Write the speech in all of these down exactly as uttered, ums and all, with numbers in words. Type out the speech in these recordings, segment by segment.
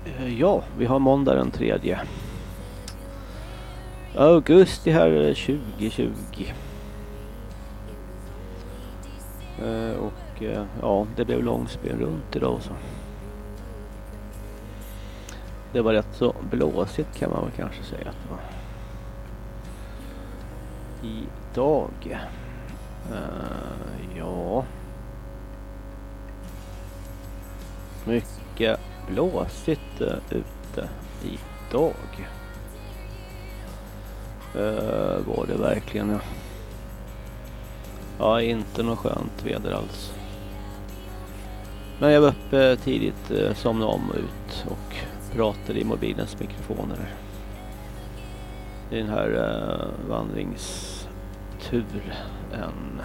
Ja, vi har måndag den tredje augusti här tjugo tjugo. Eh, och eh, ja, det blev långspel runt idag så. Det var rätt så blåsigt kan man väl kanske säga att det var. Idag. Eh, ja. Mycket blåsigt uh, ute idag. Uh, var det verkligen ja. Ja, inte något skönt väder alls. Men jag var uppe tidigt, uh, somnade om och ut och pratade i mobilens mikrofoner. I den här uh, vandringsturen.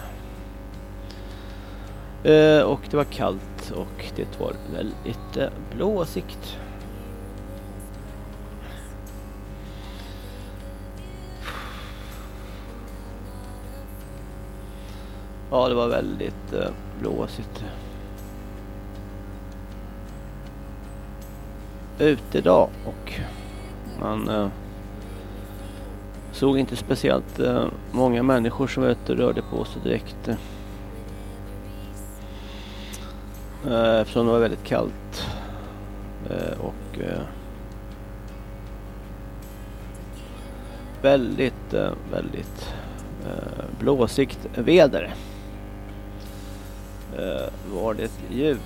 Uh, och det var kallt och det var väldigt uh, blåsigt. Ja, det var väldigt uh, blåsigt. Ute idag och man uh, såg inte speciellt uh, många människor som var ute och rörde på sig direkt. Uh, eftersom det var väldigt kallt uh, och uh, väldigt, uh, väldigt uh, blåsigt väder. Uh, var det ju.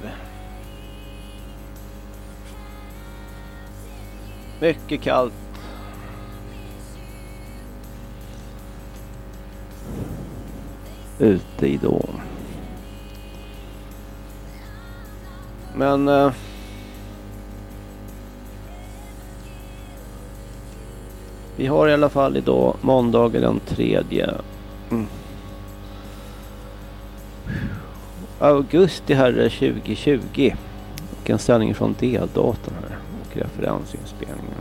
Mycket kallt. Ute idag. Men uh, vi har i alla fall idag måndagen den tredje mm. augusti här tjugo tjugo. Och en sändning från D-datorn här och referensinspelningar.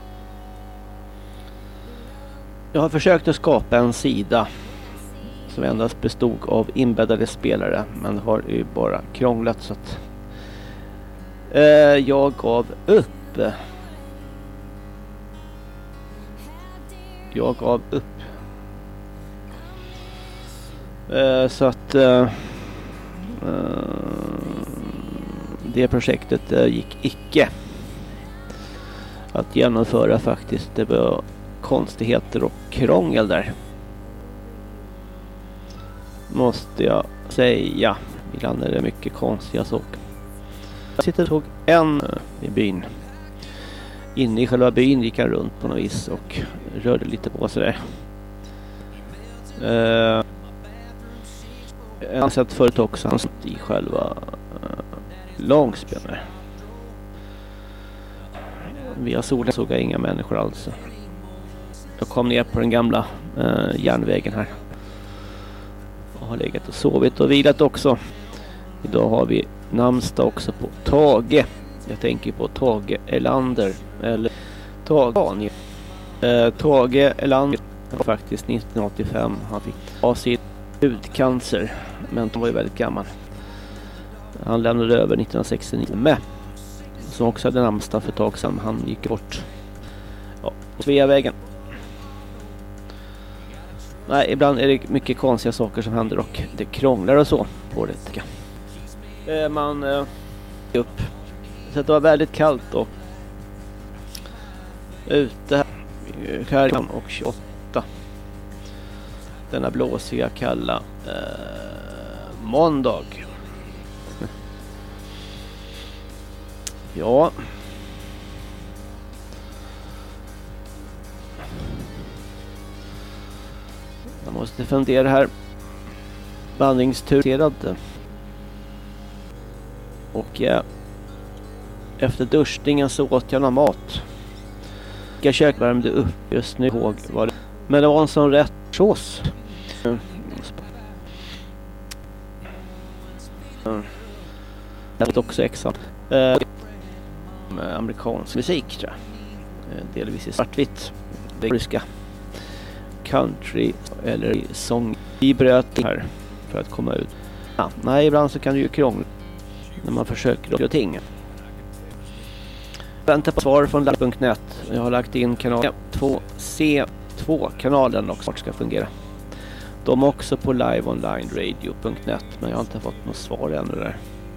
Jag har försökt att skapa en sida som endast bestod av inbäddade spelare, men har ju bara krånglat så att eh, jag gav upp. Jag gav upp. Eh, så att eh, det projektet eh, gick icke att genomföra faktiskt. Det var konstigheter och krångel där. Måste jag säga. Ibland är det mycket konstiga saker. Jag sitter och tog en i byn. Inne i själva byn gick han runt på något vis och rörde lite på sig där. Uh, jag har sett förut också han satt i själva uh, långspelare. Via solen såg jag inga människor alls. Jag kom ner på den gamla uh, järnvägen här. Och har legat och sovit och vilat också. Idag har vi namnsdag också på Tage. Jag tänker på Tage Erlander. Eller Tage Daniel. Eh, Tage Erlander var faktiskt nittonhundraåttiofem. Han fick av sitt hudcancer. Men han var ju väldigt gammal. Han lämnade över nittonhundrasextionio med. Som också hade namnsdag för ett tag sedan. Han gick bort. Ja, på Sveavägen. Nej, ibland är det mycket konstiga saker som händer och det krånglar och så på det. Eh, man eh, upp. Så det var väldigt kallt och ute här, här och tjugoåtta. Denna blåsiga kalla eh, måndag. Ja. Jag måste fundera här. Vandringsturerad. Och ja, efter duschningen så åt jag någon mat. Jag kök värmde upp just nu ihåg vad det. Men det var en sån rätt sås. Mm. Det var också exakt. Eh, amerikansk musik tror jag. Eh, delvis i svartvitt. Ryska country eller sång. Vi bröt här för att komma ut. Ja, nej, ibland så kan det ju krångla när man försöker göra ting. Vänta på svar från live punkt net. Jag har lagt in kanal två C två-kanalen och snart ska fungera. De är också på live online radio punkt net, men jag har inte fått något svar ännu där.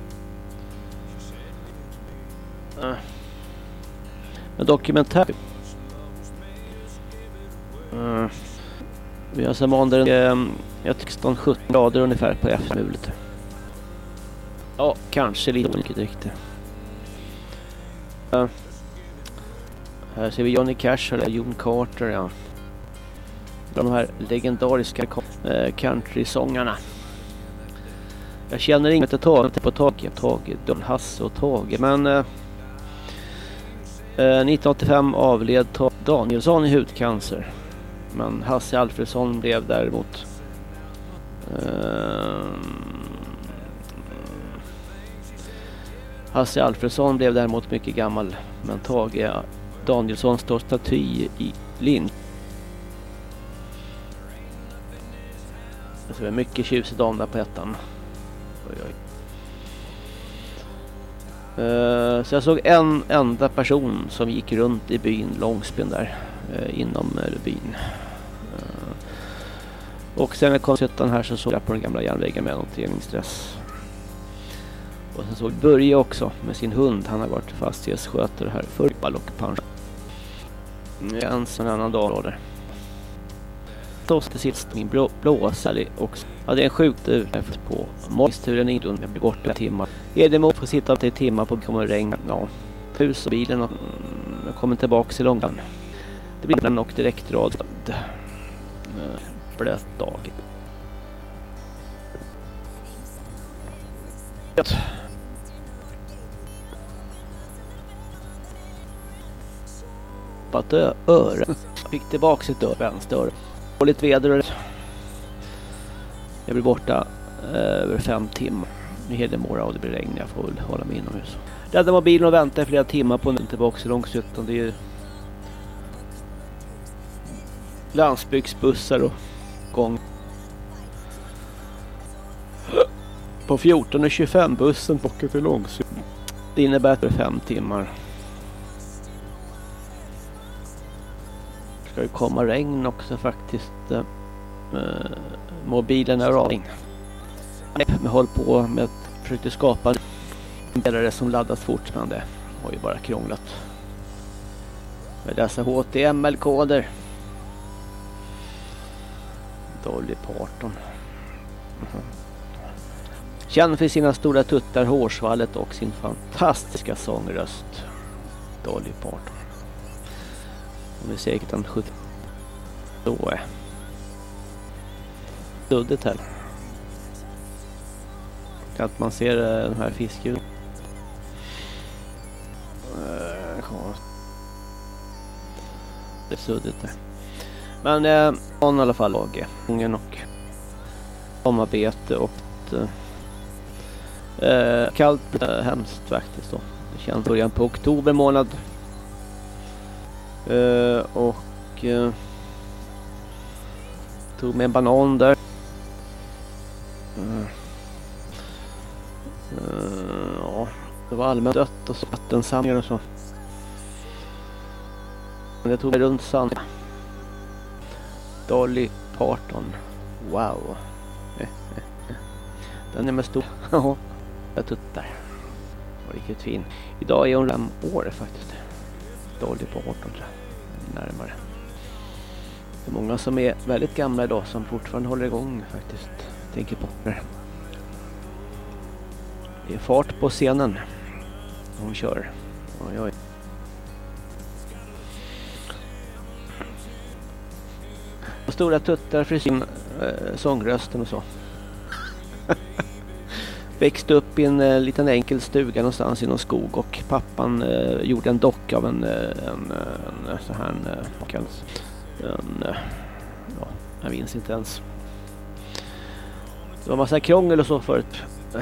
En dokumentär. Uh, vi har som under um, sexton sjutton grader ungefär på eftermulet. Ja, kanske lite mycket riktigt. Uh, här ser vi Johnny Cash eller John Carter, ja. De här legendariska uh, country-sångarna. Jag känner inget att ta på Tage, Tage, Don Hasse och Tage, men uh, uh, nittonhundraåttiofem avled Tage Danielsson i hudcancer. Men Hasse Alfredsson blev däremot uh, Hasse Alfredsson blev däremot mycket gammal, men Tage Danielsson står staty i Lind. Det är mycket tjusig dam där på ettan. Oj, oj. Uh, så jag såg en enda person som gick runt i byn Långsben där, uh, inom uh, byn. Uh, och sen när jag kom till här så såg jag på den gamla järnvägen med någon träningsstress. Och sen såg Börje också med sin hund. Han har varit fastighetsskötare här för och pension. En sån annan dag då där. Då till sist min blå, blåsare också. Ja, det är en sjukt efter på morgonsturen i Lund. Jag blir borta timmar. Är det mot att sitta till timmar på kommer regn. Ja, hus och bilen och jag kommer tillbaka till långan. Det blir en och direkt rad. Blöt dag. På att öra. Fick tillbaka sitt öra, vänster öra. Och lite väder. Jag blir borta över fem timmar i Hedemora och det blir regn. Jag får väl hålla mig inomhus. Rädda mobilen och vänta i flera timmar på en tillbaka till Långshyttan. Det är ju landsbygdsbussar och gång. På fjorton och tjugofem bussen åker till Långshyttan. Det innebär att det är fem timmar. Ska ju komma regn också faktiskt. Uh, mobilen är raring. Jag håller på med att försöka skapa en bärare som laddas fort, men det har ju bara krånglat med dessa H T M L-koder. Dolly Parton. Uh-huh. Känd för sina stora tuttar, hårsvallet och sin fantastiska sångröst. Dolly Parton. Hon är säkert en sjutton. Då är suddet här. Kan man se de här fiskdjuren. Det är suddet där. Men eh, hon i alla fall lager. Ungen och omarbete och eh, kallt eh, hemskt faktiskt då. Det känns början på oktober månad. Uh, och uh, tog med en banan där. Uh, uh, ja, det var allmänt dött och så vattensamlingar och så. Men jag tog mig runt sand. Dolly Parton. Wow. Den är med stor. Ja, jag tuttar. Var riktigt fin. Idag är hon fem år faktiskt. Dolly Parton tror jag. Närmare. Det är många som är väldigt gamla idag som fortfarande håller igång faktiskt. Tänker på det. Det är fart på scenen. Hon kör. Oj, oj. Stora tuttar för sin äh, sångrösten och så. Växte upp i en uh, liten enkel stuga någonstans i någon skog och pappan uh, gjorde en dock av en, uh, en, uh, en så här en, uh, en uh, ja, jag minns inte ens. Det var massa krångel och så förut.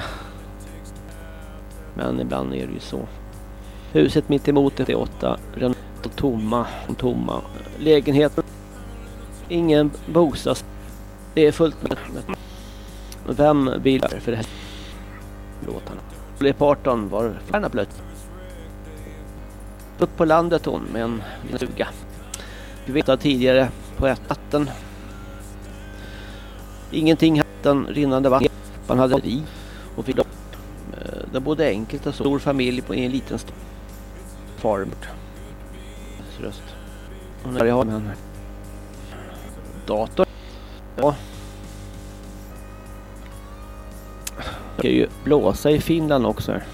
Men ibland är det ju så. Huset mitt emot är åtta tomma, tomma lägenheter. Ingen bostads. Det är fullt med. Vem bilar för det här? Låtarna. Dolly Parton var gärna blött. upp på landet hon med en stuga. Vi vet att tidigare på ettan ingenting hatten rinnande vatten. Man hade i och fick det bodde enkelt och stor familj på en liten farm. Röst. Och när jag har en dator. Ja. Det ska ju blåsa i Finland också här.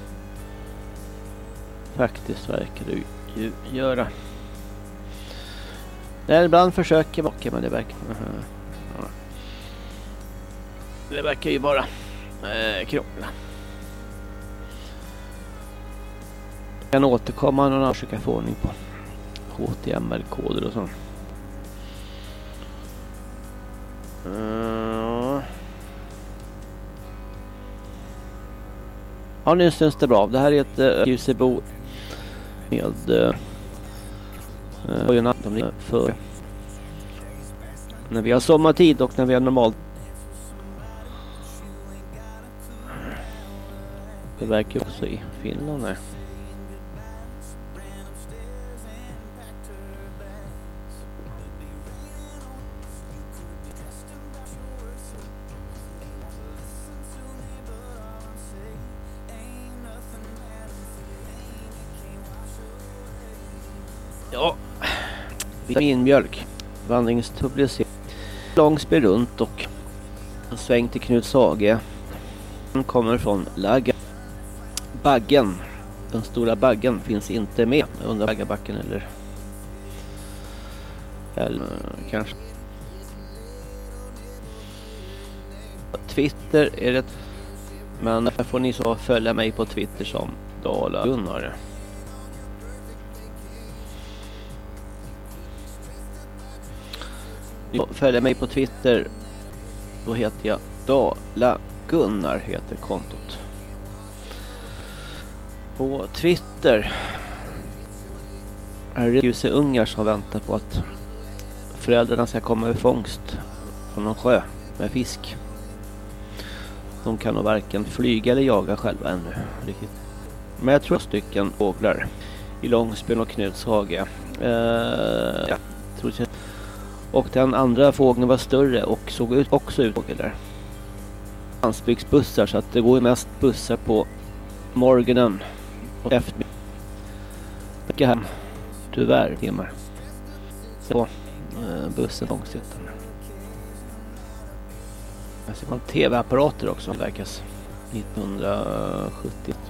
Faktiskt verkar det ju göra. Nej, ibland försöker man, men det verkar ja. Det verkar ju bara eh, krångla. Jag kan återkomma när jag försöker få ordning på H T M L-koder och sånt. Uh. Ja, nu syns det bra. Det här är ett uh, ljusebo med uh, uh, för när vi har sommartid och när vi har normalt. Det verkar också i Finland här. Ja, vitaminmjölk, vandringstublicering, Långsby runt och sväng till Knutshage. Den kommer från Lägga. Baggen, den stora baggen finns inte med under Baggabacken eller eller kanske. Twitter är det, men där får ni så följa mig på Twitter som Dala Gunnar. Följ mig på Twitter. Då heter jag Dala Gunnar heter kontot. På Twitter är det ljuse ungar som väntar på att föräldrarna ska komma ur fångst från någon sjö med fisk. De kan nog varken flyga eller jaga själva ännu. Men jag tror stycken fåglar i Långsbyn och Knutshage. Eh, ja, tror jag. Och den andra fågeln var större och såg ut också ut där. Landsbygdsbussar, så att det går ju mest bussar på morgonen och efter mycket hem tyvärr timmar. Så eh, bussen långsiktigt. Jag ser man tv-apparater också verkas nittonhundrasjuttio.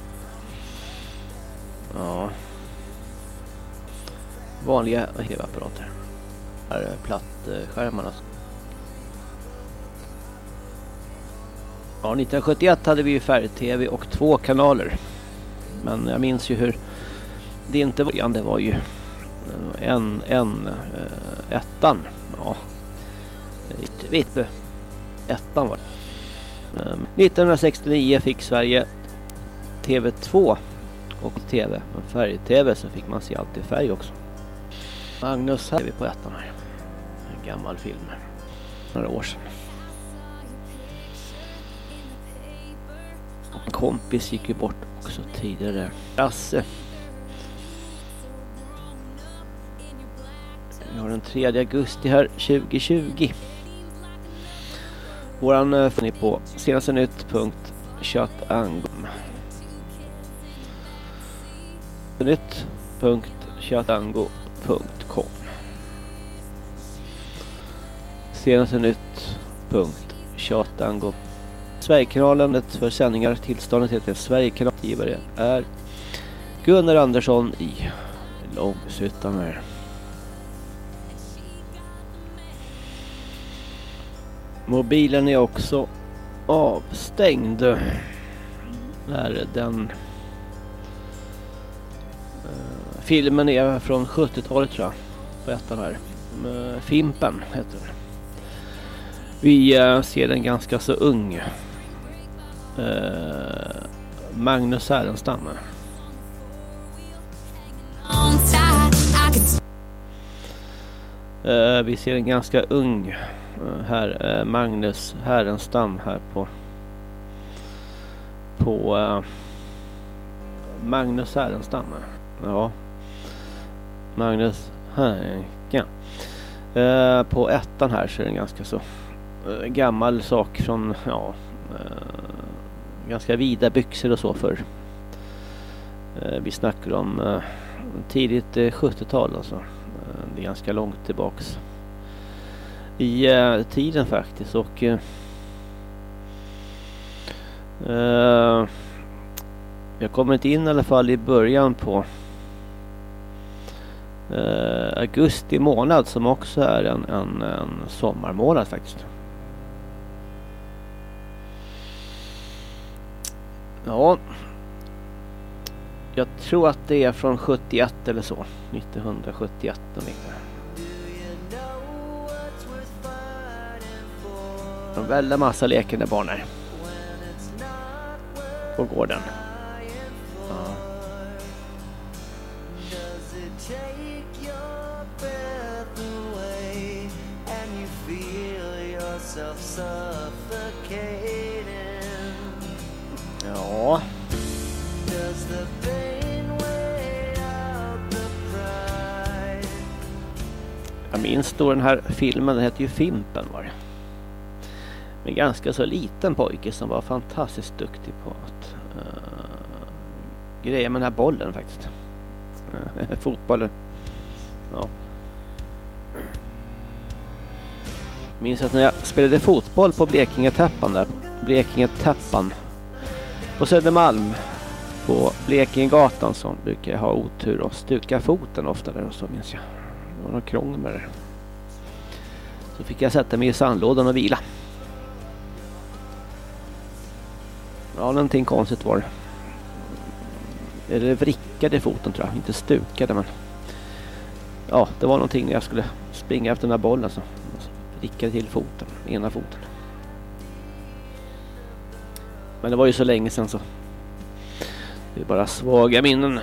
Ja. Vanliga tv-apparater. Här plattskärmarna. Ja, nittonhundrasjuttioett hade vi ju färg-tv och två kanaler. Men jag minns ju hur det inte var. Det var ju en, en äh, ettan. Ja, vitt ettan var det. nittonhundrasextionio fick Sverige T V två och tv. Men färg-tv så fick man se allt i färg också. Magnus här är vi på ettan här. En gammal film. Några år sedan. En kompis gick ju bort också tidigare. Lasse. Vi har den tredje augusti här tjugohundratjugo. Våran äh, får ni på senaste nytt punkt chattangom. Nytt punkt chattango punkt com. Senaste nytt punkt chattango. Sverigekanalen för sändningar. Tillståndet heter Sverigekanal. Givare är Gunnar Andersson i Långshyttan här. Mobilen är också avstängd. Där den uh, filmen är från sjuttiotalet tror jag. På ettan här. Uh, Fimpen heter det. Vi uh, ser en ganska så ung uh, Magnus Härenstam. Uh, vi ser en ganska ung uh, här, uh, Magnus Härenstam här på på uh, Magnus Härenstam. Ja. Magnus Härka. Eh, på ettan här så är det en ganska så eh, gammal sak från, ja, eh, ganska vida byxor och så för. Eh, vi snackar om eh, tidigt eh, sjuttiotal alltså. Eh, det är ganska långt tillbaks i eh, tiden faktiskt. Och eh, eh, jag kommer inte in i alla fall i början på Uh, augusti månad, som också är en, en, en sommarmånad faktiskt. Ja, jag tror att det är från sjuttioett eller så, nittonhundrasjuttioett och liknande. En väldigt massa lekande barn här på gården. Ja. Ja. Jag minns då den här filmen, den heter ju Fimpen var det. Med ganska så liten pojke som var fantastiskt duktig på att uh, greja med den här bollen faktiskt. Uh, fotbollen. Ja. Minns att när jag spelade fotboll på Blekinge-täppan där. Blekinge-täppan. På Södermalm. På Blekingegatan så brukar jag ha otur och stuka foten ofta där och så minns jag. Det var någon krångel med det. Så fick jag sätta mig i sandlådan och vila. Ja, någonting konstigt var det. Eller vrickade foten tror jag. Inte stukade men. Ja, det var någonting när jag skulle springa efter den här bollen så. Vrickade till foten. Ena foten. Men det var ju så länge sedan så. Det är bara svaga minnen.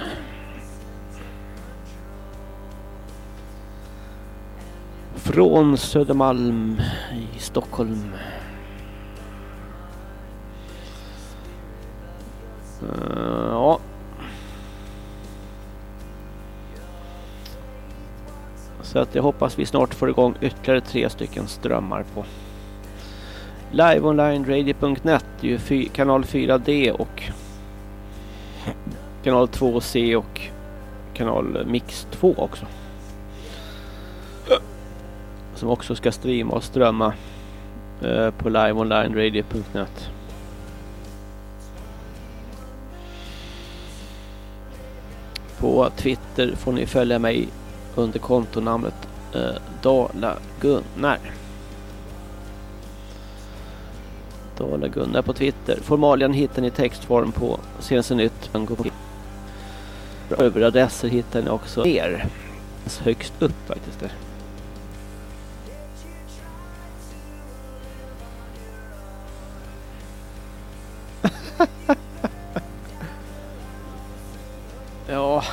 Från Södermalm i Stockholm. Uh, ja. Så att jag hoppas vi snart får igång ytterligare tre stycken strömmar på live online radio punkt net, ju fy, kanal fyra D och kanal två C och kanal Mix två också. Som också ska streama och strömma eh, på live online radio punkt net. På Twitter får ni följa mig under kontonamnet eh, Dala Gunnar. Dala Gunnar på Twitter. Formalian hittar ni textform på Senaste Nytt. Övriga adresser hittar ni också er. Högst upp faktiskt där. Ja.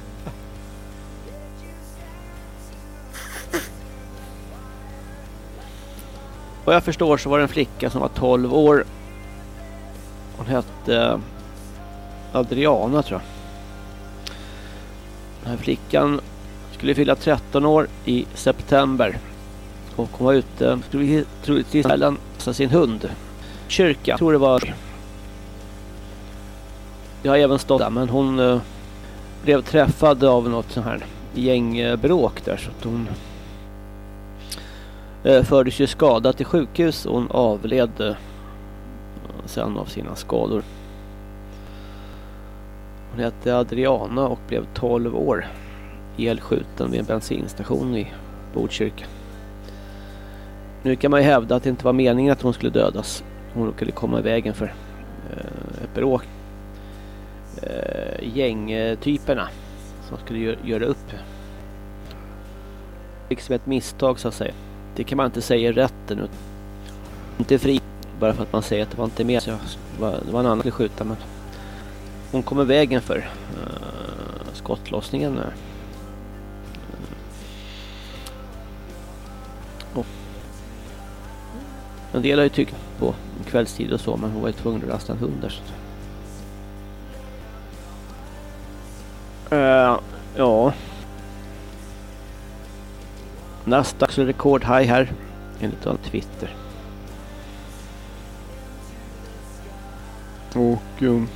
Vad jag förstår så var det en flicka som var tolv år. Hon hette Adriana tror jag. Den här flickan skulle fylla tretton år i september. Och hon var ute troligtvis mellan sin hund. Kyrka, tror det var. Jag har även stått där, men hon uh, blev träffad av något sån här gängbråk där så att hon uh, fördes ju skadad till sjukhus och hon avled uh, sen av sina skador. Hon hette Adriana och blev tolv år, elskjuten vid en bensinstation i Botkyrka. Nu kan man ju hävda att det inte var meningen att hon skulle dödas. Hon råkade komma i vägen för uh, ett bråk. Uh, gängtyperna som skulle gö- göra upp. Liksom ett misstag så att säga. Det kan man inte säga rätt nu. Inte fri bara för att man säger att det var inte mer så var, det var en annan att skjuta men hon kom i vägen för uh, skottlossningen. Uh. Oh. En del har ju tyckt på kvällstid och så men hon var ju tvungen att rasta en hund där så. Uh, ja. Nasdaq rekordhaj här enligt Twitter. Och um,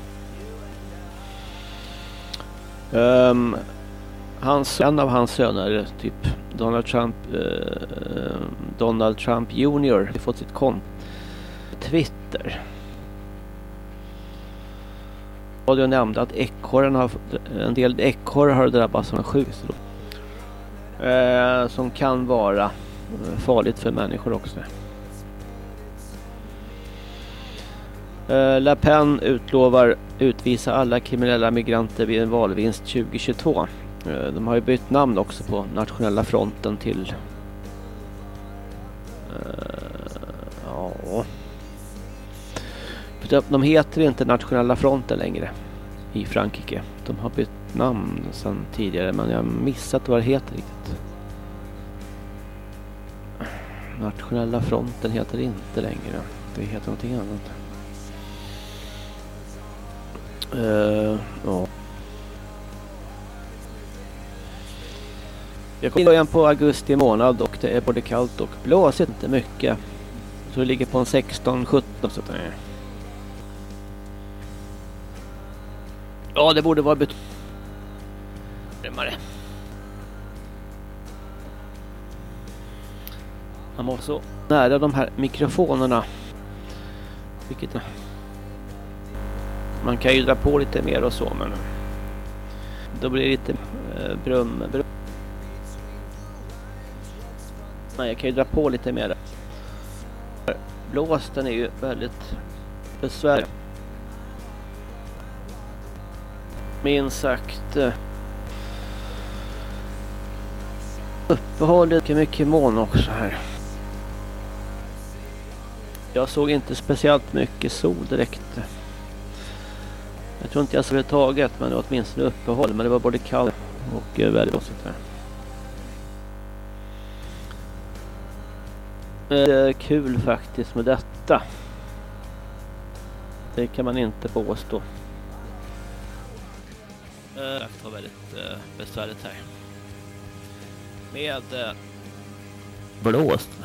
um, hans, en av hans söner, typ Donald Trump, uh, Donald Trump junior har fått sitt konto Twitter. Och jag nämnde att ekorren har, en del ekorrar har drabbats av sjukdom uh, som kan vara farligt för människor också. Le Pen utlovar utvisa alla kriminella migranter vid en valvinst tjugo tjugotvå. De har ju bytt namn också på Nationella fronten till ja. De heter inte Nationella fronten längre i Frankrike. De har bytt namn sedan tidigare, men jag har missat vad det heter riktigt. Nationella fronten heter inte längre. Det heter någonting annat. Uh, ja. Jag kommer igen på augusti månad och det är både kallt och blåsigt, inte mycket. Så det ligger på en sexton sjutton så där. Ja, det borde vara betydligt varmare. Man måste så nära de här mikrofonerna. Vilket är... Man kan ju dra på lite mer och så, men då blir det lite eh, brum, brum. Nej, jag kan ju dra på lite mer. Blåsten är ju väldigt besvärlig. Minst sagt eh, uppehållet mycket mån också här. Jag såg inte speciellt mycket sol direkt. Jag tror inte jag skulle taget, men det var åtminstone uppehåll. Men det var både kallt och eh, väldigt blåsigt här. Det är kul faktiskt med detta. Det kan man inte påstå. Det var väldigt eh, besvärligt här. Med eh, blåsten.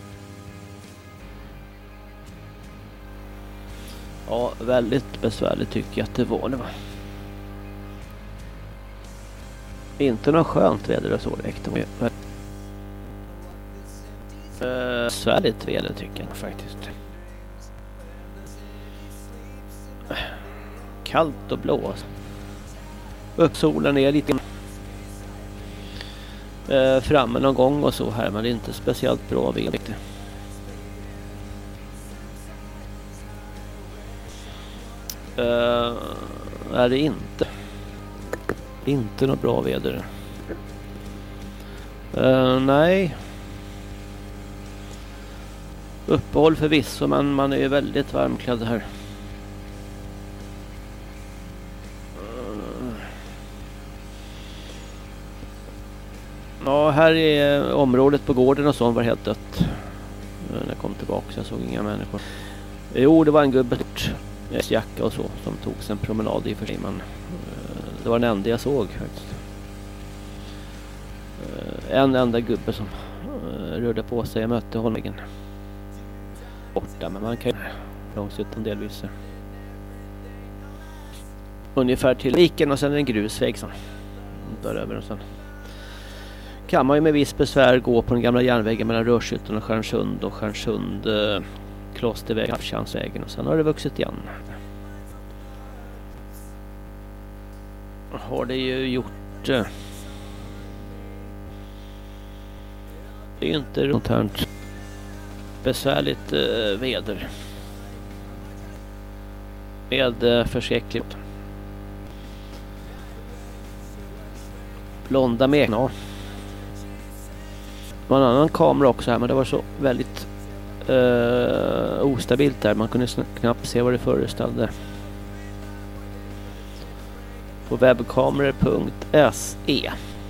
Ja, väldigt besvärligt tycker jag att det var. Det var. Inte något skönt väder och så direkt. Uh, besvärligt väder tycker jag faktiskt. Kallt och blåst. Upp solen är lite uh, framme någon gång och så här, men det är inte speciellt bra väder. Uh, är det inte inte något bra väder. Uh, nej. Uppehåll förvisso, men man är ju väldigt varmklädd här. Uh. Ja, här är området på gården och så var helt dött. Uh, när jag kom tillbaka så jag såg inga människor. Jo, det var en gubbe jacka och så som tog sig en promenad i för sig, men uh, det var den enda jag såg faktiskt. Uh, en enda gubbe som uh, rörde på sig. Jag mötte honom igen borta, men man kan ju långsuttan delvis ungefär till viken och sen en grusväg som där över, och sen kan man ju med viss besvär gå på den gamla järnvägen mellan Rörshyttan och Stjärnsund och Stjärnsund uh, Klosterväg, Havschansvägen, och sen har det vuxit igen. Har det ju gjort. Det är ju inte något här besvärligt eh, väder. Med eh, försäkligt. Blonda med. Ja. Det var en annan kamera också här, men det var så väldigt Uh, ostabilt där. Man kunde knappt se vad det föreställde. På webbkameror punkt se.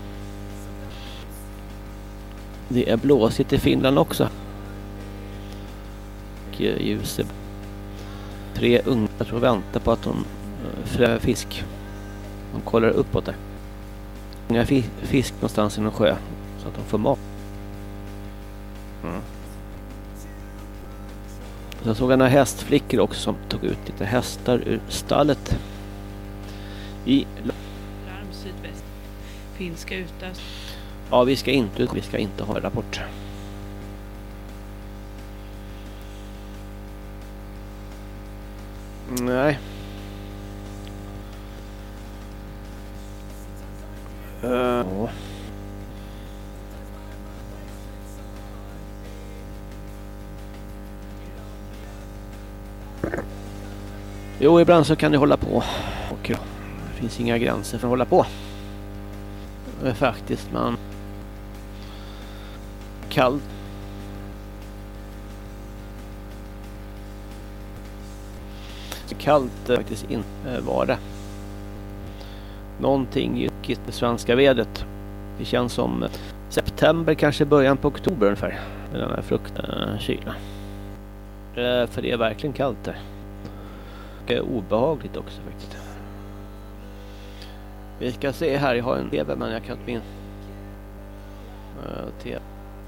Det är blåsigt i Finland också. Och ljuset. Tre unga tror väntar på att de uh, frö fisk. De kollar uppåt där. Många fisk någonstans i någon sjö så att de får mat. Mm. Så jag såg några hästflickor också som tog ut lite hästar ur stallet. I larm sydväst. Finska utas. Ja, vi ska inte ut. Vi ska inte ha en rapport. Nej. Uh. Jo, ibland så kan det hålla på. Och det finns inga gränser för att hålla på. Det är faktiskt man kallt. Kallt faktiskt inte var det. Någonting i det svenska vädret. Det känns som september, kanske början på oktober ungefär. Med den här frukten kyla. För det är verkligen kallt där. Och obehagligt också faktiskt. Vi ska se här, jag har en tv men jag kan inte min uh, tv.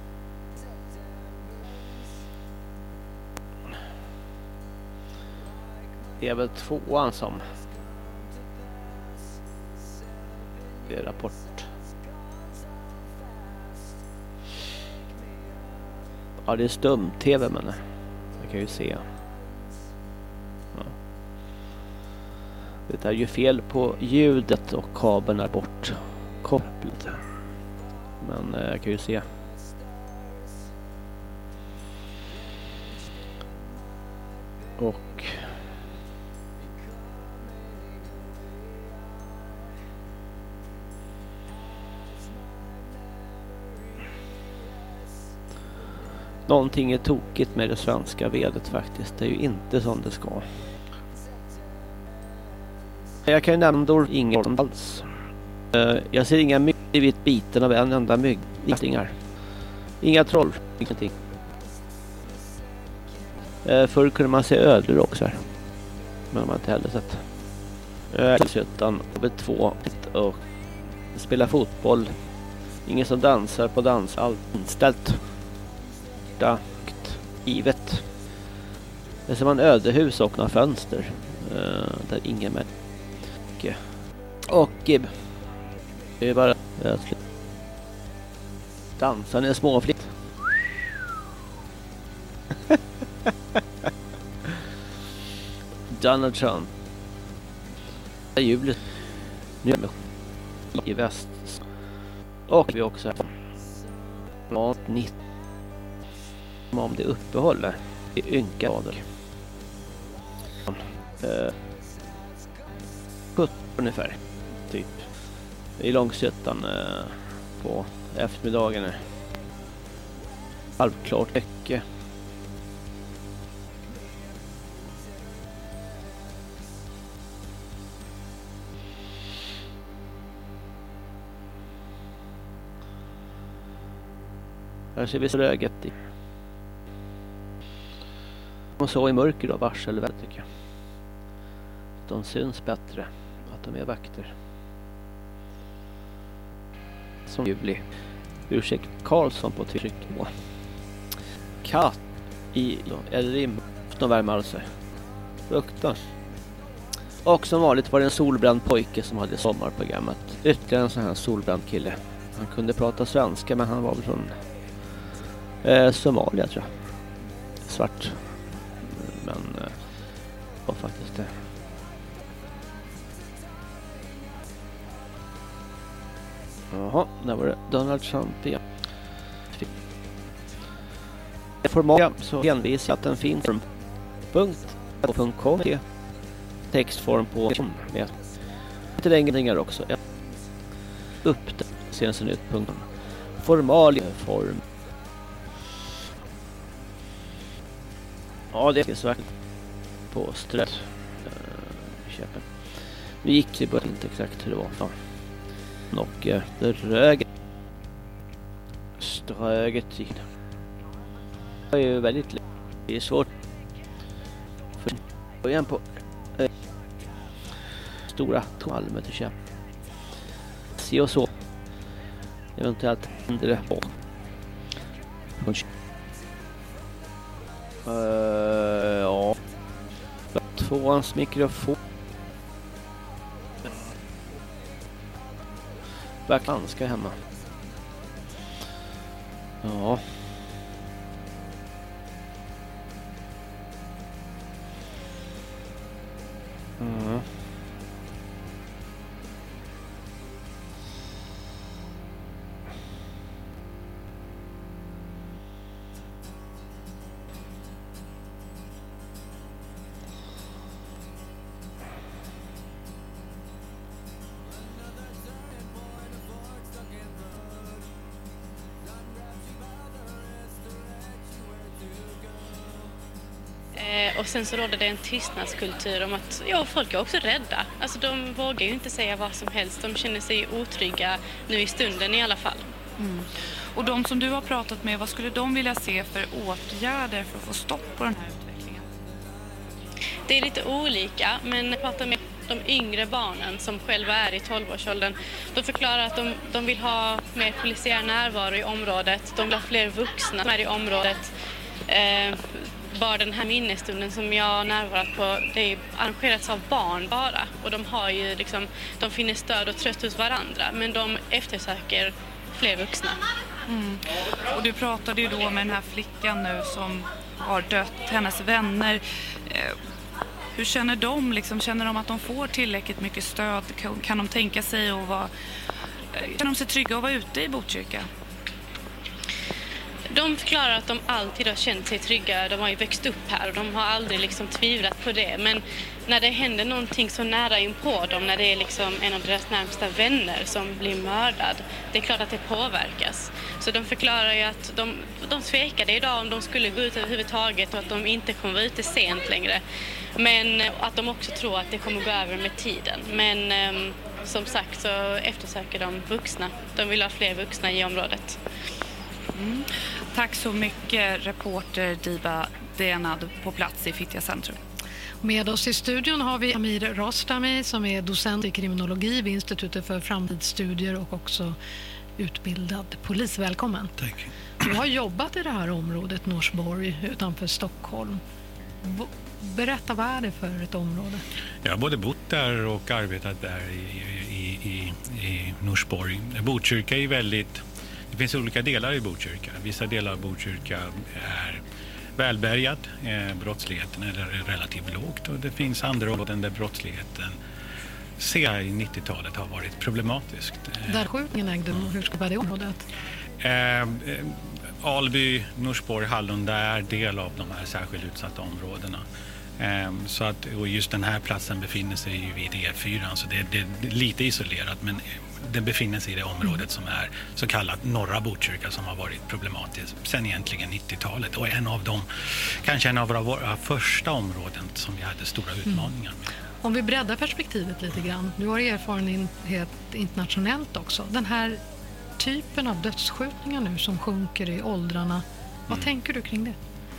Det är väl tvåan som det är rapport. Ja, det är stum-tv men jag kan ju se. Ja. Det är ju fel på ljudet och kabeln är bort kopplat. Men eh, jag kan ju se. Och någonting är tokigt med det svenska vädret faktiskt. Det är ju inte som det ska. Jag kan ju nämna inget alls. Jag ser inga mygg i vitt biten av en enda mygg. Inga, inga troll. Ingenting. Förr kunde man se ödlor också här. Men man har inte heller sett. Utan över två och spela fotboll. Ingen som dansar på dans. Allt inställt. Dakt. Givet. Det är som en ödehus och några fönster. Där ingen med. Och det är bara dansa en småflick. Donald Trump. Det är julet. Nu är i väst. Och vi också har nittio om det uppehåller i ynka dagar. Eh, sjutton ungefär typ i Långsötan eh, på eftermiddagen. Halvklart äcke. Här ser vi röget i. Och så i mörker då, varselväder tycker jag. De syns bättre att de är vakter. Som juli. Ursäkt Karlsson på trycknivå. Katt i eller i någon värme alltså. Fruktansvärt. Och som vanligt var det en solbränd pojke som hade sommarprogrammet. Ytterligare en sån här solbränd kille. Han kunde prata svenska men han var väl från eh, Somalia tror jag. Svart. Men eh, var faktiskt det. Jaha, där var det Donald Trump igen. Format så hänvisar att den finns från punkt punkt com textform på med lite längre också. Upp det ser sen ut punkt formalform. Ja, det är svart på strött. Köpen. Vi gick ju bara inte exakt hur det var. Ja. Och eh, det röget ströget gick det. Det är ju väldigt lätt. Det är svårt för början på eh, stora toalmet att köpa. taxi och så. Eventuellt mindre på. Uh, ja. Tvåans mikrofon. Verkligen ska hemma. Ja. Mm. Och sen så råder det en tystnadskultur om att ja, folk är också rädda. Alltså de vågar ju inte säga vad som helst. De känner sig otrygga nu i stunden i alla fall. Mm. Och de som du har pratat med, vad skulle de vilja se för åtgärder för att få stopp på den här utvecklingen? Det är lite olika, men jag pratar med de yngre barnen som själva är i tolvårsåldern. De förklarar att de, de vill ha mer polisiär närvaro i området. De vill ha fler vuxna som är i området. Eh, Bara den här minnesstunden som jag närvarat på, det är arrangerats av barn bara. Och de har ju liksom, de finner stöd och tröst hos varandra. Men de eftersöker fler vuxna. Mm. Och du pratade ju då med den här flickan nu som har dött, hennes vänner. Eh, hur känner de? Liksom, känner de att de får tillräckligt mycket stöd? Kan, kan de tänka sig att vara, kan de sig trygga att vara ute i Botkyrka? De förklarar att de alltid har känt sig trygga. De har ju växt upp här och de har aldrig liksom tvivlat på det. Men när det händer någonting så nära in på dem, när det är liksom en av deras närmsta vänner som blir mördad, det är klart att det påverkas. Så de förklarar ju att de, de tvekade idag om de skulle gå ut överhuvudtaget och att de inte kommer vara ute sent längre. Men att de också tror att det kommer gå över med tiden. Men eh, som sagt så eftersöker de vuxna. De vill ha fler vuxna i området. Mm. Tack så mycket, reporter Diba Denad på plats i Fittja centrum. Med oss i studion har vi Amir Rostami som är docent i kriminologi vid Institutet för framtidsstudier och också utbildad polis. Välkommen. Tack. Du har jobbat i det här området, Norsborg, utanför Stockholm. Berätta, vad är det för ett område? Jag har både bott där och arbetat där i, i, i, i Norsborg. Botkyrka är väldigt... Det finns olika delar i Botkyrka. Vissa delar av Botkyrka är välbärgad. Eh, brottsligheten är relativt lågt. Och det finns andra områden där brottsligheten ser i nittiotalet har varit problematiskt. Där skjutningen ägde rum, hur ska det området? Eh, eh, Alby, Norsborg, Hallunda är del av de här särskilt utsatta områdena. Eh, så att, och just den här platsen befinner sig ju vid E fyra, så det, det är lite isolerat, men den befinner sig i det området som är så kallat norra Botkyrka, som har varit problematiskt sen egentligen nittiotalet, och en av dem, kanske en av våra, våra första områden som vi hade stora utmaningar med. Om vi breddar perspektivet lite grann, du har erfarenhet internationellt också. Den här typen av dödsskjutningar nu som sjunker i åldrarna, vad mm. tänker du kring det?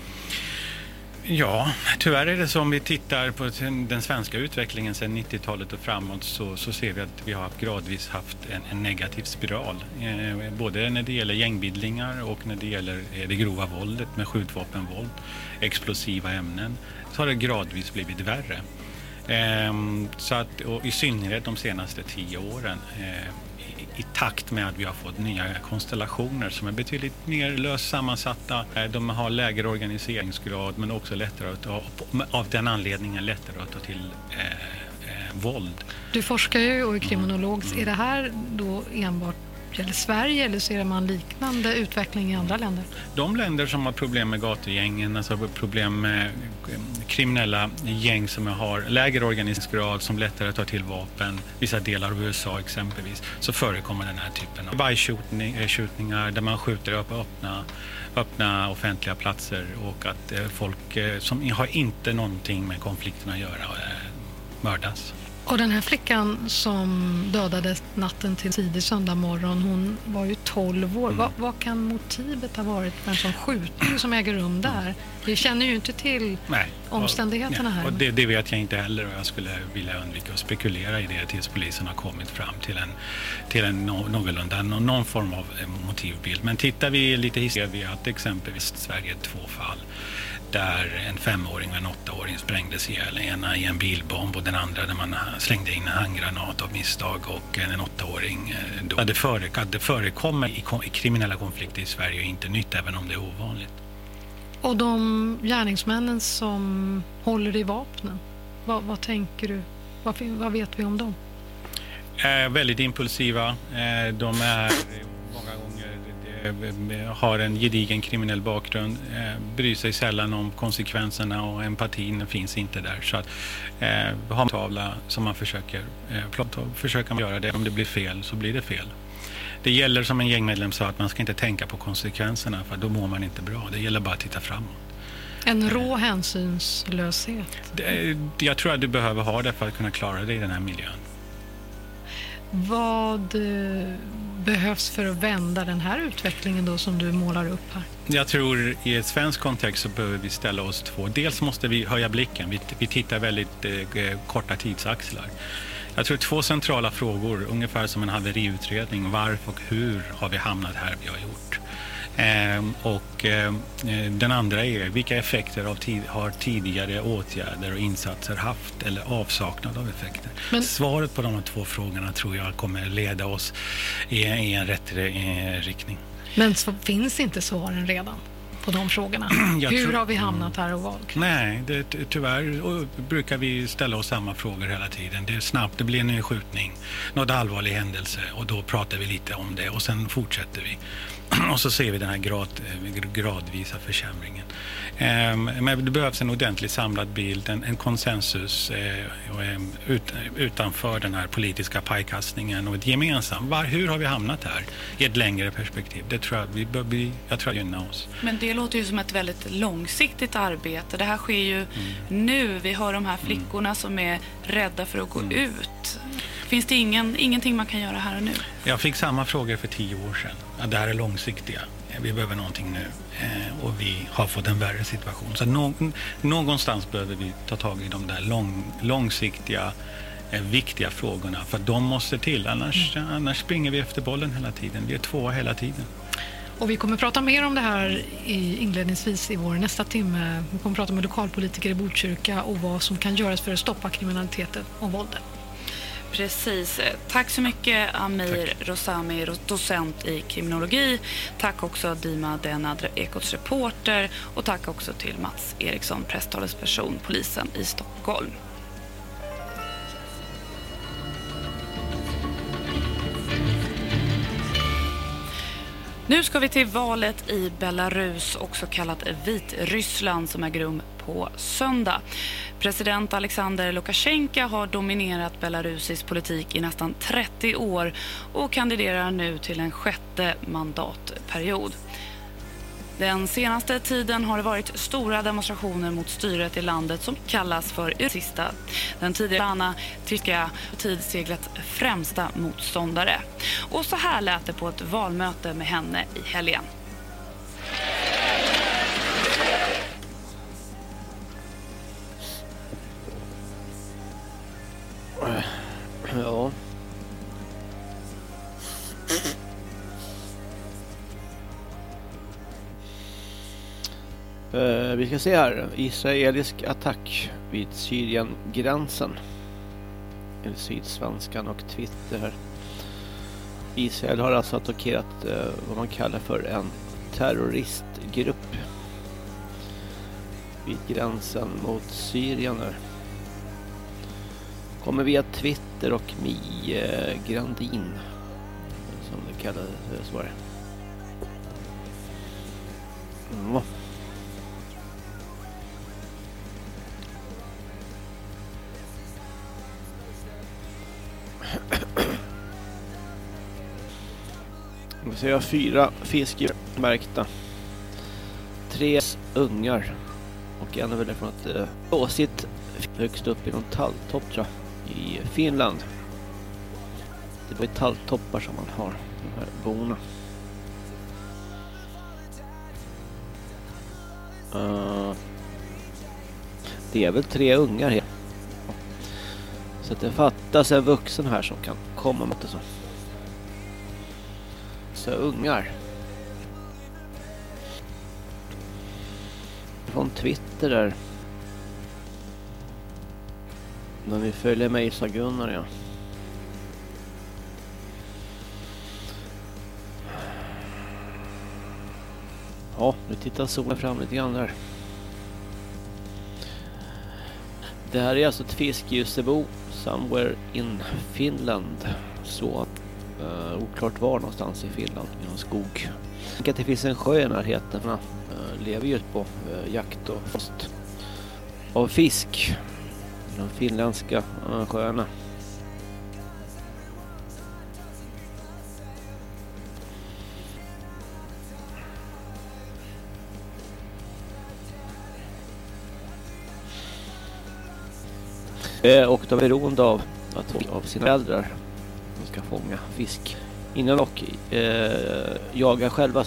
Ja, tyvärr är det så, om vi tittar på den svenska utvecklingen sedan nittiotalet och framåt, så, så ser vi att vi har gradvis haft en, en negativ spiral. Eh, både när det gäller gängbildningar och när det gäller det grova våldet med skjutvapenvåld, explosiva ämnen, så har det gradvis blivit värre. Eh, så att, och i synnerhet de senaste tio åren, eh, i takt med att vi har fått nya konstellationer som är betydligt mer löst sammansatta. De har lägre organiseringsgrad, men också lättare att ta, av den anledningen lättare att ta till eh, eh, våld. Du forskar ju och är kriminolog. Mm. Är det här då enbart gäller Sverige, eller ser man liknande utveckling i andra länder? De länder som har problem med gatugängen, alltså problem med kriminella gäng som har lägre organiseringsgrad, som lättare tar till vapen, vissa delar av U S A exempelvis, så förekommer den här typen av bajskjutningar där man skjuter upp öppna, öppna offentliga platser, och att folk som har inte någonting med konflikten att göra mördas. Och den här flickan som dödades natten till tidig söndag morgon, hon var ju tolv år. Mm. Vad, vad kan motivet ha varit för en sån skjutning som äger rum där? Vi känner ju inte till Nej. omständigheterna här. Och det, det vet jag inte heller, och jag skulle vilja undvika att spekulera i det tills polisen har kommit fram till en, till en någorlunda, någon, någon form av motivbild. Men tittar vi lite historiskt, vi har att exempelvis Sverige två fall där en femåring och en åttaåring sprängdes ihjäl, ena i en bilbomb och den andra där man slängde in en handgranat av misstag, och en åttaåring då. Det, före, det förekommer i, i kriminella konflikter i Sverige, och inte nytt även om det är ovanligt. Och de gärningsmännen som håller i vapnen, vad, vad tänker du? Vad, vad vet vi om dem? Eh, väldigt impulsiva. Eh, de är många gånger har en gedigen kriminell bakgrund, eh, bryr sig sällan om konsekvenserna, och empatin finns inte där. Så att eh, har man tavla som man försöker eh, plåta, försöker man göra det. Om det blir fel så blir det fel. Det gäller, som en gängmedlem sa, att man ska inte tänka på konsekvenserna, för då mår man inte bra. Det gäller bara att titta framåt. En rå hänsynslöshet. Det, jag tror att du behöver ha det för att kunna klara dig i den här miljön. Vad eh, behövs för att vända den här utvecklingen då som du målar upp här? Jag tror i ett svensk kontext så behöver vi ställa oss två. Dels måste vi höja blicken. Vi, vi tittar väldigt eh, korta tidsaxlar. Jag tror två centrala frågor, ungefär som en haveriutredning. Varför och hur har vi hamnat här vi har gjort? Eh, och eh, den andra är, vilka effekter av tid, har tidigare åtgärder och insatser haft, eller avsaknad av effekter? Men svaret på de här två frågorna tror jag kommer leda oss i, i en rätt eh, riktning. Men så finns inte svaren redan på de frågorna? Hur tror, har vi hamnat här och vad? Nej, det, tyvärr och brukar vi ställa oss samma frågor hela tiden. Det är snabbt, det blir en ny skjutning, något allvarlig händelse, och då pratar vi lite om det och sen fortsätter vi. Och så ser vi den här grad, gradvisa försämringen. Men det behövs en ordentlig samlad bild, en, en konsensus ut, utanför den här politiska pajkastningen, och ett gemensamt. Var, hur har vi hamnat här i ett längre perspektiv? Det tror jag, vi bör bli, jag tror jag gynnar oss. Men det låter ju som ett väldigt långsiktigt arbete. Det här sker ju mm. nu. Vi har de här flickorna mm. som är rädda för att gå mm. ut. Finns det ingen, ingenting man kan göra här och nu? Jag fick samma frågor för tio år sedan. Ja, det här är långsiktiga. Vi behöver någonting nu. Eh, och vi har fått en värre situation. Så nå- någonstans behöver vi ta tag i de där lång, långsiktiga, eh, viktiga frågorna. För de måste till. Annars, mm. annars springer vi efter bollen hela tiden. Vi är tvåa hela tiden. Och vi kommer prata mer om det här i, inledningsvis i vår nästa timme. Vi kommer prata med lokalpolitiker i Botkyrka och vad som kan göras för att stoppa kriminaliteten och våldet. Precis. Tack så mycket Amir Tack. Rosami, docent i kriminologi. Tack också Dima Denad, Ekots reporter. Och tack också till Mats Eriksson, presstalesperson, polisen i Stockholm. Nu ska vi till valet i Belarus, också kallat Vitryssland, som äger rum på söndag. President Alexander Lukasjenko har dominerat belarusisk politik i nästan trettio år och kandiderar nu till en sjätte mandatperiod. Den senaste tiden har det varit stora demonstrationer mot styret i landet som kallas för sista. Den tidigare Anna tyska tidseglets främsta motståndare. Och så här lät det på ett valmöte med henne i helgen. Ja. Uh, vi ska se här. Israelisk attack vid Syrien-gränsen. Eller Sydsvenskan och Twitter här. Israel har alltså attackerat uh, vad man kallar för en terroristgrupp vid gränsen mot Syrien här. Kommer via Twitter och Mi uh, Grandin, som det kallades, så var det. Mm. Vi ser fyra fiskar märkta. Tre ungar. Och en är väl från ett uh, åsitt högst upp i någon talltopp, tror jag. i Finland. Det var talltoppar som man har, de här borna. Uh, det är väl tre ungar här. Så att det fattas en vuxen här som kan komma med det så. Så ungar. Från Twitter där. När vi följer mig så Gunnar, ja. Ja, nu tittar solen fram lite grann där. Det här är alltså ett fiskljusebo somewhere in Finland. Så uh, oklart var någonstans i Finland, i någon skog. Jag tänker att det finns en sjö i närheten. Uh, lever ju på uh, jakt och fast av fisk i de finländska uh, sjöarna. Och de är beroende av att få av sina föräldrar som ska fånga fisk innan och eh, jaga själva.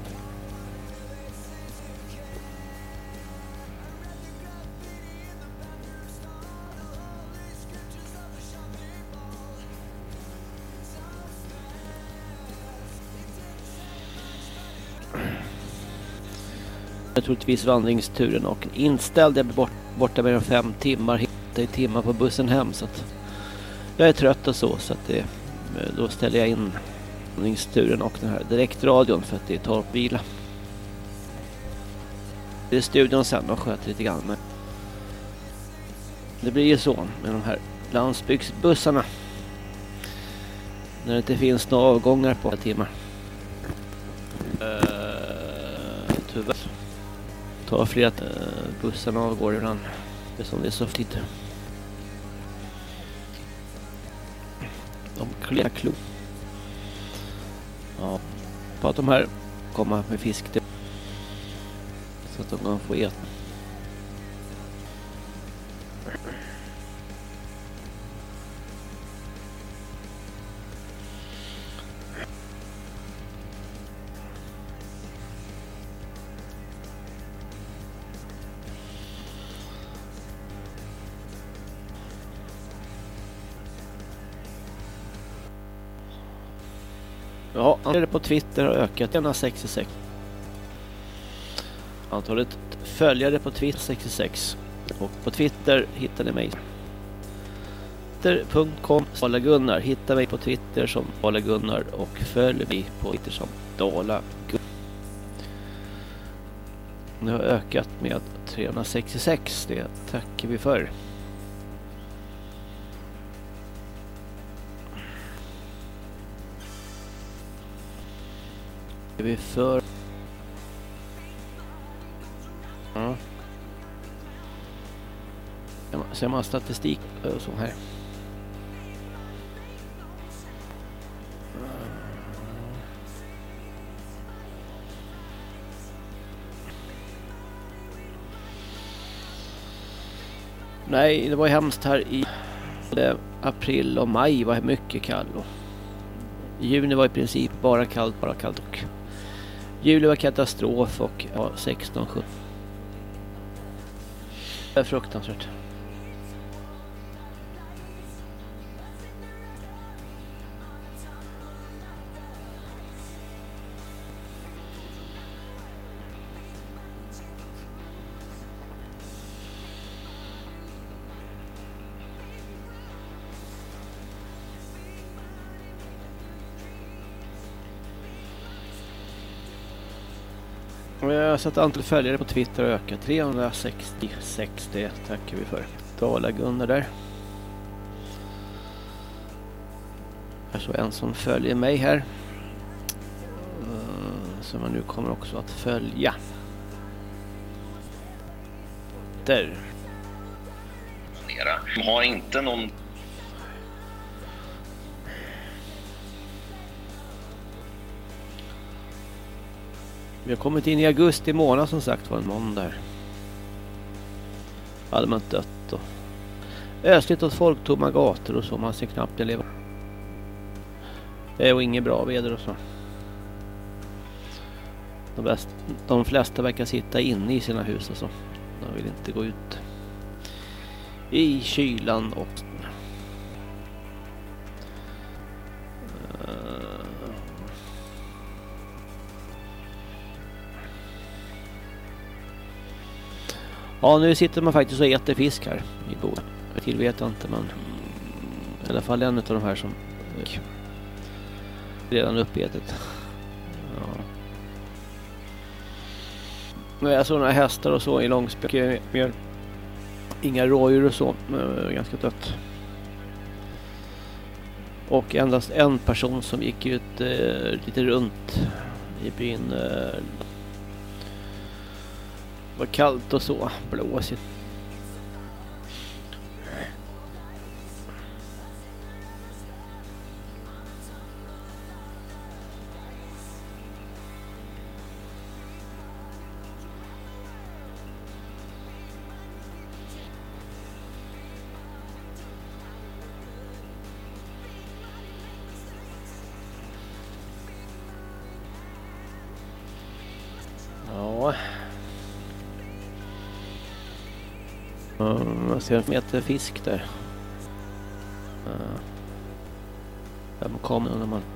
Naturligtvis vandringsturen och inställd. Jag blir bort, borta med fem timmar. I timmar på bussen hem, så att jag är trött och så, så att det, då ställer jag in vandringsturen och den här direktradion för att det är torpvila. Det är studion sen och sköter lite grann, men det blir ju så med de här landsbygdsbussarna när det inte finns några avgångar på timmar. Uh, tyvärr tar flera uh, bussarna avgår ibland. Det är som det är så tid. De klär klo. Ja, på att de här kommer med fisk till, så att de kan få äta. Ja, antalet på Twitter har ökat etthundrasextiosex. Antalet följare på Twitter sextiosex. Och på Twitter hittar ni mig. twitter punkt com Dala Gunnar. Hitta mig på Twitter som Dala Gunnar och följ mig på Twitter som Dala Gunnar. Det har ökat med trehundrasextiosex. Det tackar vi för. Vi för ja. Ser man statistik och så här. Nej, det var hemskt här i april och maj var mycket kallt. Juni var i princip bara kallt, bara kallt och juli var katastrof och ja, sexton sjutton. Det är fruktansvärt. Så att antalet följare på Twitter ökar trehundrasextiosex, det tackar vi för. Dala Gunnar där. Här så en som följer mig här. Som man nu kommer också att följa. Där. De har inte någon... Vi har kommit in i augusti månad som sagt, var en måndag. Allmänt dött och ösligt åt folktomma gator och så. Man ser knappt det leva. Det är inget bra väder och så. De, bäst, de flesta verkar sitta inne i sina hus och så. De vill inte gå ut i kylan och ja, nu sitter man faktiskt och äter fisk här i Boden. Till vet jag inte, men i alla fall en av de här som redan uppätet. Ja. Nu är sådana hästar och så i Långsbäck mer. Inga rådjur och så, men ganska dött. Och endast en person som gick ut eh, lite runt i byn. Eh, var kallt och så, blåsigt. Ja. Man ser en meter fisk där. Där man kommer när man...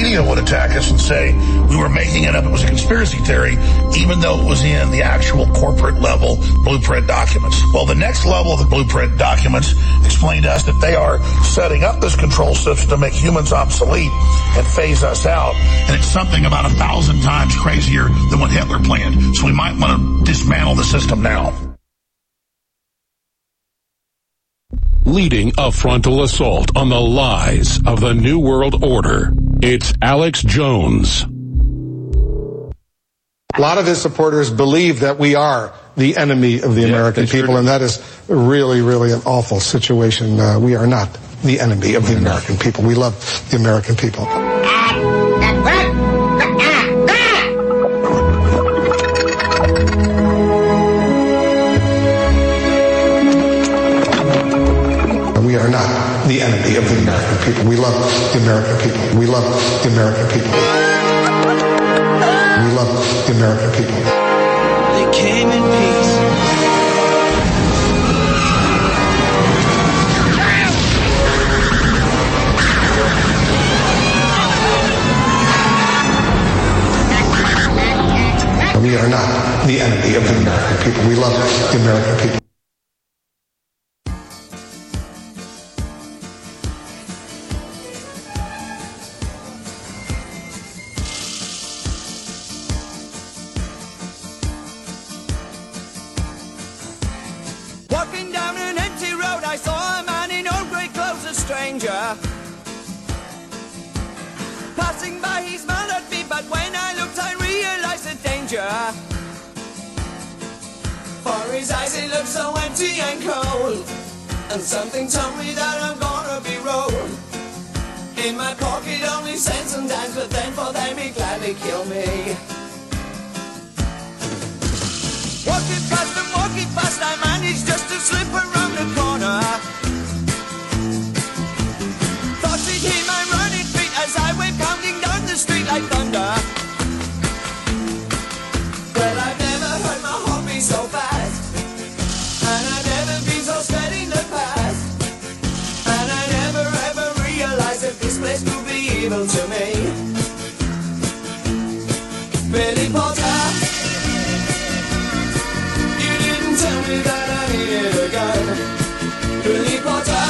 media would attack us and say we were making it up, it was a conspiracy theory, even though it was in the actual corporate level blueprint documents. Well, the next level of the blueprint documents explained to us that they are setting up this control system to make humans obsolete and phase us out. And it's something about a thousand times crazier than what Hitler planned. So we might want to dismantle the system now. Leading a frontal assault on the lies of the New World Order, it's Alex Jones. A lot of his supporters believe that we are the enemy of the yeah, American people, sure and that is really, really an awful situation. Uh, we are not the enemy of the American people. We love the American people. We are not the enemy of the American people. We love the American people. We love the American people. We love the American people. They came in peace. We are not the enemy of the American people. We love the American people. Walking down an empty road, I saw a man in old grey clothes, a stranger. Passing by, he smiled at me, but when I looked, I realized the danger. For his eyes, it looked so empty and cold, and something told me that I'm gonna be rolled. In my pocket, only cents and dimes, but then for them, he'd gladly kill me. Walking fast and walking fast, I managed just to slip around the corner. Thought he'd hear my running feet as I went pounding down the street like thunder. Well, I've never heard my heart beat so fast, and I've never been so scared in the past, and I never ever realized that this place could be evil to me. Billy Potter, tell me that I needed a gun. Billy Potter,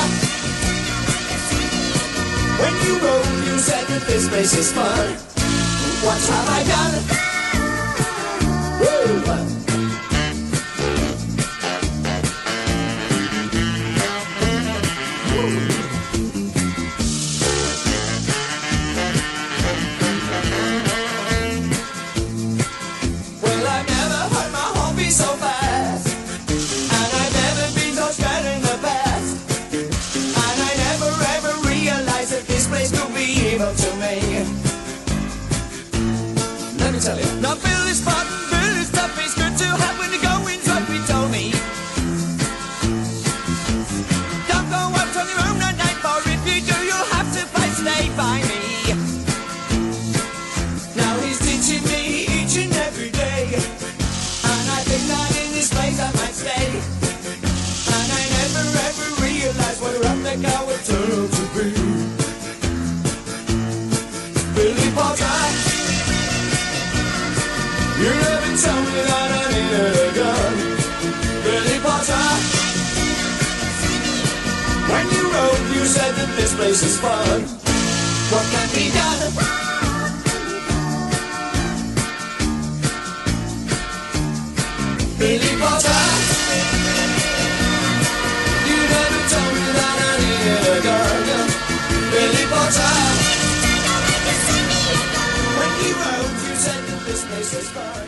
when you wrote, you said that this place is fun. What have I done? Woo! Well, I've never heard my heart beat so fast, and I've never been so scared in the past, and I never ever realized that this place could be evil to me. Let me tell you. Now Bill is fun, Bill is tough, it's good to have when the going's rough, he told me. Don't go out on your own at night, for if you do, you'll have to fight, stay by me. Now he's teaching me each and every day, and I think that in this place I might stay. And I never ever realized what a rough neck I would turn out to be. Billy Potter, you never told me that I needed a gun. Billy Potter, when you wrote, you said that this place is fun. What can be done? Billy Potter, you never told me that I needed a gun. Billy Potter, when you wrote, you said that this place was fun.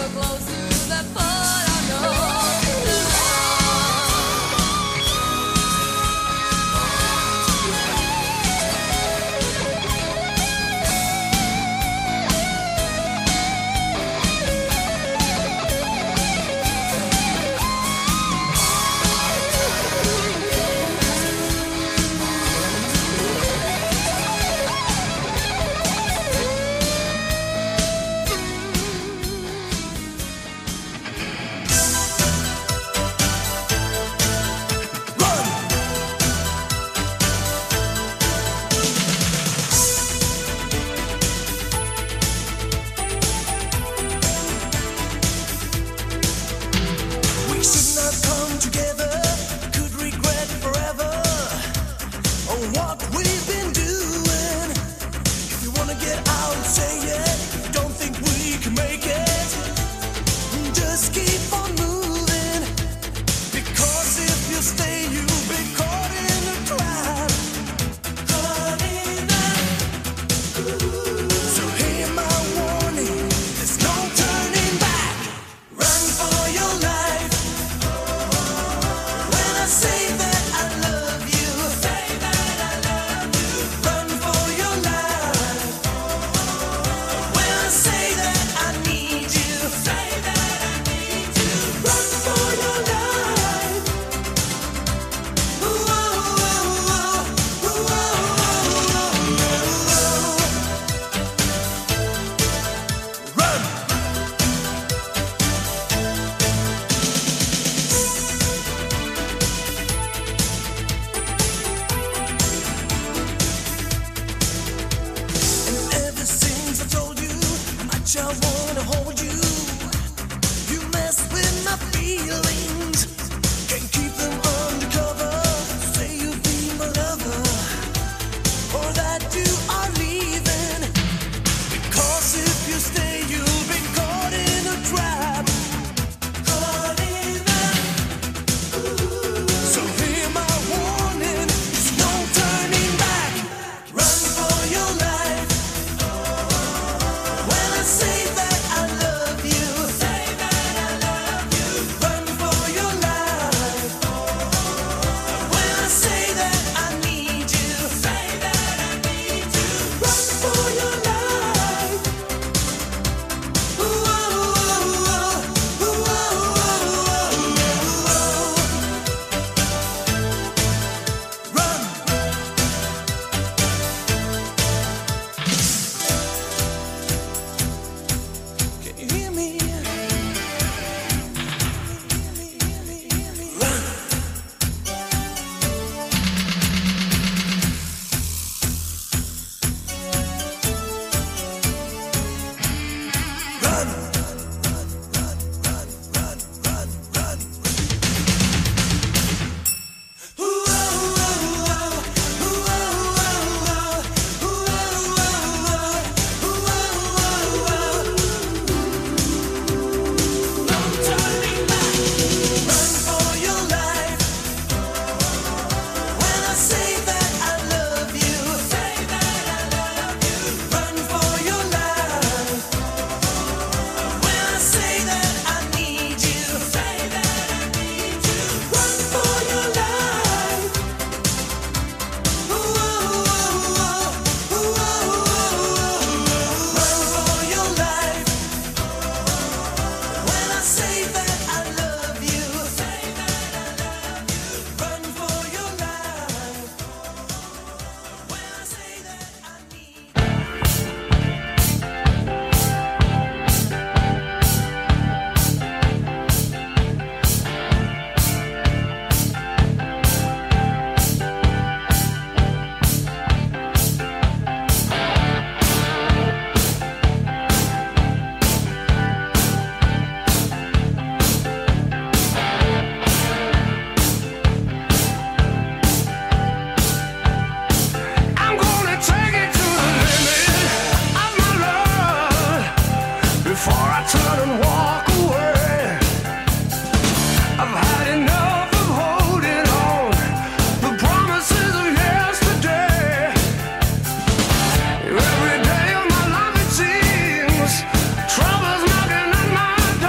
Every day of my life it seems trouble's knocking at my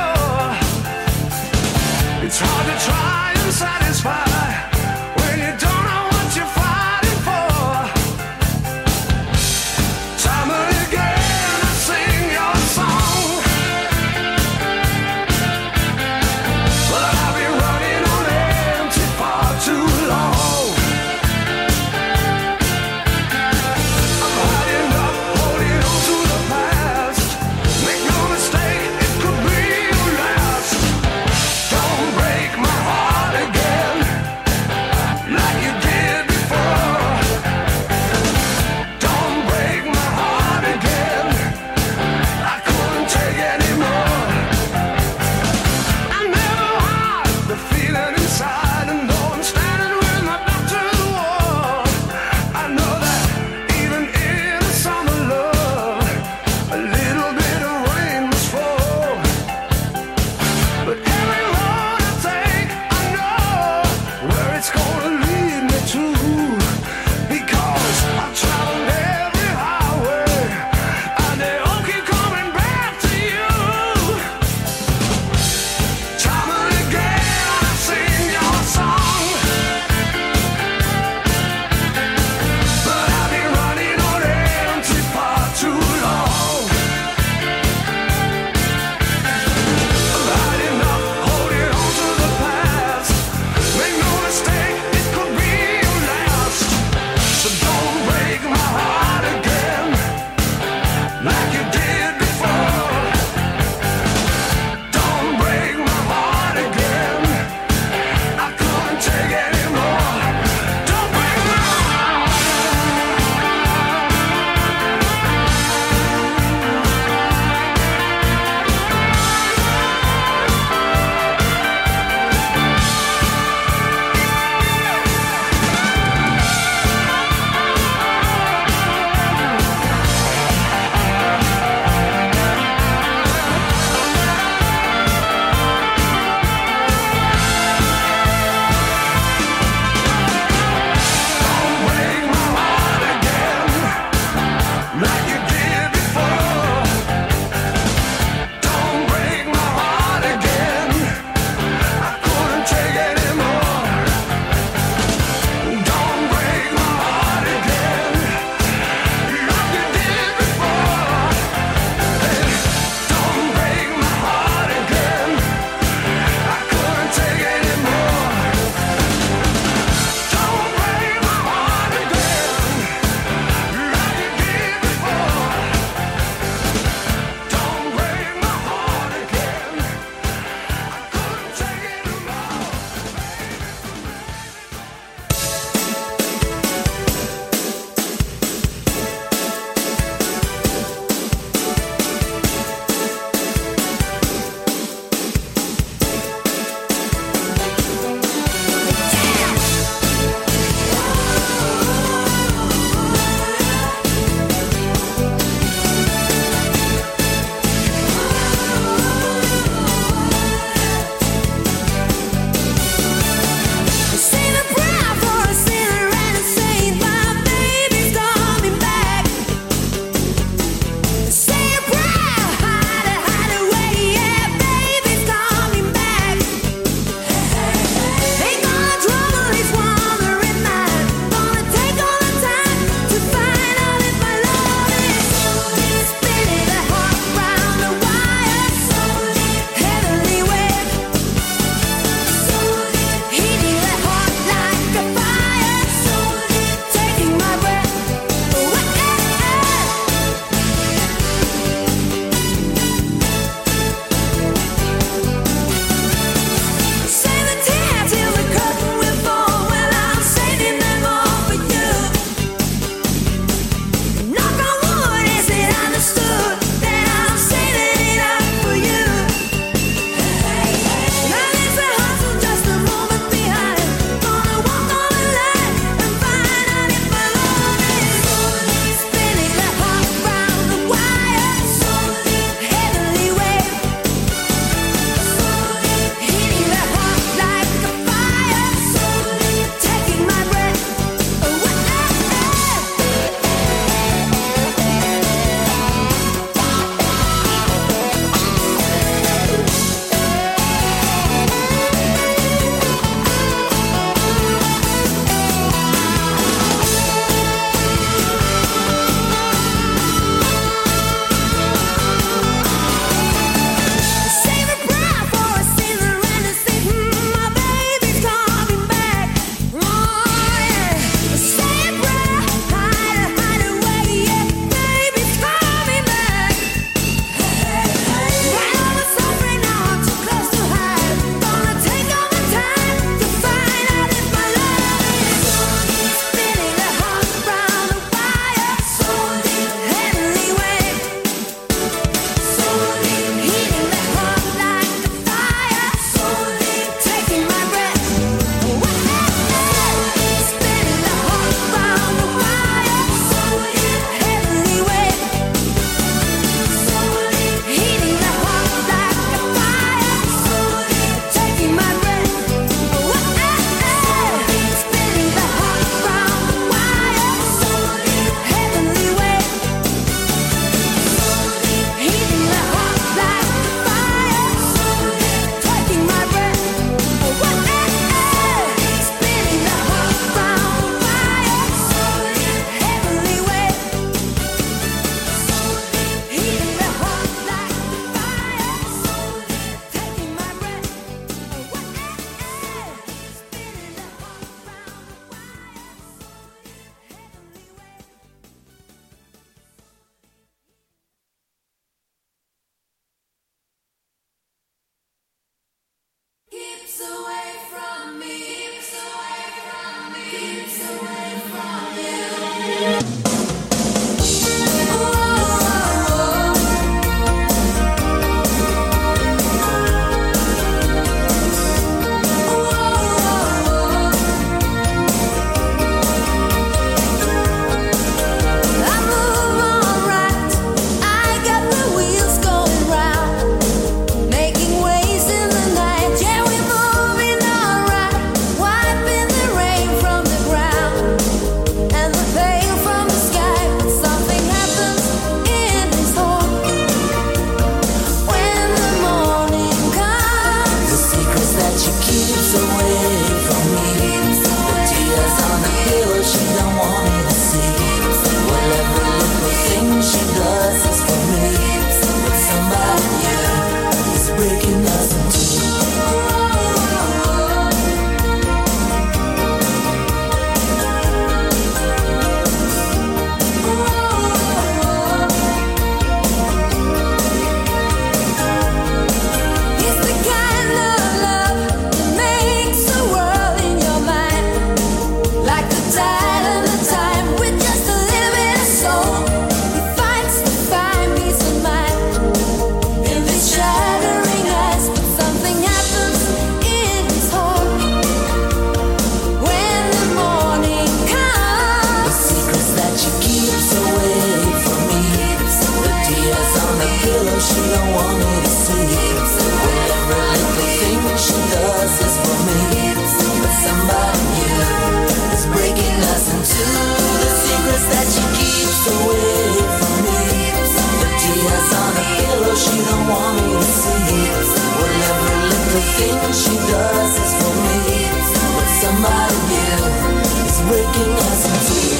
little thing she does is for me. But somebody new is breaking us in two.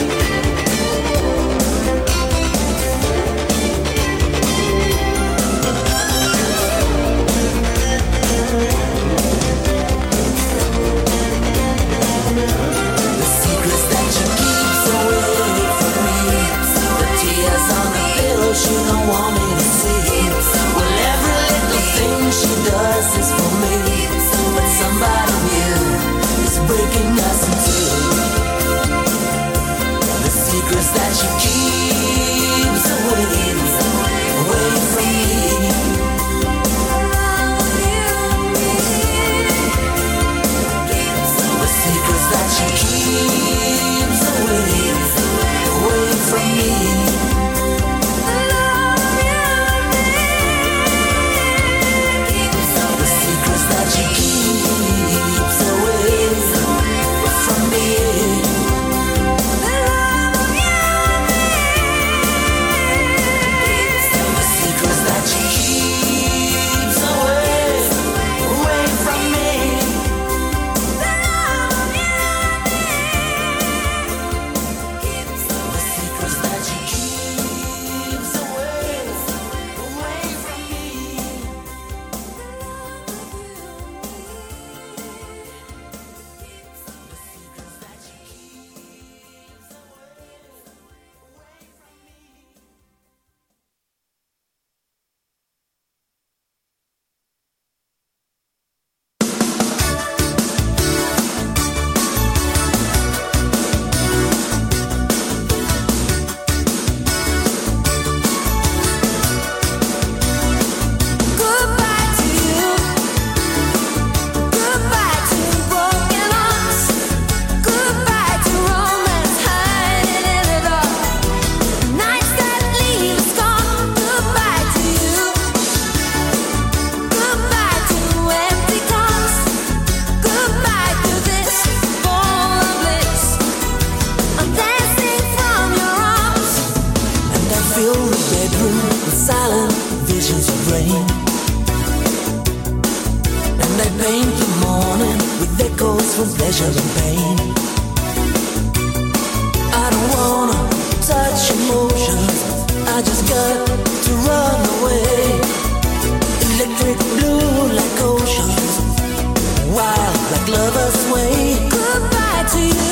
The secrets that she keeps away from me, the tears on the pillow she don't want me to see. Well, every little thing she does is for me, but somebody new is breaking us in two. The secrets that she keeps away, away from me. The secrets that she keeps away, away from me. The secrets that she keeps away from me. The secrets that she keeps away, away from me. The secrets that she keeps away, away from me. Goodbye to you. Goodbye to broken hearts. Goodbye to romance hiding in the dark. Nights that leave us gone. Goodbye to you. Goodbye to empty cars. Goodbye to this ball of bliss. I'm dancing from your arms, and I fill the bedroom with silent visions of rain. And I paint the morning with echoes from pleasure and pain. I don't wanna touch emotions, I just got to run away. Electric blue like oceans, wild like lovers sway. Goodbye to you.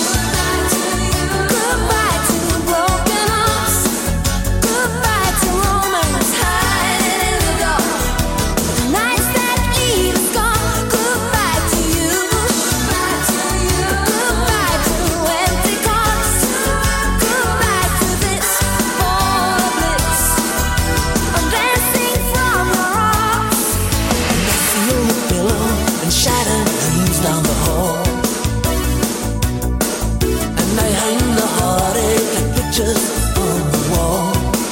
Goodbye to broken hearts. Goodbye to romance hiding in the dark. Nights that leave us gone. Goodbye to you. Goodbye to you. Goodbye to empty cars. Goodbye to this ball of bliss. I'm dancing from your arms, and I feel the pillow and shattered dreams down the hall. And I hang the heartache like pictures on the wall.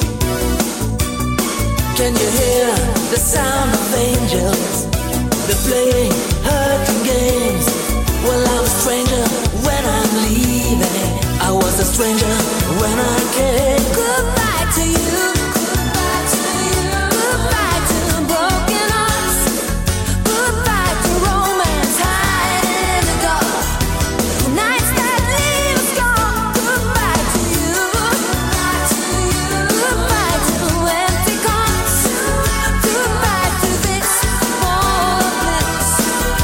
Can you hear the sound of angels? They're playing hurting games. Well, I'm a stranger when I'm leaving. I was a stranger when I came. Goodbye to you. Goodbye to you. Goodbye to broken hearts. Goodbye to romance hiding in the dark. Nights that leave us gone. Goodbye to you. Goodbye to you. Goodbye to empty cars. Goodbye to this ball of bliss.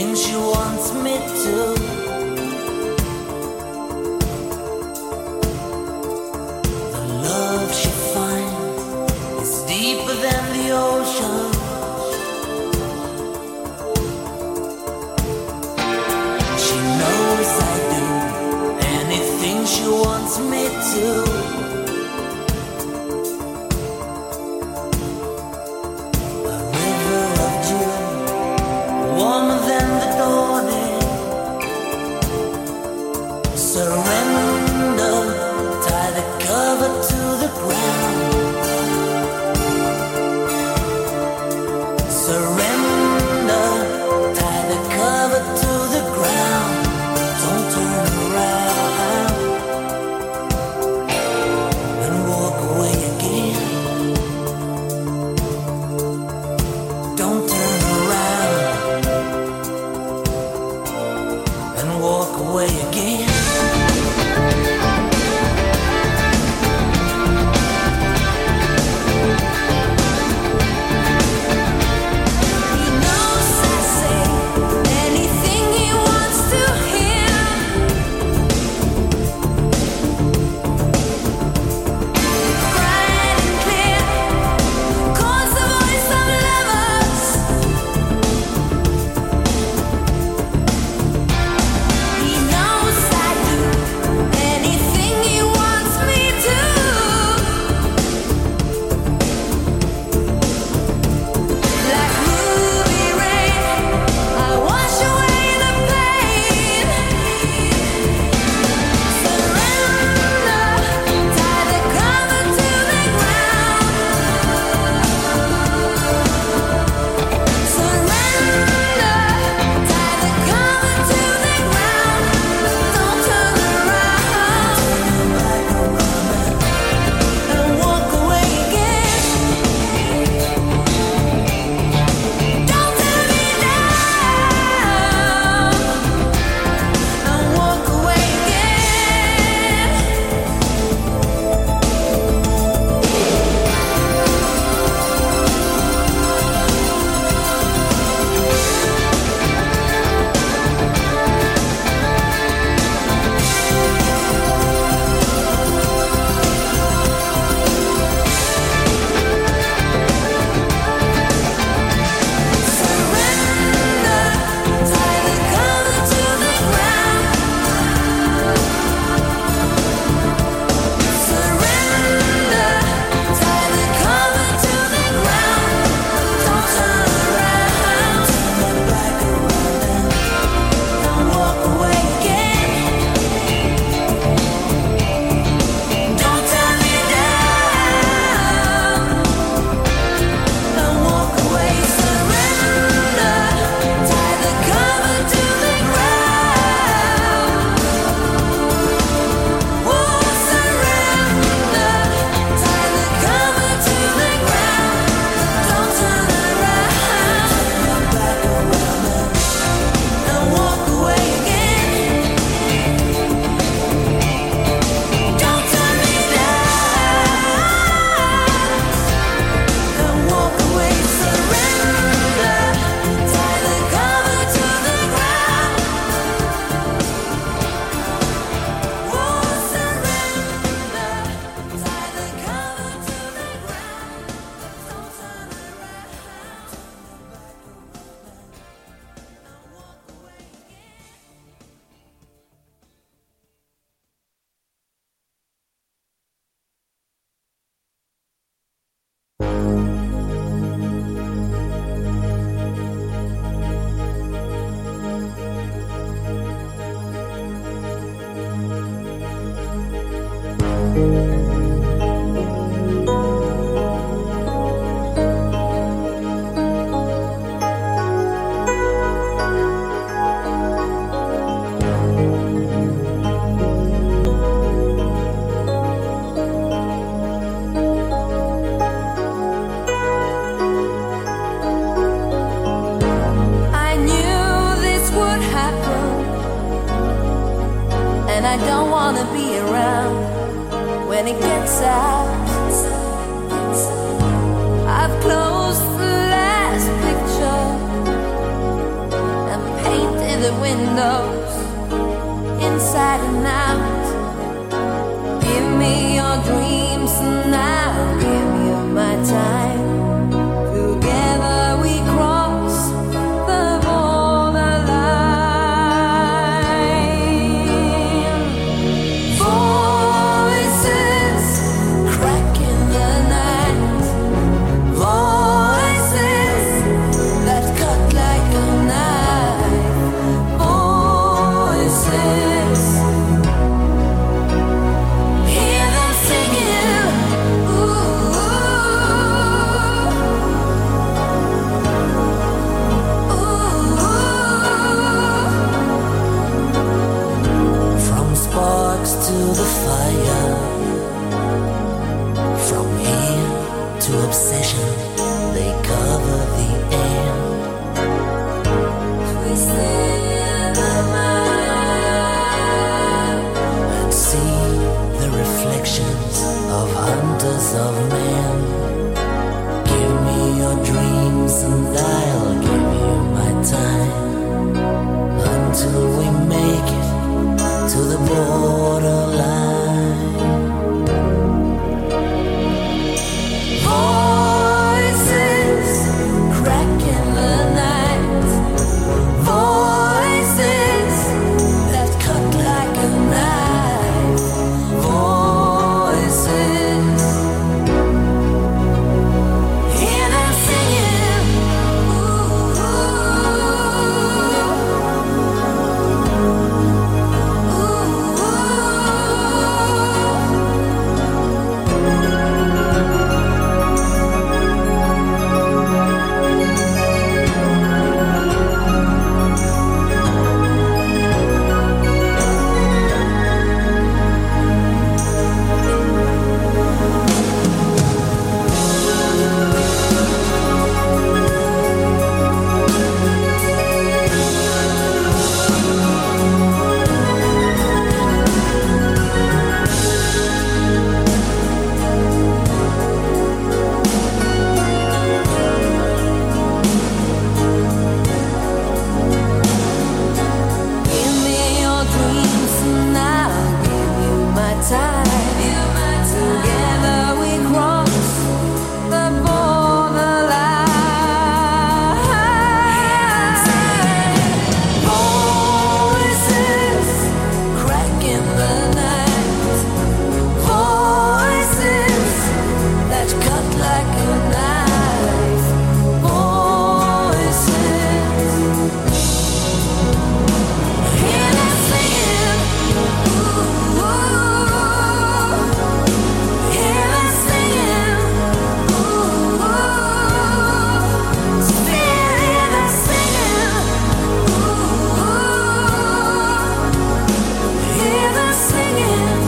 anything she wants me to. The love she finds is deeper than the ocean. She knows I do anything she wants me to. I've closed the last picture and painted the windows, inside and out. Give me your dreams and I'll give you my time. Together we cross the borderline. Voices crack in the night. Voices that cut like a knife. Voices, hear them singing. Ooh, ooh. From sparks to the fire, from here to obsession, they cover the air. Twisted in the mind and see the reflections of hunters of men. Give me your dreams and I'll give you my time until we make it to the borderline. Voices crack in the night. Voices that cut like a knife. Voices, hear them singing. Ooh, give me your dreams and I'll give you my time. Together we cross the borderline. Voices crack in the night. Voices that cut like a knife. Voices, hear them singing. Ooh, hear them singing. Ooh, still hear them singing. Ooh, hear them singing.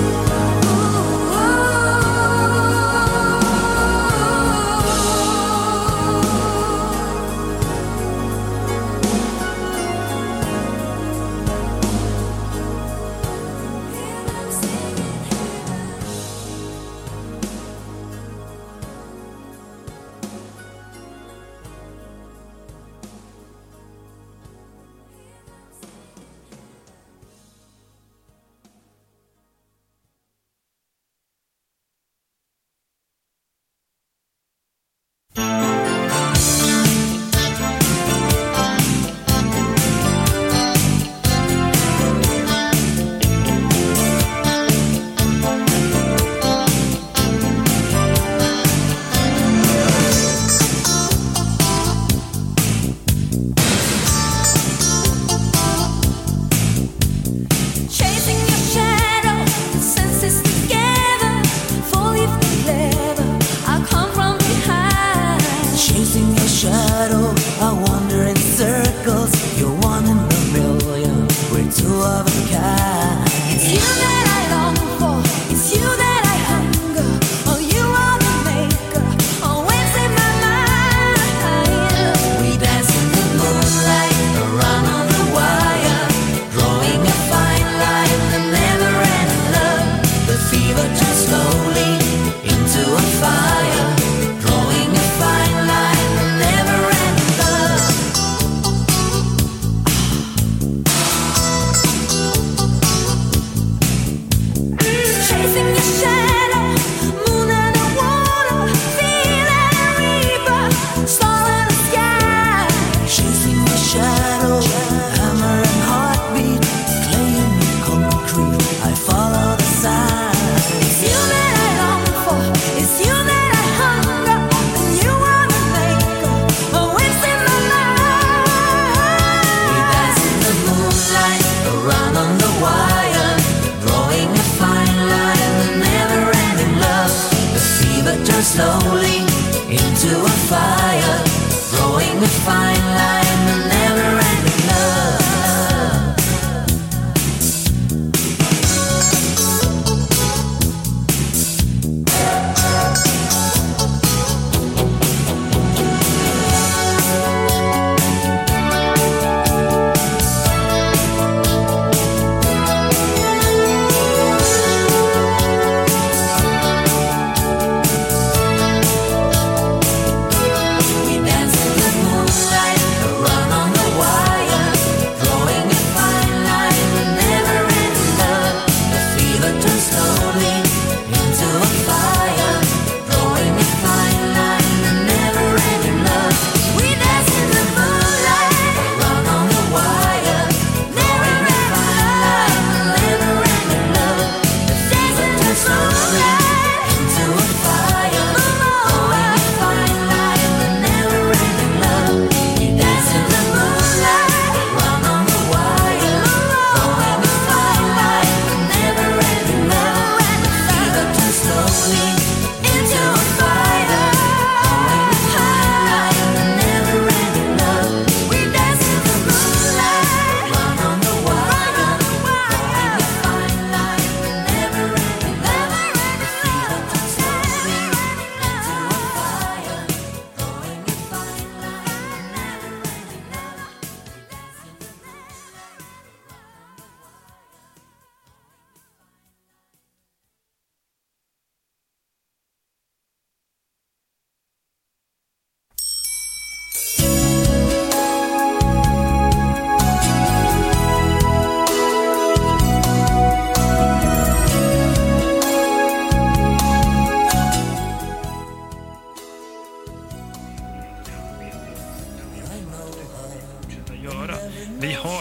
Chasing your shadow, senses together. Fall if you're clever, I'll come from behind. Chasing your shadow, I wander in circles. You're one in a million, we're two of a kind. It's you that I long for, it's you that I hunger. Oh, you are the maker, always in my mind. We dance in the moonlight, around on the wire, drawing a fine line, the never-ending love. The fever turns slowly into a fire, drawing a fine line, the never-ending love.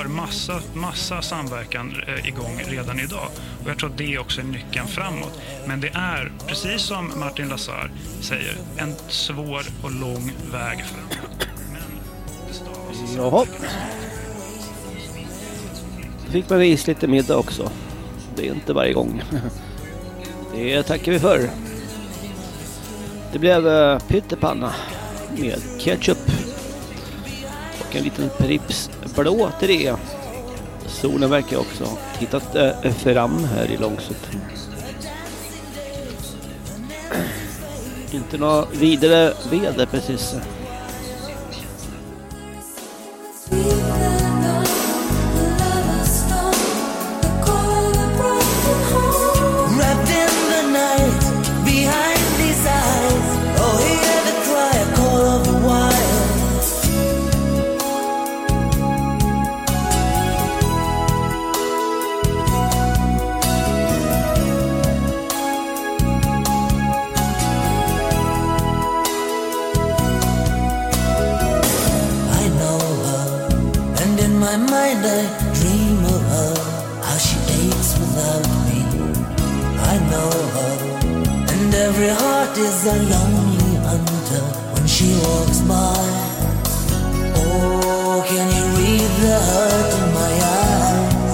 massa, massa samverkan eh, igång redan idag. Och jag tror att det är också nyckeln framåt. Men det är, precis som Martin Lazar säger, en svår och lång väg framåt. Jaha. Fick man vis lite middag också. Det är inte varje gång. Det tackar vi för. Det blev uh, pyttepanna med ketchup och en liten Pripps blå till det. Solen verkar också ha tittat uh, fram här i Långsut. Inte några vidare väder precis. Every heart is a lonely hunter when she walks by. Oh, can you read the hurt in my eyes?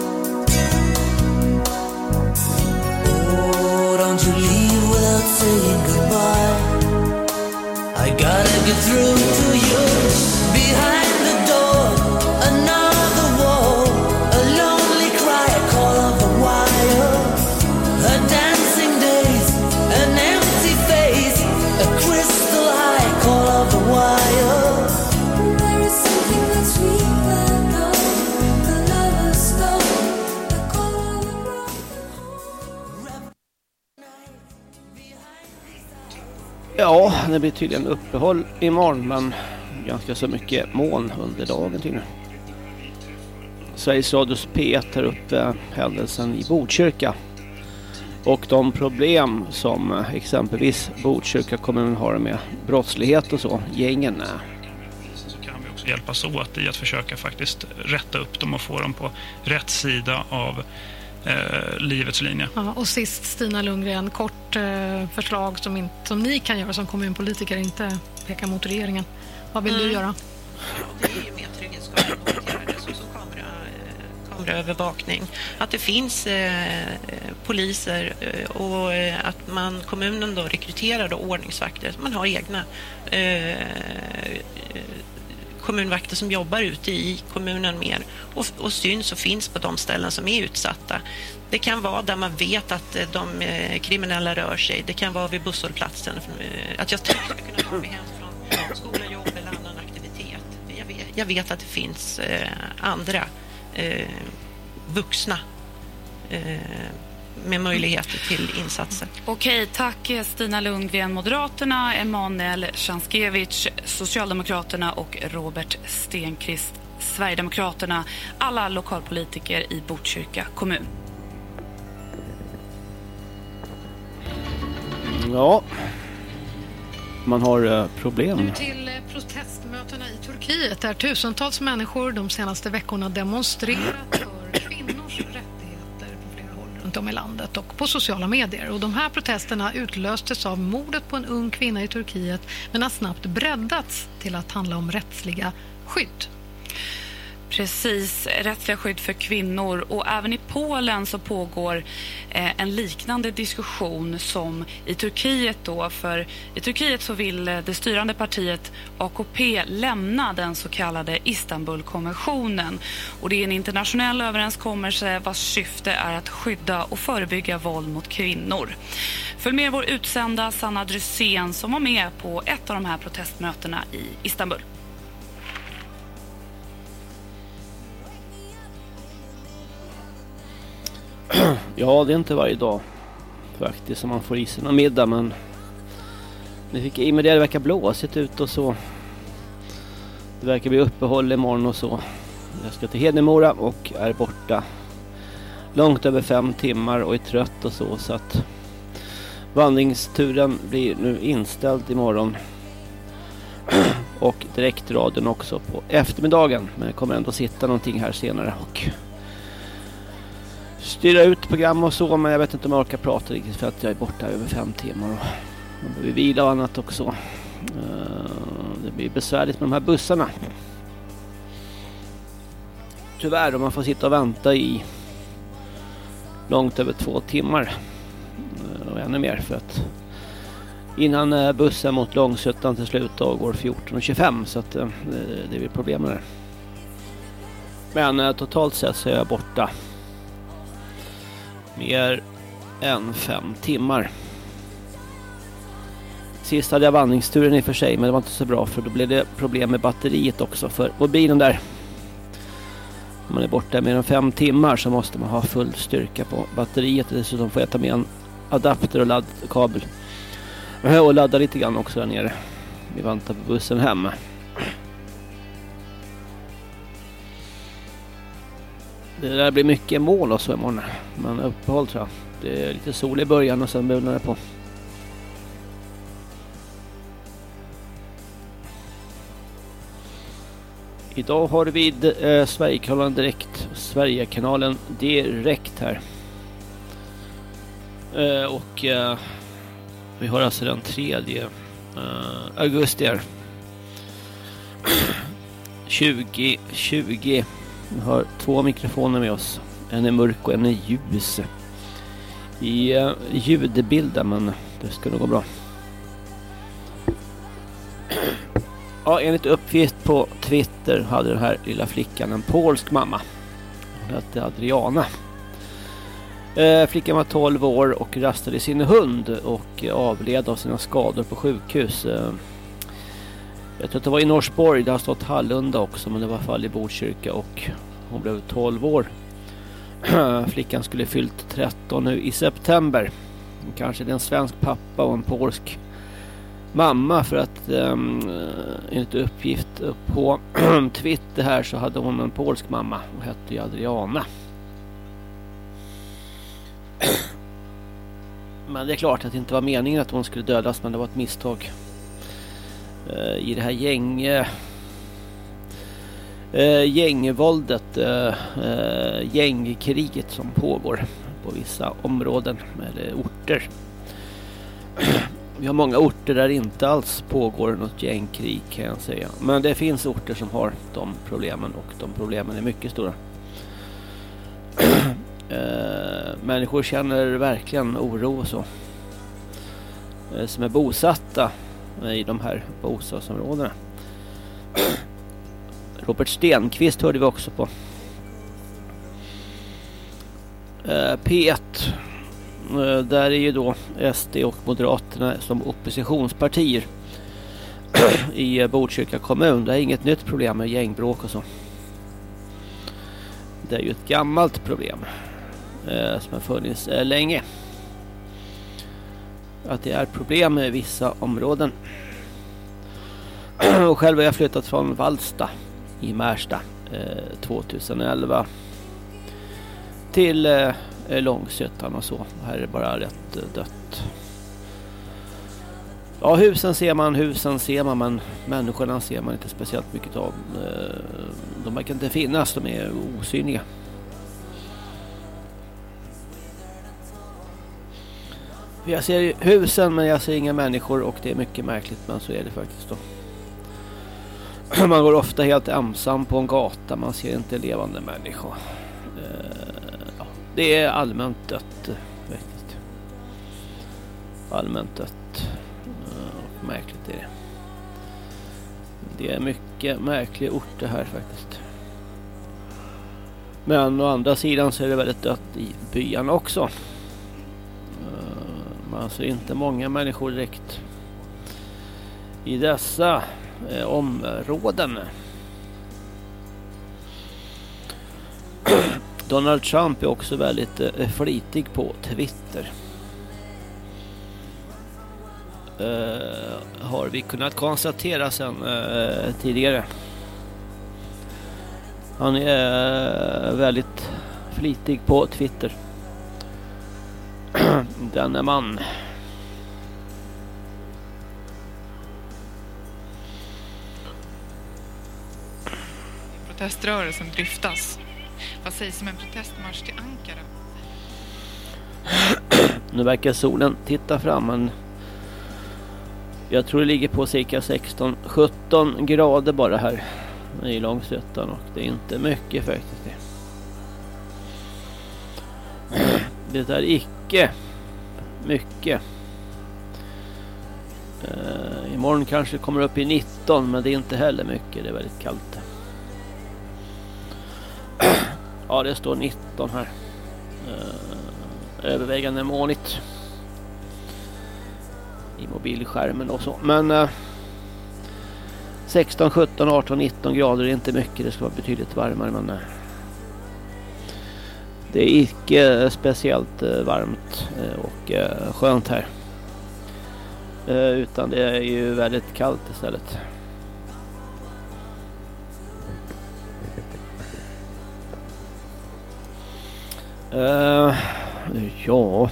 Oh, don't you leave without saying goodbye. I gotta get through to you. Behind the door, another wall, a lonely cry, a call of a wire, a dancing days, an empty face, a crystal high call of a wire. There is something that's sweeter than the lover's stone, the call of a broken. Ja, det blir tydligen uppehåll imorgon, men ganska så mycket moln under dagen tydligen. Sveriges Radios P ett tar upp eh, händelsen i Botkyrka och de problem som eh, exempelvis Botkyrka kommun har med brottslighet och så, gängen. Så kan vi också hjälpas åt i att försöka faktiskt rätta upp dem och få dem på rätt sida av eh, livets linje. Ja, och sist Stina Lundgren, kort eh, förslag som, in, som ni kan göra som kommunpolitiker, inte peka mot regeringen. Vad vill mm. du göra? Det är ju mer trygghetsskapande åtgärder som kamera, kameraövervakning. Att det finns eh, poliser eh, och eh, att man, kommunen då rekryterar då ordningsvakter. Man har egna eh, kommunvakter som jobbar ute i kommunen mer och, och syns och finns på de ställen som är utsatta. Det kan vara där man vet att de eh, kriminella rör sig. Det kan vara vid busshållplatsen. Eh, att jag ska kunna ta mig hem från skola, jobb eller annan aktivitet. Jag vet, jag vet att det finns eh, andra eh, vuxna eh, med möjligheter till insatser. Okej, tack Stina Lundgren, Moderaterna, Emanuel Shanskevich, Socialdemokraterna och Robert Stenqvist, Sverigedemokraterna, alla lokalpolitiker i Botkyrka kommun. Ja, man har uh, problem. Nu till eh, protestmötena i Turkiet där tusentals människor de senaste veckorna demonstrerat för kvinnors rättigheter på flera håll runt om i landet och på sociala medier. Och de här protesterna utlöstes av mordet på en ung kvinna i Turkiet men har snabbt breddats till att handla om rättsliga skydd. Precis, rättsliga skydd för kvinnor, och även i Polen så pågår eh, en liknande diskussion som i Turkiet då, för i Turkiet så vill det styrande partiet A K P lämna den så kallade Istanbulkonventionen, och det är en internationell överenskommelse vars syfte är att skydda och förebygga våld mot kvinnor. Följ med vår utsända Sanna Drysén som var med på ett av de här protestmötena i Istanbul. Ja, det är inte varje dag faktiskt som man får i sig någon middag, men det fick i med det, det verkar blåsigt ut och så. Det verkar bli uppehåll imorgon och så. Jag ska till Hedemora och är borta långt över fem timmar och är trött och så, så att vandringsturen blir nu inställd imorgon. och direktradion också på eftermiddagen. Men jag kommer ändå sitta någonting här senare och styra ut program och så, men jag vet inte om jag orkar prata riktigt för att jag är borta över fem timmar och man behöver vila och annat också. Det blir besvärligt med de här bussarna. Tyvärr, om man får sitta och vänta i långt över två timmar och ännu mer, för att innan bussen mot Långshyttan till slut då går fjorton och tjugofem, så att det är problem med det. Men totalt sett så är jag borta mer än fem timmar. Sist hade jag vandringsturen i och för sig, men det var inte så bra, för då blev det problem med batteriet också för mobilen där. Om man är borta mer än fem timmar så måste man ha full styrka på batteriet. Dessutom får jag ta med en adapter och laddkabel. Och ladda lite grann också där nere. Vi väntar på bussen hem. Det där blir mycket mål och så imorgon. Men uppehåll tror jag. Det är lite sol i början och sen bulnar det på. Idag har vi eh, Sverigekanalen direkt. Sverigekanalen direkt här. Eh, och eh, vi har alltså den tredje eh, augusti här. tjugo tjugo. Vi har två mikrofoner med oss. En är mörk och en är ljus. I uh, ljudbilden, men det ska nog gå bra. Ja, enligt uppgift på Twitter hade den här lilla flickan en polsk mamma. Hon hette Adriana. Eh, flickan var tolv år och rastade sin hund och eh, avled av sina skador på sjukhus. Eh, jag tror att det var i Norsborg, det har stått Hallunda också, men det var i alla fall i Botkyrka, och hon blev tolv år. Flickan skulle fyllt tretton nu i september. Kanske det är en svensk pappa och en polsk mamma, för att um, enligt uppgift på Twitter här så hade hon en polsk mamma och hette ju Adriana. Men det är klart att det inte var meningen att hon skulle dödas, men det var ett misstag. Uh, i det här gäng uh, gängvåldet, uh, uh, gängkriget som pågår på vissa områden eller orter. Vi har många orter där inte alls pågår något gängkrig, kan jag säga. Men det finns orter som har de problemen, och de problemen är mycket stora. uh, människor känner verkligen oro och så. Uh, som är bosatta i de här bostadsområdena. Robert Stenqvist hörde vi också på. Uh, P ett. Uh, där är ju då S D och Moderaterna som oppositionspartier i Botkyrka kommun. Det är inget nytt problem med gängbråk och så. Det är ju ett gammalt problem uh, som har funnits uh, länge. Att det är problem med vissa områden. Och själv har jag flyttat från Vallsta i Märsta eh, tjugoelva till eh, Långshyttan och så. Här är det bara rätt eh, dött. Ja, husen ser man, husen ser man, men människorna ser man inte speciellt mycket av. Eh, de verkar inte finnas, de är osynliga. Jag ser husen, men jag ser inga människor, och det är mycket märkligt, men så är det faktiskt då. Man går ofta helt ensam på en gata, man ser inte levande människor. Ja, det är allmänt dött faktiskt. Allmänt dött. Ja, märkligt är det. Det är mycket märkliga orter här faktiskt. Men å andra sidan så är det väldigt dött i byarna också. Man ser inte många människor direkt i dessa eh, områden. Donald Trump är också väldigt eh, flitig på Twitter. Eh, har vi kunnat konstatera sen eh, tidigare. Han är eh, väldigt flitig på Twitter. Denne man. proteströrelsen dryftas. Vad sägs om en protestmarsch till Ankara? Nu verkar solen titta fram, men jag tror det ligger på cirka sexton sjutton grader bara här i Långshyttan, och det är inte mycket faktiskt. Det är icke mycket. Uh, imorgon kanske det kommer upp i nitton, men det är inte heller mycket, det är väldigt kallt. Ja, det står nitton här. Uh, övervägande molnigt i mobilskärmen och så. Men uh, sexton, sjutton, arton, nitton grader är inte mycket. Det ska vara betydligt varmare, men uh, det är icke speciellt uh, varmt uh, och uh, skönt här. Uh, utan det är ju väldigt kallt istället. Uh, ja.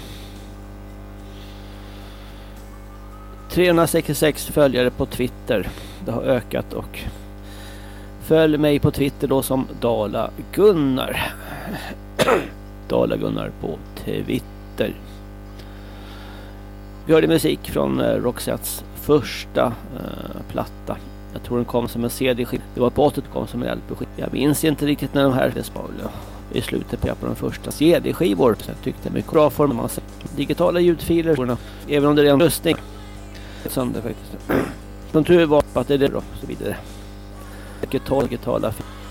trehundrasextiosex följare på Twitter. Det har ökat, och följ mig på Twitter då som Dala Gunnar. Dala Gunnar på Twitter. Vi hörde musik från uh, Roxettes första uh, platta. Jag tror den kom som en C D-skiva. Det var på åttiotalet kom som en L P-skiva. Jag minns inte riktigt när de här ja, i slutet på de första C D-skivor. Så jag tyckte mycket bra form. Man ser digitala ljudfiler. Även om det är en röstning. Sönder faktiskt. De tror det var att det är det då. Så vidare. Digital, digitala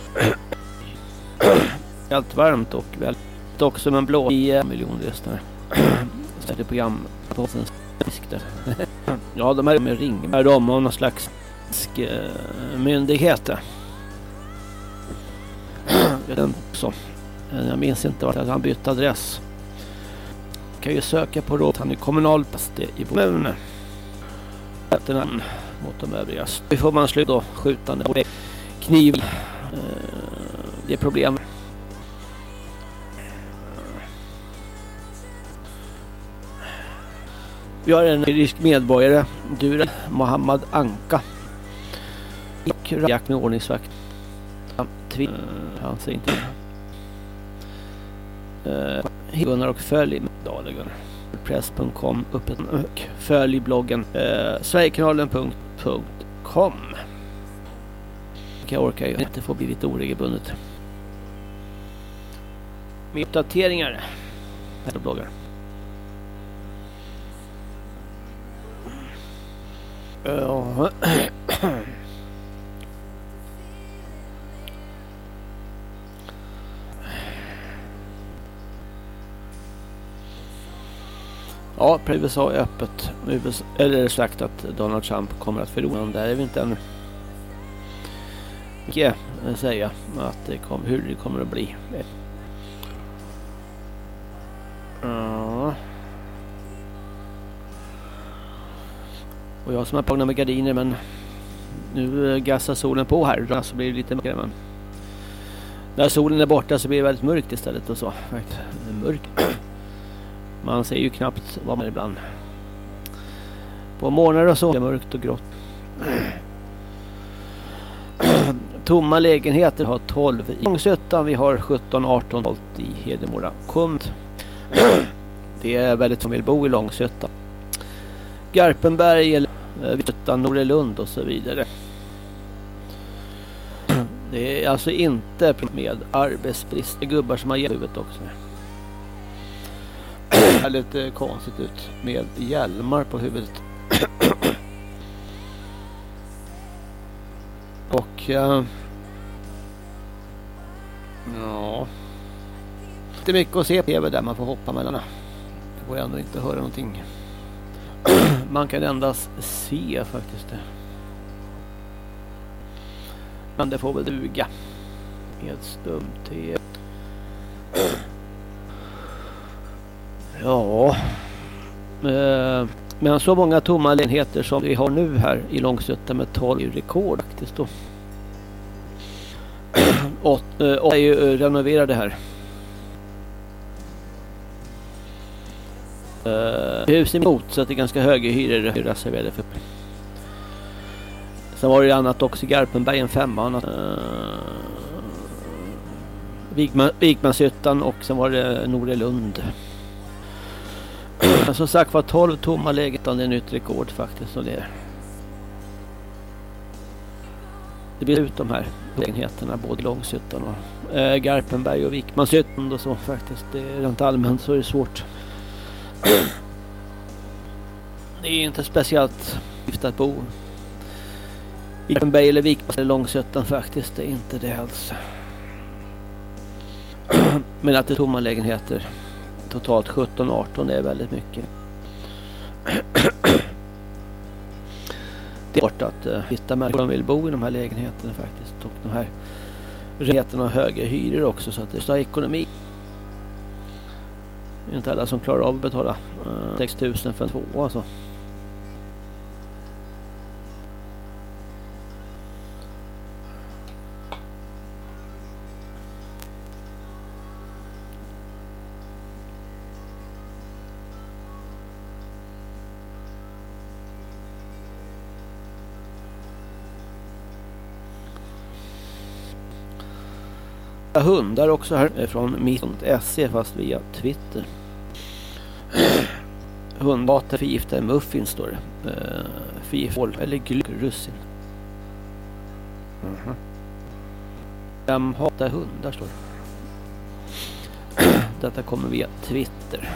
helt varmt och väl. Också med en blå i miljoner lyssnare. Så är det program på sin där. Ja, de här med ring. Är de av någon slags myndigheter. Så. Jag minns inte vart han bytte adress. Kan ju söka på då. Han är kommunalpast i kommunen. Namn mot de övriga. Vi får man slut då skjutande och kniv. Det är problem. Vi har en rysk medborgare, Dure Mohammad Anka. Och jakt med ordningsvakt. Han säger inte. Gunnar och följ Dalagun. press punkt com öppet och följ bloggen eh, sverigekanalen punkt com. Jag orkar ju inte få bli lite oregelbundet. Med uppdateringar på bloggar. Ja. Ja, U S A är öppet. U S A, eller är det sagt att Donald Trump kommer att förlora? Det är vi inte ännu. Jag kan säga att det kom, hur det kommer att bli. Ja. Och jag som har pagna med gardiner, men nu gassar solen på här, så blir det lite mörkare. Men när solen är borta så blir det väldigt mörkt istället och så. Mörkt. Man ser ju knappt vad man ibland. På morgnar och så är det mörkt och grått. Tomma lägenheter har tolv i Långshyttan. Vi har sjutton arton i Hedemora kommun. Det är väldigt som vill bo i Långshyttan. Garpenberg eller Vittan, Norrlund och så vidare. Det är alltså inte med arbetsbrist. Det är gubbar som har gett huvudet också. Det är lite konstigt ut med hjälmar på huvudet. Och uh, ja, det är mycket att se på T V där man får hoppa mellan. Det går ändå inte att höra någonting. Man kan endast se faktiskt det. Men det får väl duga med stum-T. Ja, eh, men så många tomma lägenheter som vi har nu här i Långshyttan med tolv rekord faktiskt då. Och, och är ju renoverade här. Uh, hus emot, så att det är ganska höga hyror reserverade för. Sen var det annat också i Garpenberg, en femma. Uh, Vigman, Vigmanshyttan och sen var det Norelund. Men som sagt var tolv tomma lägenheter, det är nytt rekord faktiskt. Och det, det blir ut de här lägenheterna, både Långshyttan och äh, Garpenberg och Vigmanshyttan och så faktiskt. Det är rent allmänt så är det svårt. Det är inte speciellt gift att bo i Garpenberg eller Vigmanshyttan eller Långshyttan faktiskt. Det är inte det alls. Men att det är tomma lägenheter totalt sjutton arton, det är väldigt mycket. Det är svårt att uh, hitta människor som vill bo i de här lägenheterna faktiskt. Och de här lägenheterna har höga hyror också, så att det är så ekonomi. Det är inte alla som klarar av att betala uh, sex tusen för en två alltså. Hundar också här från mitt punkt se fast via Twitter. Hundbater förgiftade muffins står det. Uh, Förgiftad eller glöggrussin. Uh-huh. Vem hatar hundar står det. Detta kommer via Twitter.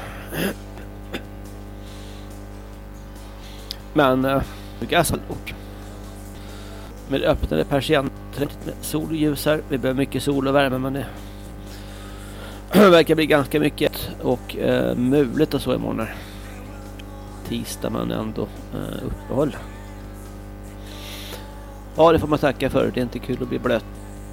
Men uh, gasol och med öppnade persienner med sol och ljus här. Vi behöver mycket sol och värme, men det verkar bli ganska mycket och eh, muligt och så imorgon här. Tisdag, men ändå eh, uppehåll. Ja, det får man tacka för. Det är inte kul att bli blöt.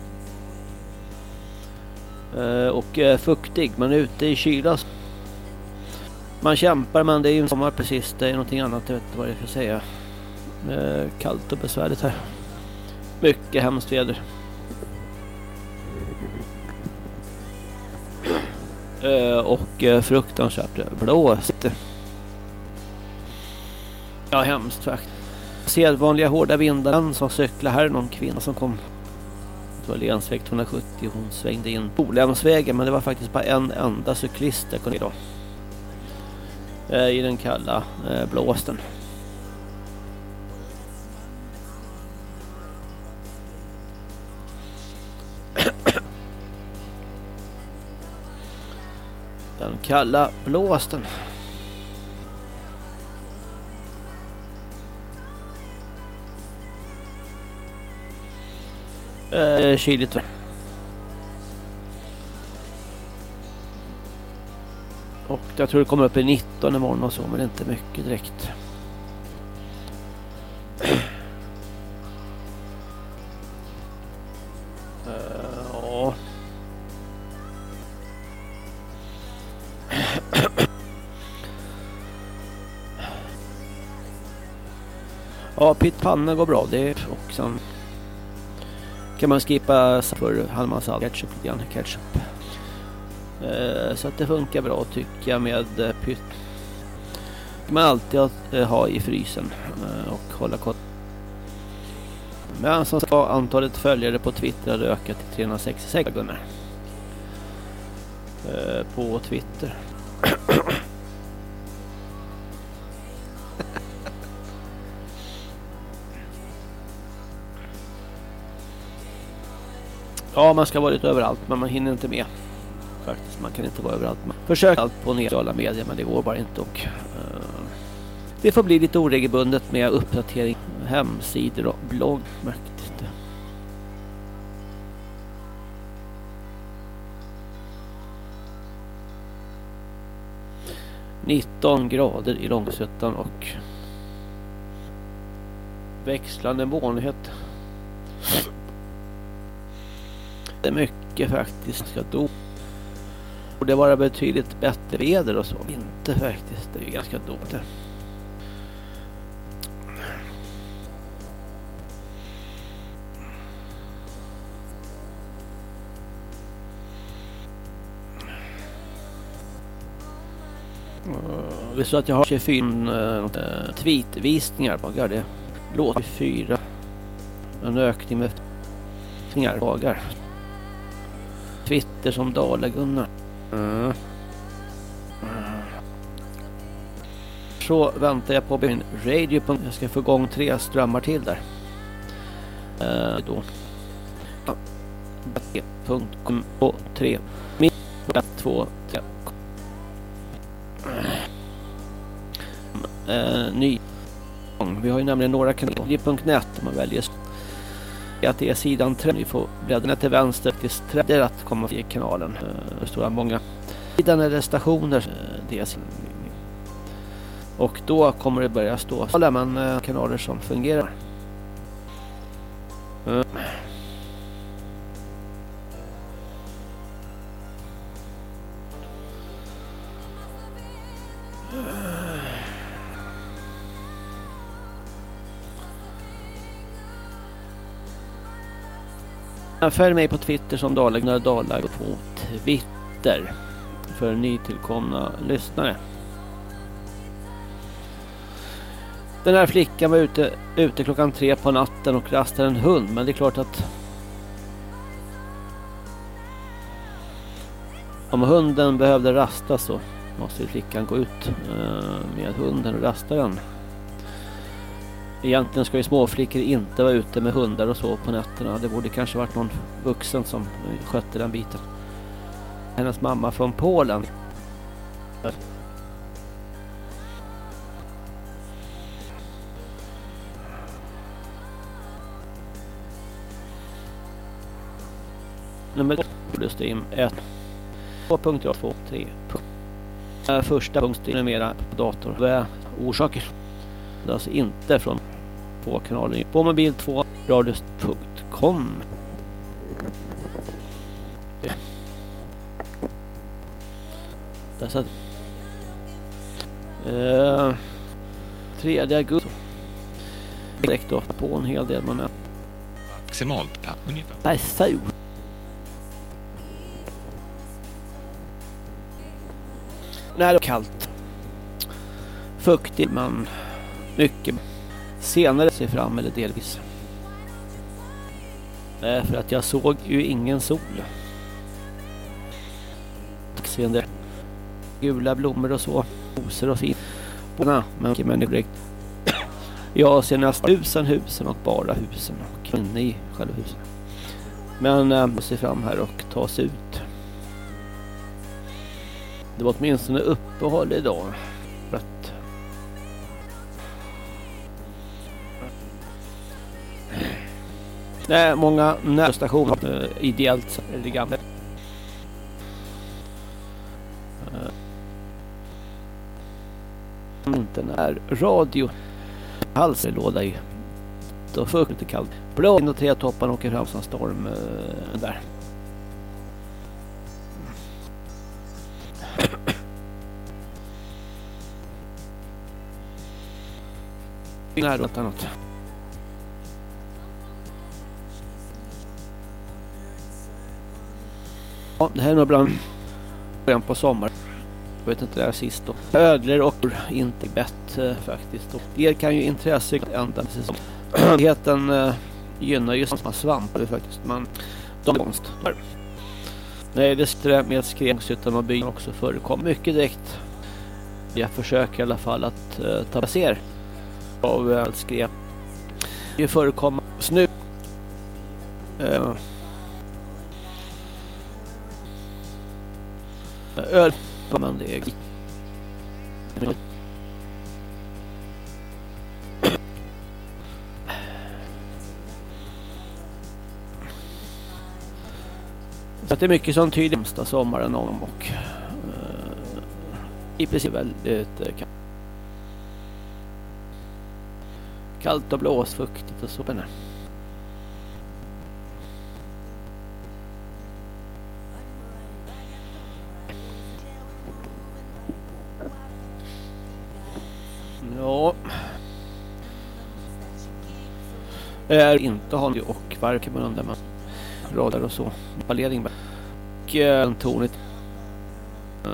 Eh, och eh, fuktig, man är ute i kyla. Man kämpar, men det är ju sommar precis. Det är någonting annat, jag vet inte vad jag ska säga. Eh, kallt och besvärligt här. Mycket hemskt väder. Uh, och uh, fruktansvärt blåst. Ja, hemskt faktiskt. Sedvanliga hårda vindar som cyklar här. Någon kvinna som kom. Det var länsväg tvåhundrasjuttio. Hon svängde in på länsvägen, men det var faktiskt bara en enda cyklist där kunde idag. Uh, I den kalla uh, blåsten. Den kalla blåsten. Eh, kyligt. Och jag tror det kommer upp i nitton imorgon och så, men det är inte mycket direkt. Ja. Ja, pittpanna går bra. Det är och sen kan man skippa för halvmassa ketchup lite grann, ketchup. Eh, så att det funkar bra tycker jag med pytt. Man alltid eh, ha i frysen eh, och hålla koll. Men som ska antalet följare på Twitter har ökat till trehundrasextiosex gånger. Eh, på Twitter. Ja, man ska vara lite överallt, men man hinner inte med. Faktiskt, man kan inte vara överallt. Man försöker allt på sociala medier, men det går bara inte. Och, uh, det får bli lite oregelbundet med uppdatering, hemsidor och blogg. Märkligt. nitton grader i Långshyttan och växlande molnighet. Det är mycket faktiskt ska då. Och det var betydligt bättre väder och så. Inte faktiskt, det är ju ganska dåligt. Uh, visst att jag har tjugofyra uh, tweetvisningar på det. Låt fyra. En ökning med dagar. Twitter som Dala-Gunnar. Mm. Så väntar jag på min radio. Jag ska få igång tre strömmar till där. Uh, då. Punkt kom på tre. Mitt två. Tre. Uh, ny. Vi har ju nämligen några kanaler punkt net om man väljer att det är sidan tre. Ni får bläddra till vänster till tredje att komma i kanalen. Uh, det står många sidan är det stationer. Uh, det är och då kommer det börja stå alla man uh, kanaler som fungerar. Uh. Följ mig på Twitter som Dala-Gunnar Dalag på Twitter för nytillkomna lyssnare. Den här flickan var ute, ute klockan tre på natten och rastade en hund, men det är klart att om hunden behövde rasta så måste flickan gå ut med hunden och rasta den. Egentligen ska ju småflickor inte vara ute med hundar och så på nätterna. Det borde kanske varit någon vuxen som skötte den biten. Hennes mamma från Polen. Nummer två ett två punkt två tre. Första punkten numera på dator. Vad är orsaker? Det är alltså inte från på kanalen på mobil två radios punkt com. Där satt eh, tredje augusti direkt då på en hel del moment. Maximalt per ungefär. Nej, så. När det är kallt. Fuktigt men mycket senare ser fram eller delvis. Eh, för att jag såg ju ingen sol. Seende gula blommor och så. Rosor och fint. Men inte människor direkt. Jag ser nästan tusen husen och bara husen och inne i själva husen. Men eh, jag ser fram här och ta sig ut. Det var åtminstone uppehåll idag. För att nej, många närstationer uh, ideellt är det gamla. Uh, inte när radio alls är låda i. Då får det lite kallt. Blå in och tre toppar åker fram som storm uh, där. Nej, något annat. Ja, det här är nog bland början på sommar. Jag vet inte det här sist då. Ödlor och inte bett eh, faktiskt. Och er kan ju intresse ända precis som heten eh, gynnar ju samma svampar faktiskt. Men de är konst. Nej, det är med skrämsutan och byn också förekommer mycket direkt. Jag försöker i alla fall att eh, ta baser av eh, skräp. Det förekommer snu. Eh, öl men det är så att det är mycket som tyder nästa sommaren om och uh, i princip väldigt uh, kallt. kallt och blåsfuktigt och så där. Ja. Är inte har och varken med där man radar och så. Ballering och en tornet. Uh,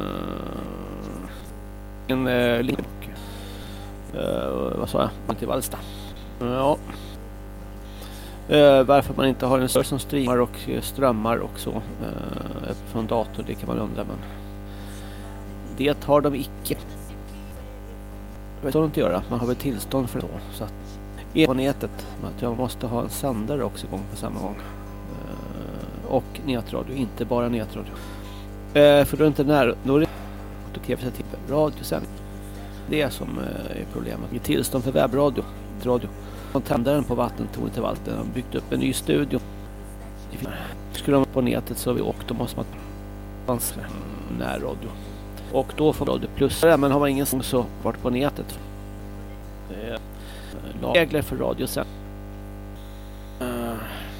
en uh, link. Uh, vad sa jag? Till Valsta. Ja. Uh, varför man inte har en server som streamar och strömmar och så uh, från dator, det kan man undra, men det har de icke. Det får de inte göra, man har väl tillstånd för det då, så att är på nätet, att jag måste ha en sändare också igång på samma gång uh, och nätradio, inte bara nätradio uh, för då är det inte när, då är det då krävs det typ radiosändning. Det är som uh, är problemet. Det är tillstånd för webbradio, radio. Tändaren på vattentornet till Valten har byggt upp en ny studio. Skulle de på nätet så vi åkt, då måste man dansa närradio. Och då får radio plus. Men har man ingen sång så vart på nätet. Eh, regler för radio sen. Uh.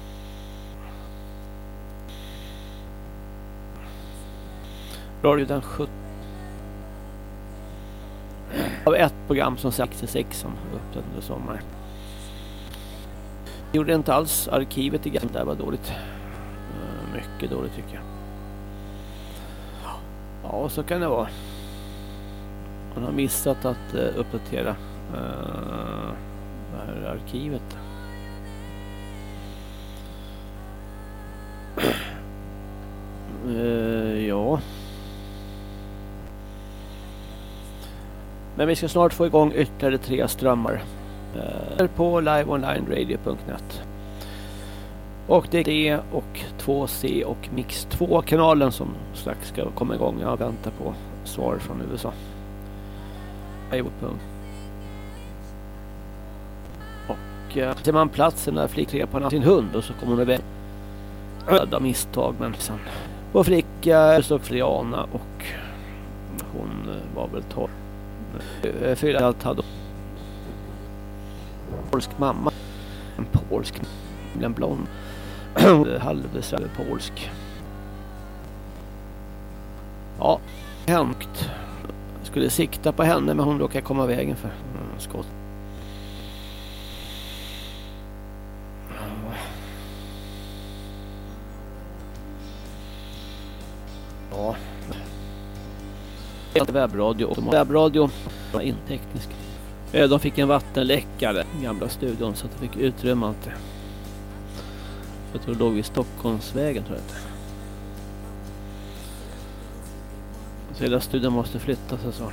Radio den sjutton. Av ett program som sextiosex som öppnade under sommar. Gjorde inte alls arkivet igen, det var dåligt. Uh, mycket dåligt tycker jag. Ja, så kan det vara. Man har missat att uh, uppdatera uh, det här arkivet. Uh, ja. Men vi ska snart få igång ytterligare tre strömmar uh, på live online radio punkt net. Och det är D och två C och Mix två-kanalen som strax ska komma igång. Jag väntar på svar från U S A. Och uh, ser man platsen där flickan på sin hund och så kommer hon iväg. Öda misstag, men sen var flicka såg Friana och hon uh, var väl torr. Fyra allt hade polsk mamma, en polsk, en blond, halvsvärd polsk. Ja, hemskt. Skulle sikta på henne, men hon råkar komma vägen för mm, skott. Ja. Webbradio och webbradio var inteknisk. De fick en vattenläckare i gamla studion så att de fick utrymme allt det. Jag tror det låg vid Stockholmsvägen, tror jag det. Så hela studion måste flyttas och så.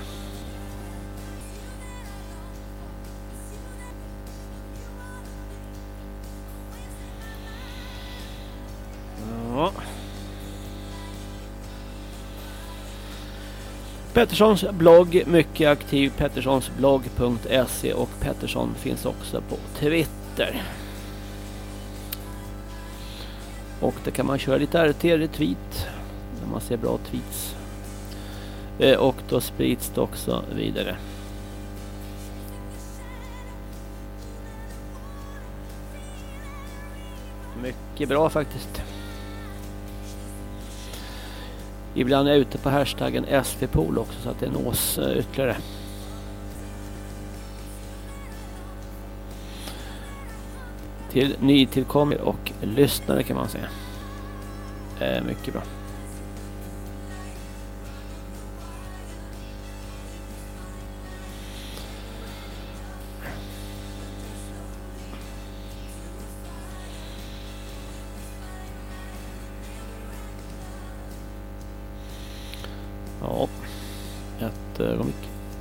Ja. Petterssons blogg, mycket aktiv, petterssonsblogg punkt se, och Pettersson finns också på Twitter. Och det kan man köra lite R T-retweet när man ser bra tweets. Eh, och då sprids det också vidare. Mycket bra faktiskt. Ibland är jag ute på hashtaggen S V Pool också så att det nås uh, ytterligare. Till nytillkommare och lyssnare kan man säga. Eh, mycket bra. Ja, ett ögonblick.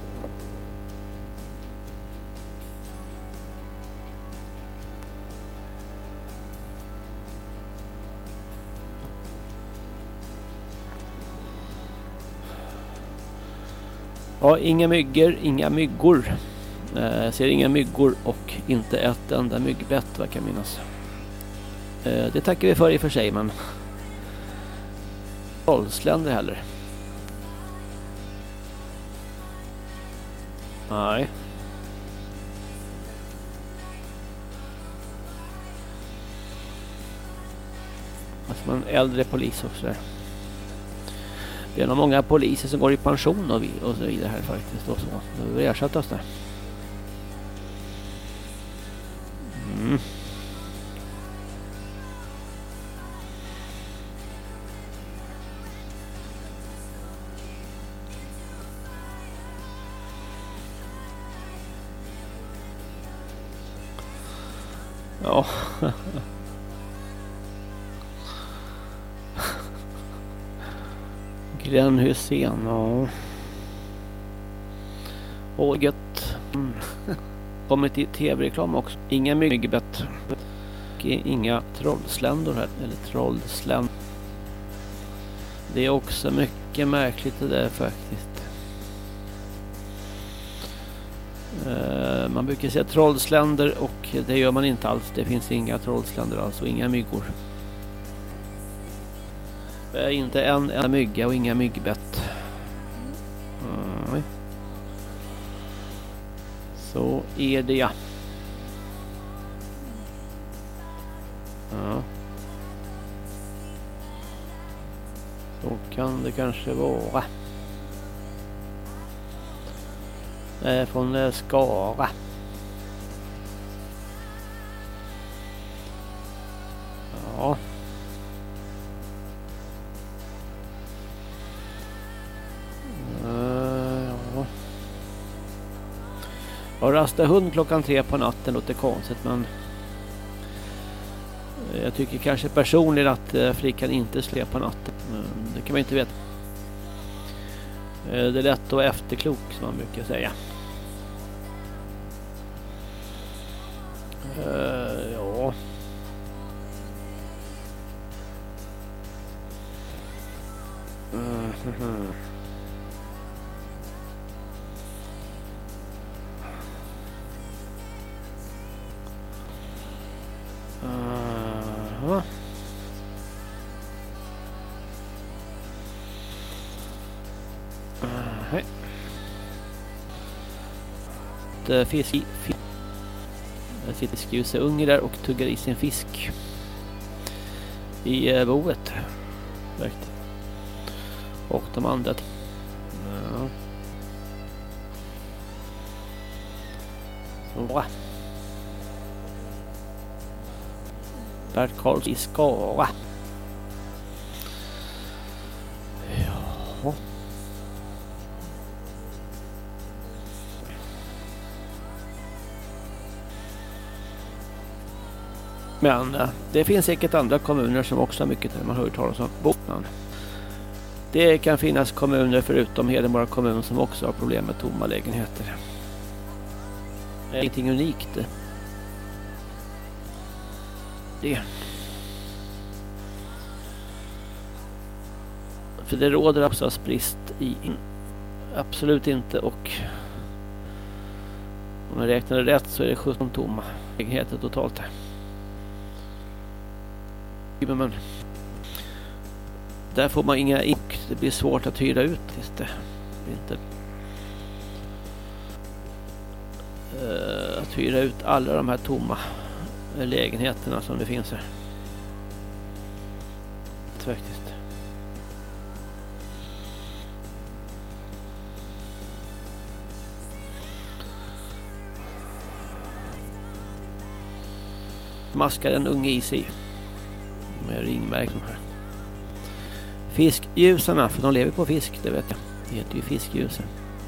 Ja, inga myggor, inga myggor. Eh, jag ser inga myggor och inte ett enda myggbett, vad kan minnas. Eh, det tackar vi för i och för sig, men trollsländer heller. Nej. Alltså en äldre polis också där. Det är nog många poliser som går i pension och, vi, och så vidare här faktiskt. Och så. Då vill vi ersätta oss där. Mm. Ja. Glenn Hussein, ja. Och gött. Mm. Kommit i tv-reklam också. Inga myggbett. Inga trollsländor här. Eller trollsländor. Det är också mycket märkligt det där faktiskt. Uh, man brukar säga trollsländer och det gör man inte alls. Det finns inga trollsländer alls och inga myggor. Uh, inte en enda mygga och inga myggbett. Mm. Så är det ja. Ja. Så kan det kanske vara. Eh, från eh, Skara. Ja. Uh, ja. Jag rastar hund klockan tre på natten, låter konstigt, men jag tycker kanske personligen att uh, flickan inte slår på natten. Men det kan man inte veta. Uh, det är lätt att vara efterklok, som man brukar säga. Uh, ja. Mm-hmm. Uh-huh. Uh-huh. Det fisk i fisk. Jag sitter skusseunge där och tuggar i sin fisk i uh, boet. Verkligen. Och de andra. Ja. Så. Bert Karlsson i Skara. Ja. Men äh, det finns säkert andra kommuner som också har mycket där man hör talas om Bottnan. Det kan finnas kommuner förutom Hedemora kommun som också har problem med tomma lägenheter. Det är ingenting unikt. Det. För det råder absolut brist i absolut inte, och om jag räknar rätt så är det sjutton tomma lägenheter totalt. Men där får man inga ink. Det blir svårt att hyra ut. Det inte. Uh, att hyra ut alla de här tomma lägenheterna som det finns här. Faktiskt. Maskar en unge i sig. Med ringmärken här. Fiskljusarna, för de lever på fisk, det vet jag. Det heter ju fiskljusen.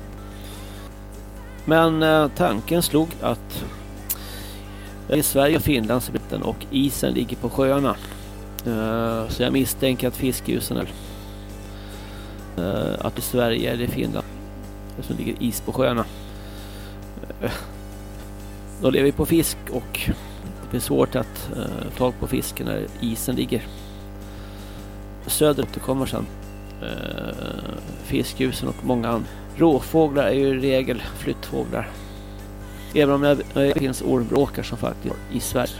Men eh, tanken slog att i Sverige och Finland så den och isen ligger på sjöarna. Uh, så jag misstänker att fiskljusen är uh, att i Sverige eller i Finland så ligger is på sjöarna. Uh, de lever på fisk och det blir svårt att uh, ta på fisken när isen ligger. Söderut kommer sedan uh, fiskljusen och många andra. Råfåglar är ju i regel flyttfåglar. Även om det finns ormbråkar som faktiskt i Sverige.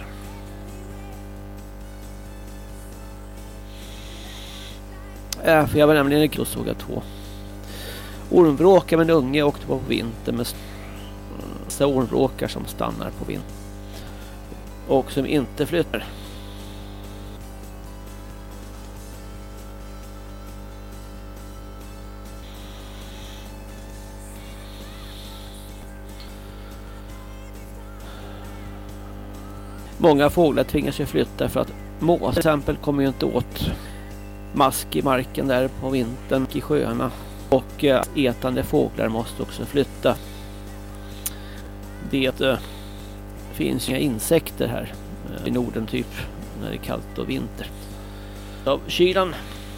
Äh, för jag var nämligen en såg jag två ormbråkar med en unge åkte på vintern med så ormbråkar som stannar på vintern och som inte flyttar. Många fåglar tvingas ju flytta för att mås till exempel kommer ju inte åt mask i marken där på vintern i sjöarna. Och ätande fåglar måste också flytta. Det äh, finns inga insekter här eh, i Norden typ när det är kallt och vinter. Av kylan.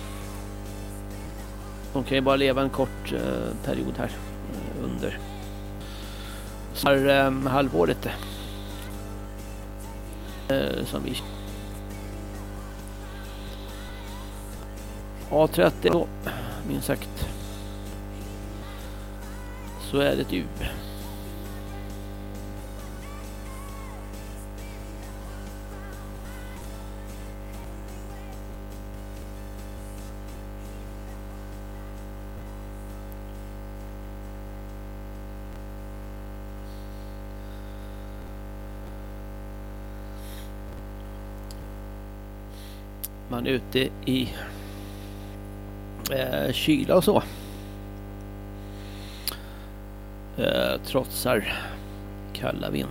De kan ju bara leva en kort eh, period här eh, under så här eh, halvåret eh, som vi A trettio då, minst sagt. Så är det ju. Man är ute i eh, kyla och så. Eh, trotsar kalla vind.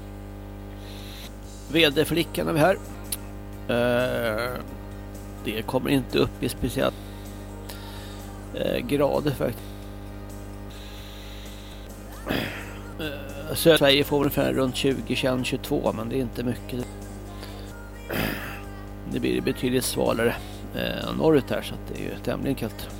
Väderflickan är vi här. Eh, det kommer inte upp i speciellt eh, grader faktiskt. Eh, Södra Sverige får ungefär runt tjugo, tjugoett, tjugotvå, men det är inte mycket. Det blir betydligt svalare eh, norrut här, så att det är ju tämligen kallt.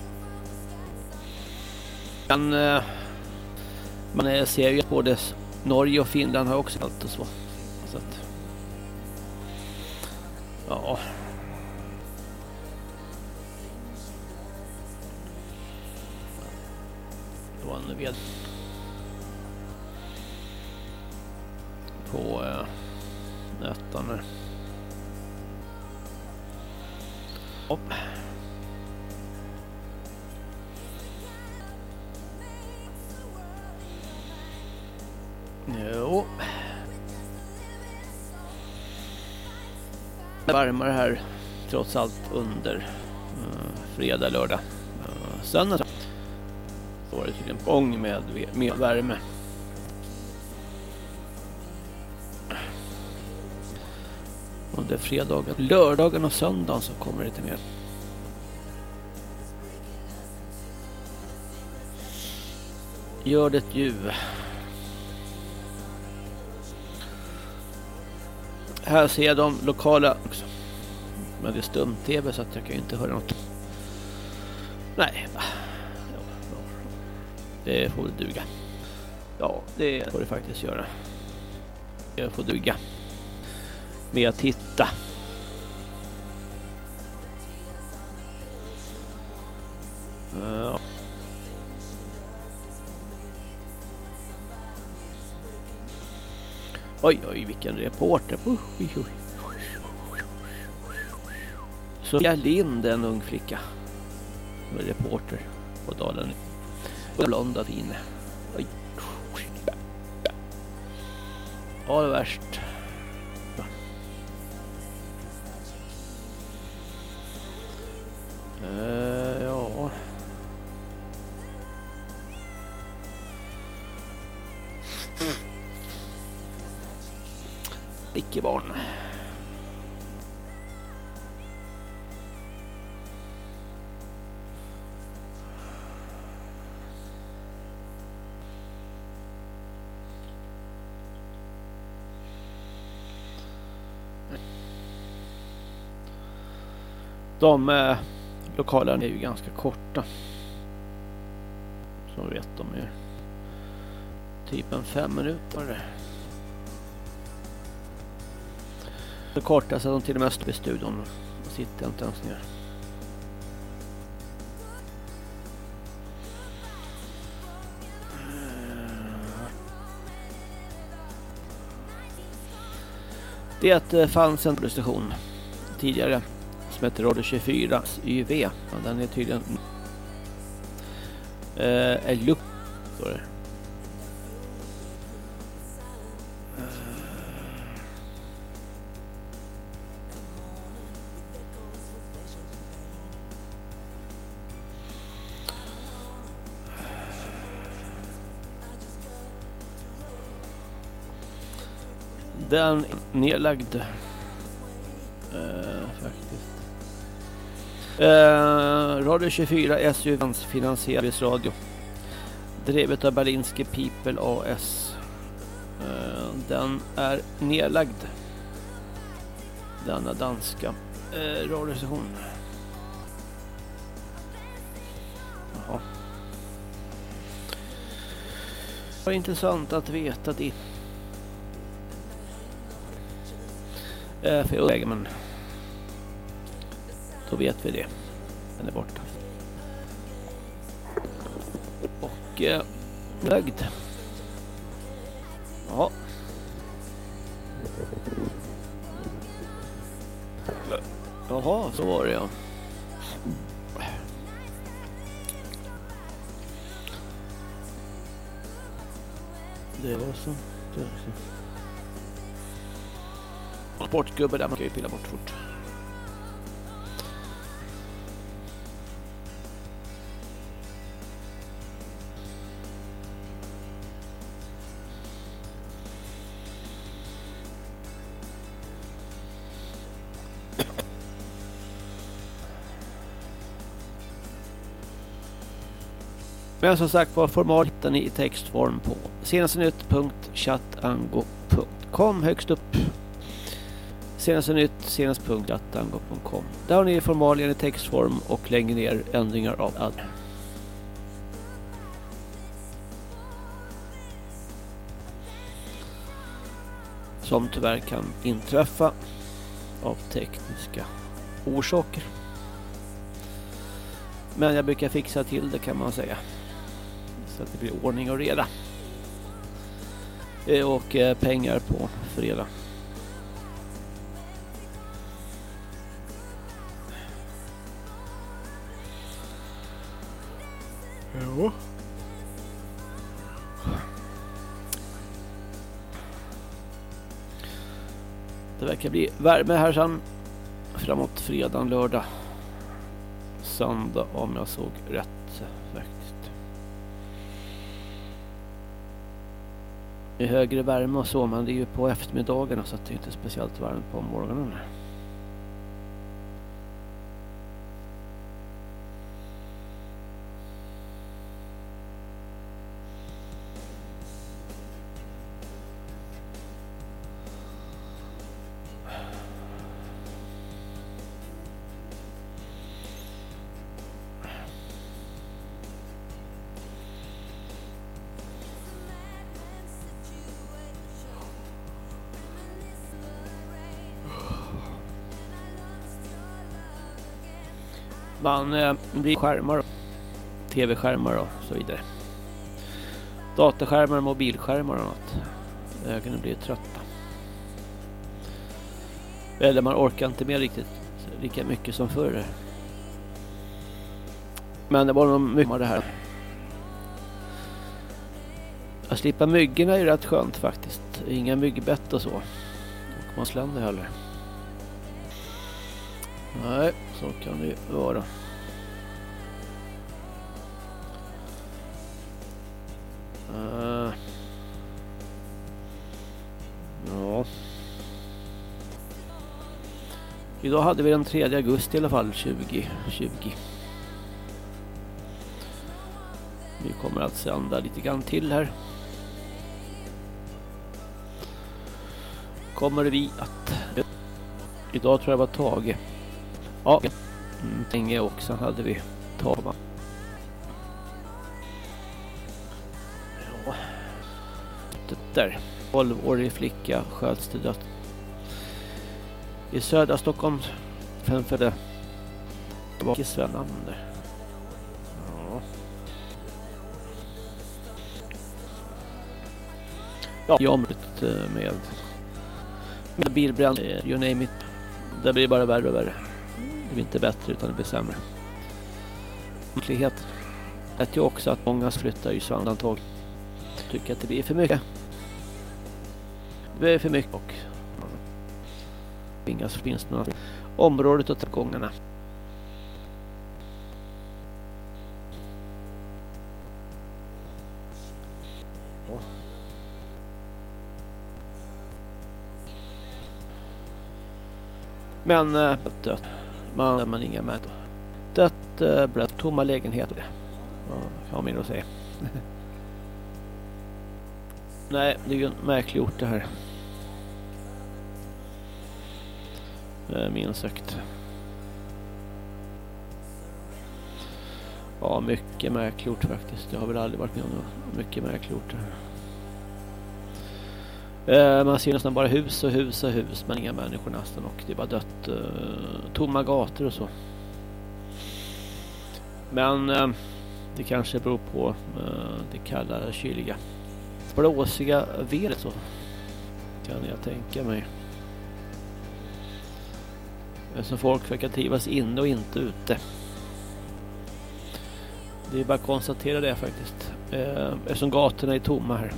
Men eh, man eh, ser ju att både Norge och Finland har också kallt och så. Så att, ja. Det var en ved på eh, nättan här. Upp. Jo. Varmare här trots allt under uh, fredag, lördag, uh, söndag. Så var det tydligen gång med, med värme. Under fredagen, lördagen och söndagen så kommer det lite mer. Gör det ju. Här ser jag de lokala också. Men det är stum-tv så att jag kan ju inte höra något. Nej. Det får väl duga. Ja, det får det faktiskt göra. Det får duga. Med att titta. Ja. Oj, oj, vilken reporter. Oj, oj, oj. Sofia Lind, en ung flicka. Med reporter på Dalen. Blonda fin. Oj. Ja, det är värst. Uh, ja. Icke barn. De eh, lokala är ju ganska korta. Som vet de är typ en fem minuter. Så korta så de till och med står i studion och sitter inte ens ner. Det fanns en station tidigare som heter Radio tjugofyra Y V. Den är tydligen eh, är lupp står det. Den nedlagd uh, faktiskt. Uh, Radio tjugofyra S U Vans finansieringsradio. Drevet av Berlinske People A S. Uh, den är nedlagd. denna danska eh, radiostation. Jaha. Det var intressant att veta det. Eh, för jag men då vet vi det. Den är borta. Och eh, nöjd. Ja. Jaha, så var det ja. Det var så. Det var så. Sportgubbe där man kan ju pilla bort fort. Men som sagt var, format hittar ni i textform på senastenytt punkt chattango punkt com högst upp. Senastenytt, senast punkt chattango punkt com. Där har ni formalien i textform och längre ner ändringar av adress. Som tyvärr kan inträffa av tekniska orsaker. Men jag brukar fixa till det kan man säga. Så att det blir ordning och reda. Och eh, pengar på fredag. Jo. Det verkar bli värme här sen. Framåt fredag, lördag. Söndag om jag såg rätt faktiskt. Det är högre värme och så, men det är ju på eftermiddagarna så att det är inte speciellt varmt på morgonen. Man eh, blir skärmar, tv-skärmar och så vidare. Dataskärmar, mobilskärmar och något. Ögonen blir trötta. Eller man orkar inte med riktigt lika mycket som förr. Men det var nog mycket det här. Att slippa myggorna är rätt skönt faktiskt. Inga myggbett och så. Och man sländer heller. Nej, så kan det vara. Uh, ja. Idag hade vi den tredje augusti i alla fall, tjugo tjugo. Vi kommer att sända lite grann till här. Kommer vi att... Idag tror jag var Tage. Ja, mm, länge också hade vi Tava. Ja. Det där. tolvårig flicka sköts till död. I södra Stockholm framförde bak i Svennander. Ja. Ja, jag med med bilbrand, you name it. Det blir bara värre och värre. Det blir inte bättre utan det blir sämre. Verklighet. Det är också att många flyttar i undantag. Tycker att det blir för mycket. Det blir för mycket och tvingas finns några området och tillgångarna. Men äh, dött. Man man inga med. Dött äh, blött tomma lägenheter. Ja, har min att säga. Nej, det är ju en märklig ort det här. Eh, minst sagt. Ja, mycket märkligt faktiskt. Jag har väl aldrig varit med om det. Mycket märkligt. Eh, man ser nästan bara hus och hus och hus, men inga människor nästan. Och det är bara dött. Eh, tomma gator och så. Men eh, det kanske beror på eh, det kalla, kyliga, blåsiga vädret, så kan jag tänka mig. Så folk verkar trivas inne och inte ute. Det är bara att konstatera det faktiskt. Eh, eftersom gatorna är tomma här.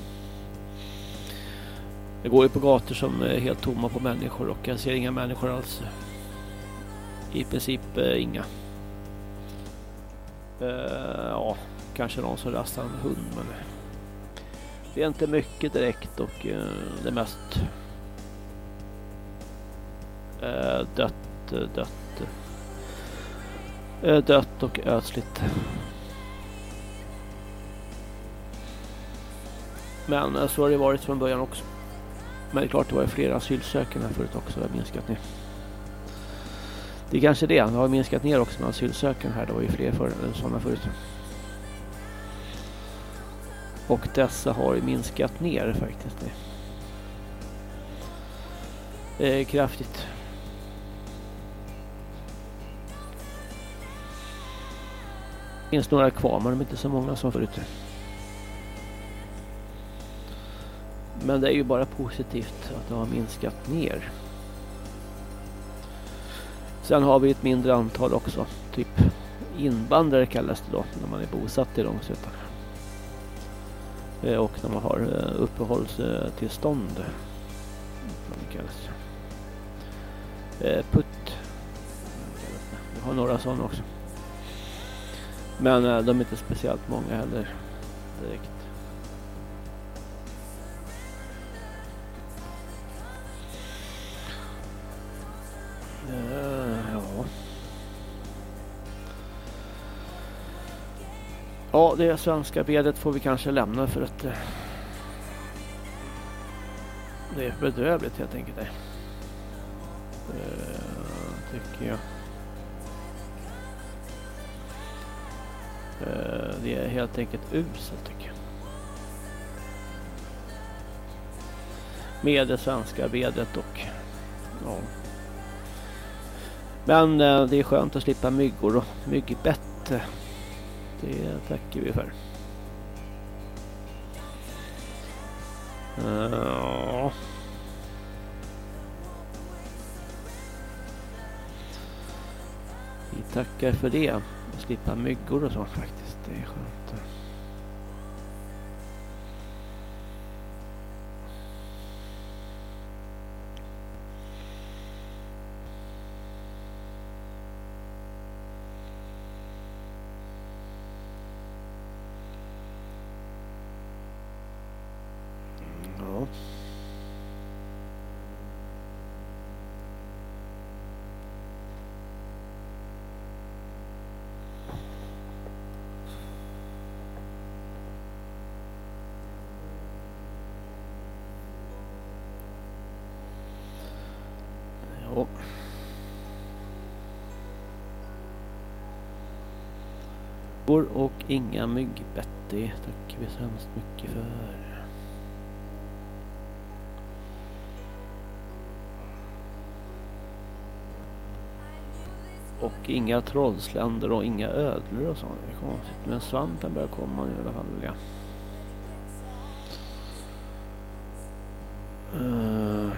Jag går ju på gator som är helt tomma på människor och jag ser inga människor alls. I princip eh, inga. Uh, ja, kanske någon som rastar en hund, men det är inte mycket direkt och uh, det är mest uh, dött, dött, uh, dött och ödsligt. Men uh, så har det varit från början också. Men det är klart, det var ju flera asylsökande förut också, det har minskat ner. Det är kanske det, det har minskat ner också med asylsökande här, det var ju fler för, sådana förut. Och dessa har ju minskat ner faktiskt. Eh, kraftigt. Det finns några kvar, men de är inte så många som förut. Men det är ju bara positivt att det har minskat ner. Sen har vi ett mindre antal också. Typ invandrare kallas det då, när man är bosatt i Långsötan. Och när man har uppehållstillstånd. Det kallas. Putt. Vi har några sådana också. Men de är inte speciellt många heller direkt. Ja. Ja, det svenska bedet får vi kanske lämna för att det är bedrövligt helt enkelt. Det tycker jag. Det är helt enkelt uselt tycker jag. Med det svenska bedet och ja. Men det är skönt att slippa myggor och myggbett. Det tackar vi för. Ja. Vi tackar för det. Att slippa myggor och sånt faktiskt. Det är skönt. Ja. Och inga myggbett, det tackar vi så hemskt mycket för. Och inga trollsländer och inga ödlor och sånt. Det är konstigt. Men svampen börjar komma nu i alla fall. Ja. Uh.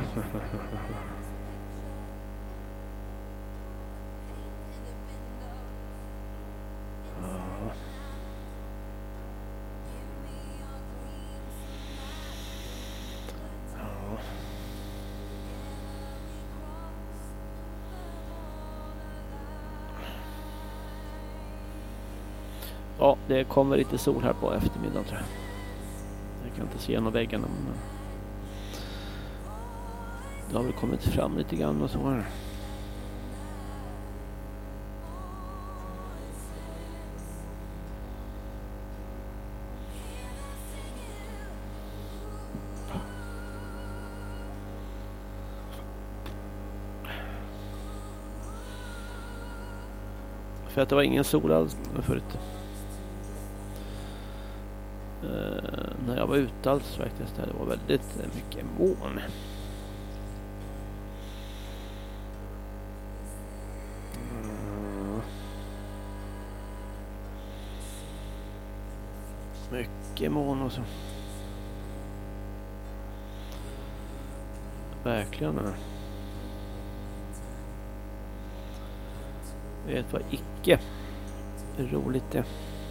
Ja, det kommer lite sol här på eftermiddagen tror jag. Jag kan inte se genom väggarna, men det har väl kommit fram lite grann och så här. För att det var ingen sol alls förut. Uh, när jag var ute alls faktiskt. Det var väldigt mycket moln. Mm. Mycket moln och så. Verkligen. Vet vad icke roligt det.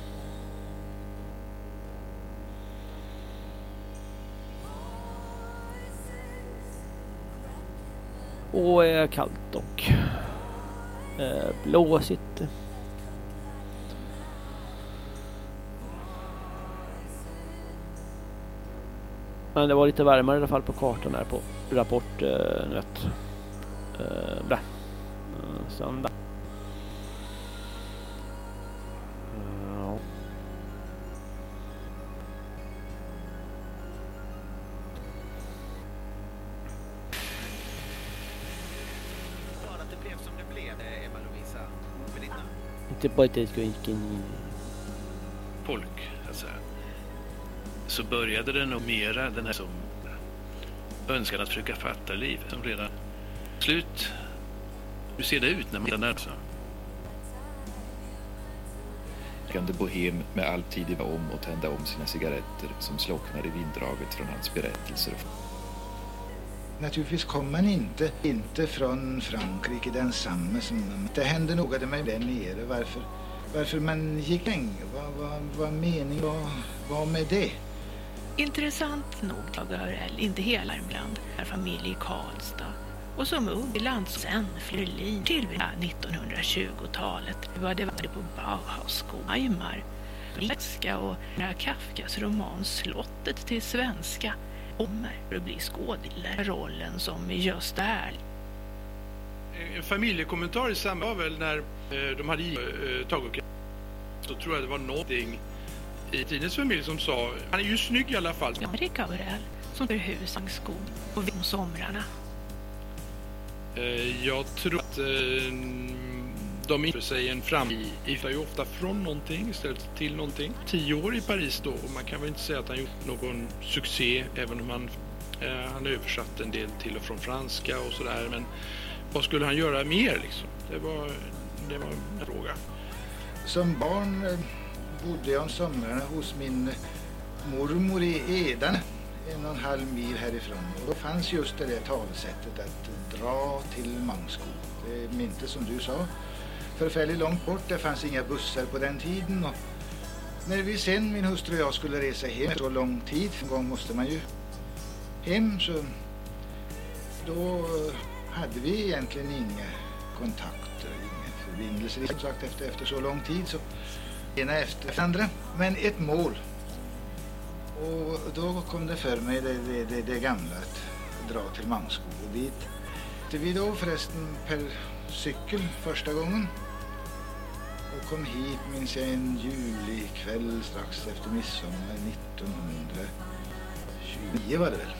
Och är kallt och eh, blåsigt. Men det var lite varmare i alla fall på kartan här på rapport eh, nöt. Eh, bra. Eh, söndag. Ja. Att det blev som det blev, Eva Lovisa. Inte bara att det ska inte folk, alltså. Så började det nog mera den här som önskan att försöka fatta livet som redan slut. Hur ser det ut när man är där så? Kunde bohem med all tid i om och tända om sina cigaretter som slocknar i vinddraget från hans berättelser. Naturligtvis kom man inte, inte från Frankrike densamme som det hände noga med där nere. Varför, varför man gick länge, vad, vad, vad mening var, var med det? Intressant nog Lagerell, inte hela Värmland, är familj i Karlstad. Och som ung i landsen Flurlin till nittonhundratjugotalet var det var på Bauhausskolan Weimar. Läska och Kafkas roman Slottet till svenska kommer att bli skådespelarrollen som Gösta Erling. En familjekommentar i samband väl när eh, de hade eh, tagit så tror jag det var någonting i tidens familj som sa han är ju snygg i alla fall. Erik Aurell som för husangskog och vid somrarna. Eh, jag tror att eh, de inför sig en framtid iftar ju ofta från någonting istället till någonting. Tio år i Paris då och man kan väl inte säga att han gjort någon succé även om han, eh, han översatt en del till och från franska och sådär. Men vad skulle han göra mer liksom? Det var, det var en fråga. Som barn eh, bodde jag om somrarna hos min mormor i Edan, en och en halv mil härifrån. Och då fanns just det där talesättet att dra till Mangskog. Det är inte som du sa. Förfärligt långt bort, det fanns inga bussar på den tiden. Och när vi sen, min hustru och jag, skulle resa hem så lång tid, en gång måste man ju hem, så då hade vi egentligen inga kontakter, inga förbindelser. Som sagt, efter, efter så lång tid så ena efter andra, men ett mål. Och då kom det för mig det, det, det, det gamla att dra till Mangskog. Och dit vi då förresten per cykel första gången. Och kom hit, minns jag, en julikväll strax efter midsommar nittonhundratjugonio var det väl.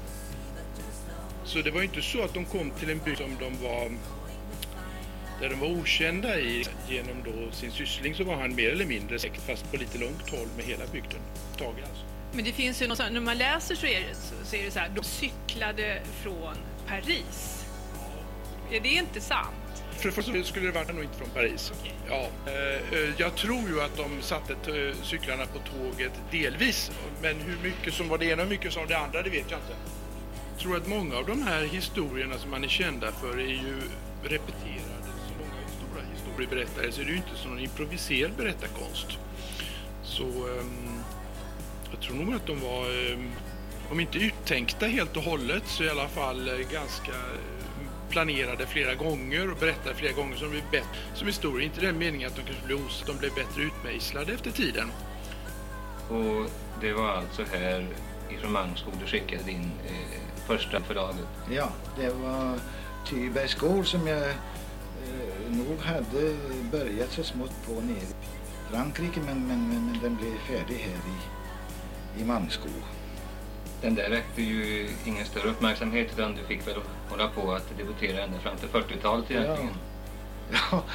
Så det var inte så att de kom till en by som de var där de var okända i genom då sin syssling, så var han mer eller mindre säkert fast på lite långt håll med hela bygden. Tagen alltså. Men det finns ju något, när man läser så är det så, så, är det så här, de cyklade från Paris. Är det inte sant? För det första skulle det varit nog inte från Paris. Okay. Ja, eh, jag tror ju att de satte t- cyklarna på tåget delvis. Men hur mycket som var det ena och hur mycket som var det andra, det vet jag inte. Jag tror att många av de här historierna som man är kända för är ju repeterade. Så många stora historieberättare så är det ju inte som någon improviserad berättarkonst. Så eh, jag tror nog att de var, eh, om inte uttänkta helt och hållet, så i alla fall eh, ganska planerade flera gånger och berättade flera gånger som blev bättre som historia. Inte den meningen att de kanske blev os, de blev bättre utmejslade efter tiden. Och det var alltså här ifrån Mangskog du skickade in eh, första förlaget? Ja, det var Tybergs gård som jag eh, nog hade börjat så smått på nere i Frankrike, men, men, men, men den blev färdig här i, i Mangskog. Den där väckte ju ingen större uppmärksamhet, utan du fick väl hålla på att debutera ända fram till fyrtiotalet egentligen. Ja, ja,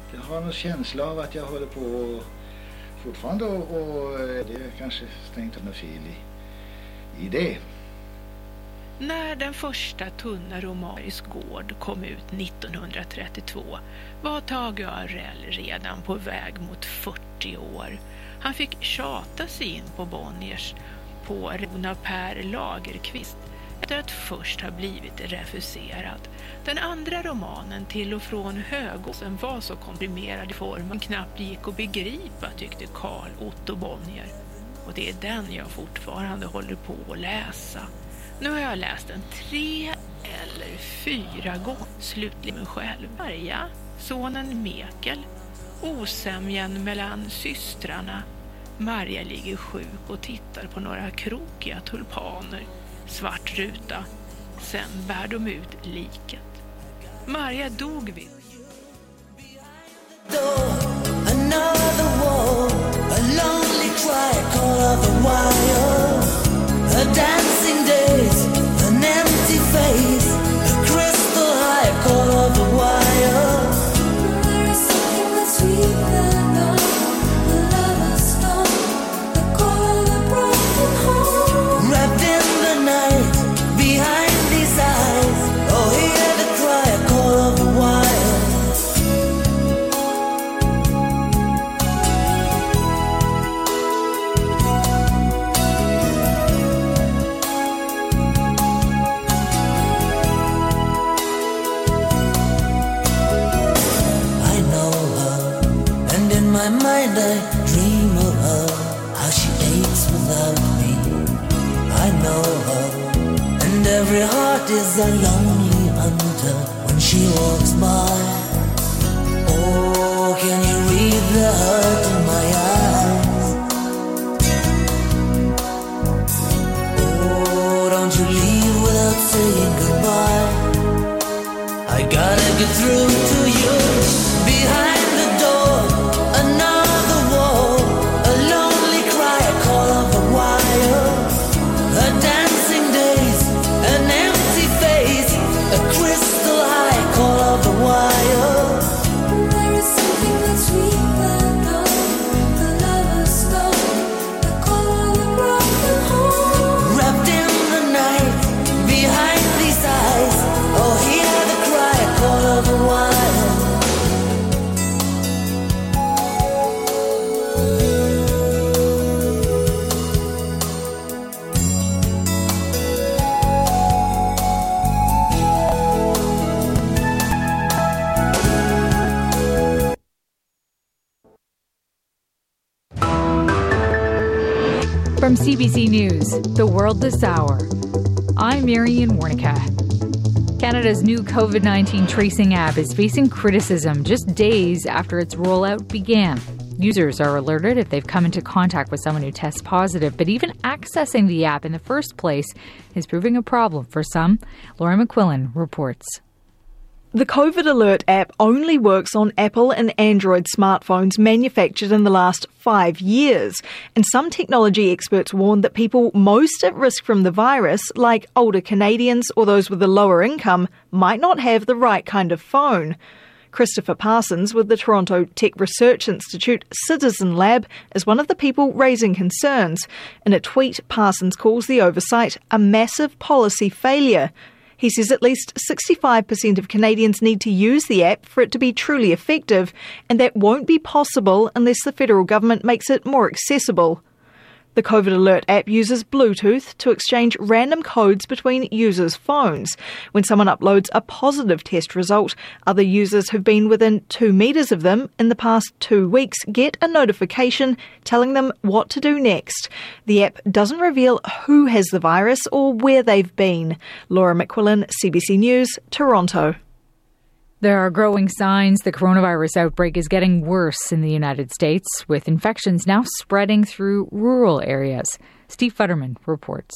Jag har en känsla av att jag håller på fortfarande och, och det är kanske strängt av mig fel i, i det. När den första tunna Romaris gård kom ut nittonhundratrettiotvå var Tage Arell redan på väg mot fyrtio år. Han fick tjata sig in på Bonniers på Rona Per Lagerqvist efter att först ha blivit refuserad. Den andra romanen, Till och från Högåsen, var så komprimerad i formen knappt gick att begripa, tyckte Carl Otto Bonnier. Och det är den jag fortfarande håller på att läsa. Nu har jag läst den tre eller fyra gånger, slutligen mig själv. Maria, sonen Mekel, osämjan mellan systrarna. Maria ligger sjuk och tittar på några krokiga tulpaner. Svart ruta. Sen bär de ut liket. Maria dog vid. Another war, a lonely cry, call of a wire, a dancing days, an empty face, a crystal high, call of a wire. There is something that's sweeter than the lover's stone, the call of a broken home. Wrapped in the night, behind these eyes, oh hear the cry, call of a wire. My mind, I dream of her, how she aches without me. I know her, and every heart is a lonely hunter when she walks by. Oh, can you read the hurt in my eyes? Oh, don't you leave without saying goodbye. I gotta get through to you behind the door. Another wall, a lonely cry, a call of a wire, a dancing days, an empty face, a crystal high, call of a wire. There is something that's sweeter than the lover's stone, the call of a broken home. Wrapped in the night, behind these eyes, oh hear the cry, a call of a wire. From C B C News, The World This Hour, I'm Marian Warnica. Canada's new COVID nineteen tracing app is facing criticism just days after its rollout began. Users are alerted if they've come into contact with someone who tests positive, but even accessing the app in the first place is proving a problem for some. Laura McQuillan reports. The COVID Alert app only works on Apple and Android smartphones manufactured in the last five years. And some technology experts warn that people most at risk from the virus, like older Canadians or those with a lower income, might not have the right kind of phone. Christopher Parsons with the Toronto Tech Research Institute Citizen Lab is one of the people raising concerns. In a tweet, Parsons calls the oversight a massive policy failure. He says at least sixty-five percent of Canadians need to use the app for it to be truly effective, and that won't be possible unless the federal government makes it more accessible. The COVID Alert app uses Bluetooth to exchange random codes between users' phones. When someone uploads a positive test result, other users who've been within two metres of them in the past two weeks get a notification telling them what to do next. The app doesn't reveal who has the virus or where they've been. Laura McQuillan, C B C News, Toronto. There are growing signs the coronavirus outbreak is getting worse in the United States, with infections now spreading through rural areas. Steve Futterman reports.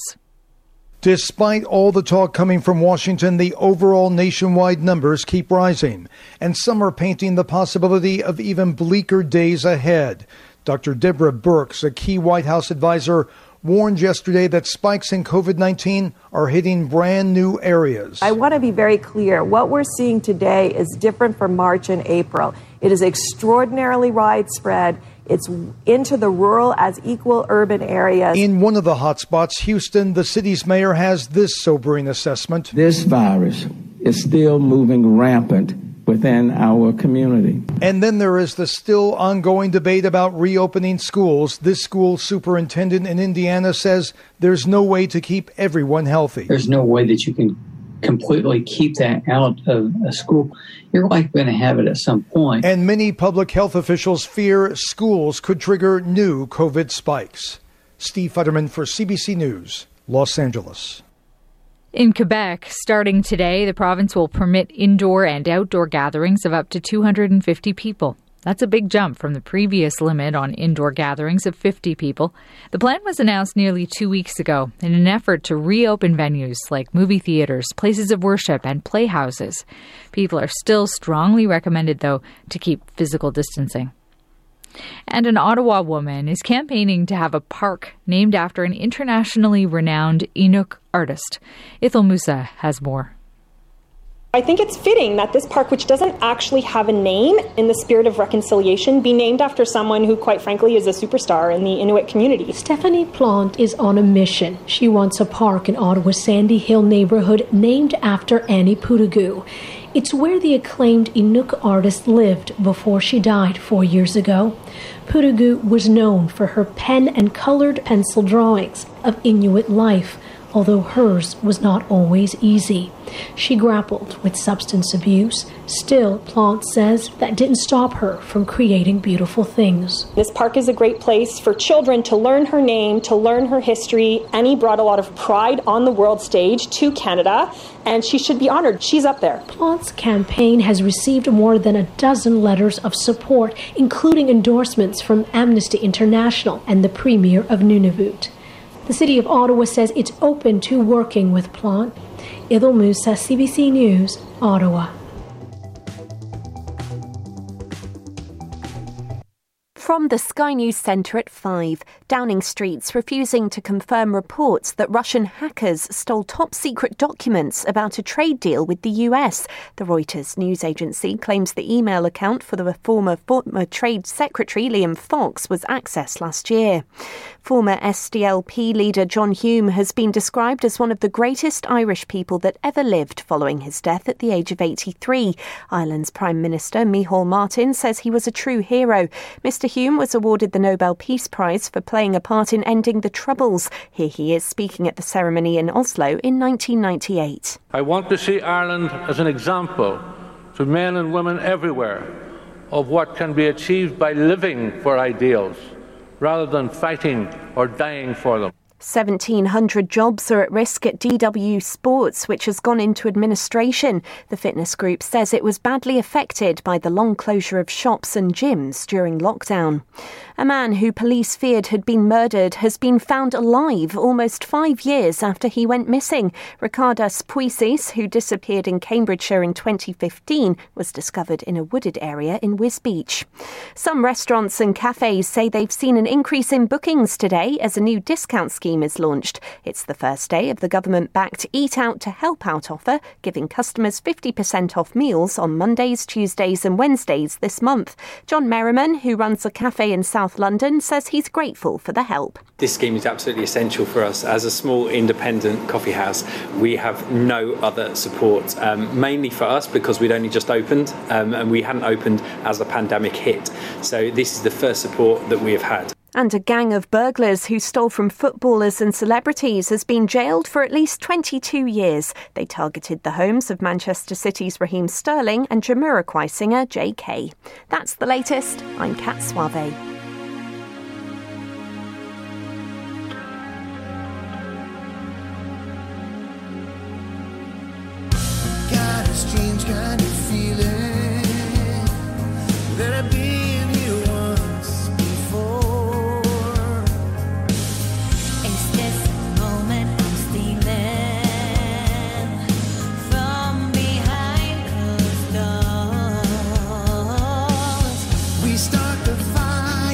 Despite all the talk coming from Washington, the overall nationwide numbers keep rising, and some are painting the possibility of even bleaker days ahead. Doctor Deborah Birx, a key White House advisor, warned yesterday that spikes in COVID nineteen are hitting brand new areas. I want to be very clear. What we're seeing today is different from March and April. It is extraordinarily widespread. It's into the rural as equal urban areas. In one of the hotspots, Houston, the city's mayor has this sobering assessment. This virus is still moving rampant within our community. And then there is the still ongoing debate about reopening schools. This school superintendent in Indiana says there's no way to keep everyone healthy. There's no way that you can completely keep that out of a school. You're likely going to have it at some point. And many public health officials fear schools could trigger new COVID spikes. Steve Futterman for C B C News, Los Angeles. In Quebec, starting today, the province will permit indoor and outdoor gatherings of up to two hundred fifty people. That's a big jump from the previous limit on indoor gatherings of fifty people. The plan was announced nearly two weeks ago in an effort to reopen venues like movie theaters, places of worship, and playhouses. People are still strongly recommended, though, to keep physical distancing. And an Ottawa woman is campaigning to have a park named after an internationally renowned Inuk artist. Ithel Musa has more. I think it's fitting that this park, which doesn't actually have a name, in the spirit of reconciliation, be named after someone who, quite frankly, is a superstar in the Inuit community. Stephanie Plante is on a mission. She wants a park in Ottawa's Sandy Hill neighborhood named after Annie Pootagoo. It's where the acclaimed Inuk artist lived before she died four years ago. Pootagoo was known for her pen and colored pencil drawings of Inuit life, although hers was not always easy. She grappled with substance abuse. Still, Plante says that didn't stop her from creating beautiful things. This park is a great place for children to learn her name, to learn her history. Annie brought a lot of pride on the world stage to Canada, and she should be honored. She's up there. Plante's campaign has received more than a dozen letters of support, including endorsements from Amnesty International and the Premier of Nunavut. The City of Ottawa says it's open to working with Plante. Ithel Musa, C B C News, Ottawa. From the Sky News Centre at five, Downing Street's refusing to confirm reports that Russian hackers stole top-secret documents about a trade deal with the U S. The Reuters news agency claims the email account for the former, former Trade Secretary Liam Fox was accessed last year. Former S D L P leader John Hume has been described as one of the greatest Irish people that ever lived following his death at the age of eighty-three. Ireland's Prime Minister Micheál Martin says he was a true hero. Mister Hume was awarded the Nobel Peace Prize for playing a part in ending the Troubles. Here he is speaking at the ceremony in Oslo in nineteen ninety-eight. I want to see Ireland as an example to men and women everywhere of what can be achieved by living for ideals rather than fighting or dying for them. seventeen hundred jobs are at risk at D W Sports, which has gone into administration. The fitness group says it was badly affected by the long closure of shops and gyms during lockdown. A man who police feared had been murdered has been found alive almost five years after he went missing. Ricardas Puisis, who disappeared in Cambridgeshire in twenty fifteen, was discovered in a wooded area in Wisbech. Some restaurants and cafes say they've seen an increase in bookings today as a new discount scheme is launched. It's the first day of the government-backed Eat Out to Help Out offer, giving customers fifty percent off meals on Mondays, Tuesdays and Wednesdays this month. John Merriman, who runs a cafe in South London, says he's grateful for the help. This scheme is absolutely essential for us. As a small independent coffee house, we have no other support, um, mainly for us because we'd only just opened um, and we hadn't opened as the pandemic hit. So this is the first support that we have had. And a gang of burglars who stole from footballers and celebrities has been jailed for at least twenty-two years. They targeted the homes of Manchester City's Raheem Sterling and Jamiroquai singer J K. That's the latest. I'm Kat Suave. Got a strange kind of feeling that I've been here once before. Is this the moment I'm stealing from behind closed doors? We start the fire.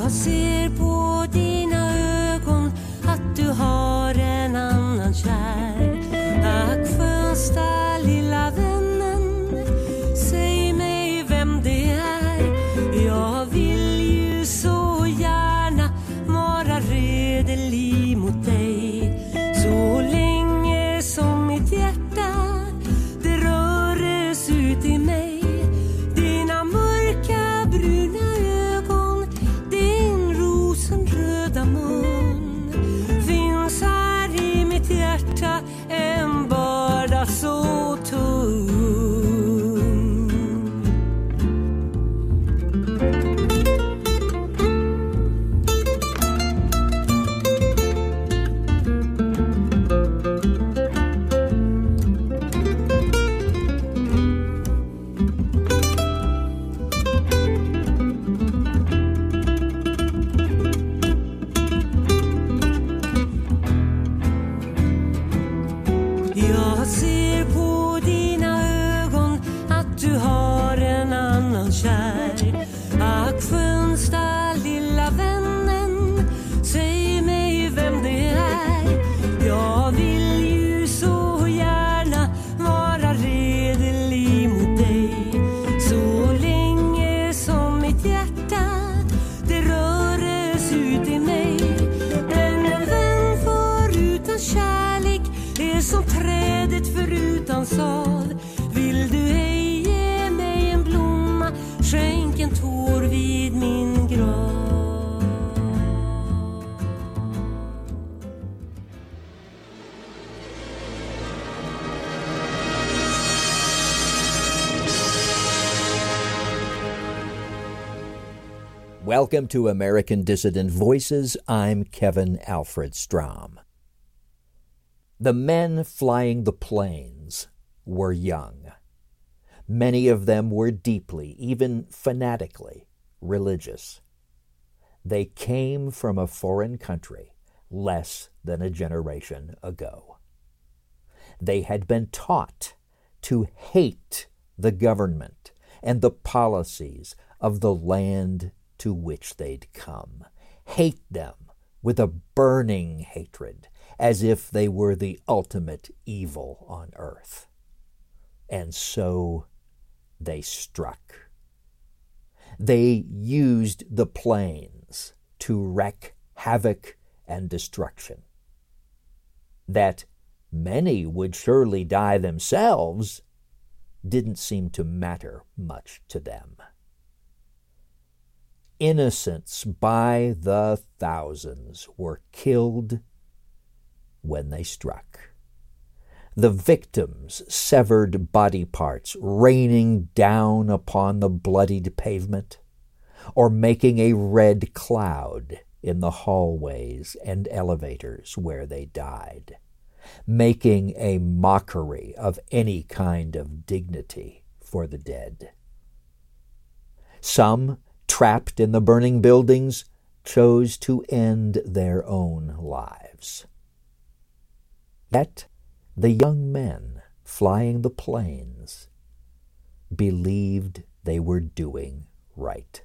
Jag ser på dina ögon att du har en annan kär. Ack skönsta lilla vännen, säg mig vem det är. Jag vill ju så gärna vara redelig mot dig. Så länge som mitt hjärta det röres ut i mig. Dina mörka bruna ögon, din rosenröda mun. Finns här i mitt hjärta en börda så tung. Jag ser på dina ögon att du har en annan kär. Ack skönsta lilla vännen, säg mig vem det är. Jag vill ju så gärna vara redelig mot dig. Så länge som mitt hjärta det röres ut i mig. Men en vän förutan kärlek är som trädet förutan sad. Vill du ej ge mig en blomma, skänk en tår vid min grav. Welcome to American Dissident Voices. I'm Kevin Alfred Strom. The men flying the planes were young. Many of them were deeply, even fanatically, religious. They came from a foreign country less than a generation ago. They had been taught to hate the government and the policies of the land to which they'd come. Hate them with a burning hatred, as if they were the ultimate evil on earth. And so they struck. They used the planes to wreak havoc and destruction. That many would surely die themselves didn't seem to matter much to them. Innocents by the thousands were killed when they struck. The victims' severed body parts raining down upon the bloodied pavement, or making a red cloud in the hallways and elevators where they died, making a mockery of any kind of dignity for the dead. Some, trapped in the burning buildings, chose to end their own lives. Yet the young men flying the planes believed they were doing right.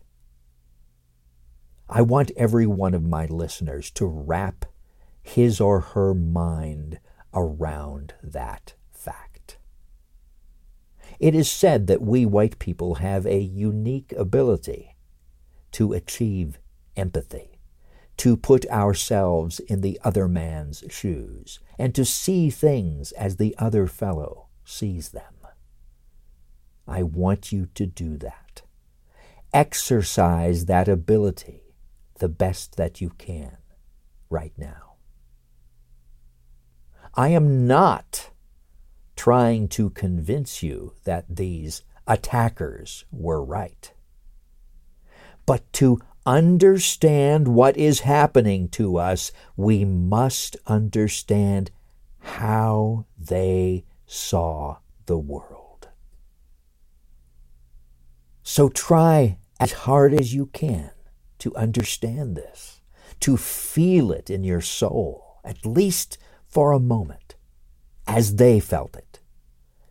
I want every one of my listeners to wrap his or her mind around that fact. It is said that we white people have a unique ability to achieve empathy, to put ourselves in the other man's shoes, and to see things as the other fellow sees them. I want you to do that. Exercise that ability the best that you can right now. I am not trying to convince you that these attackers were right, but to understand what is happening to us, we must understand how they saw the world. So try as hard as you can to understand this, to feel it in your soul, at least for a moment, as they felt it.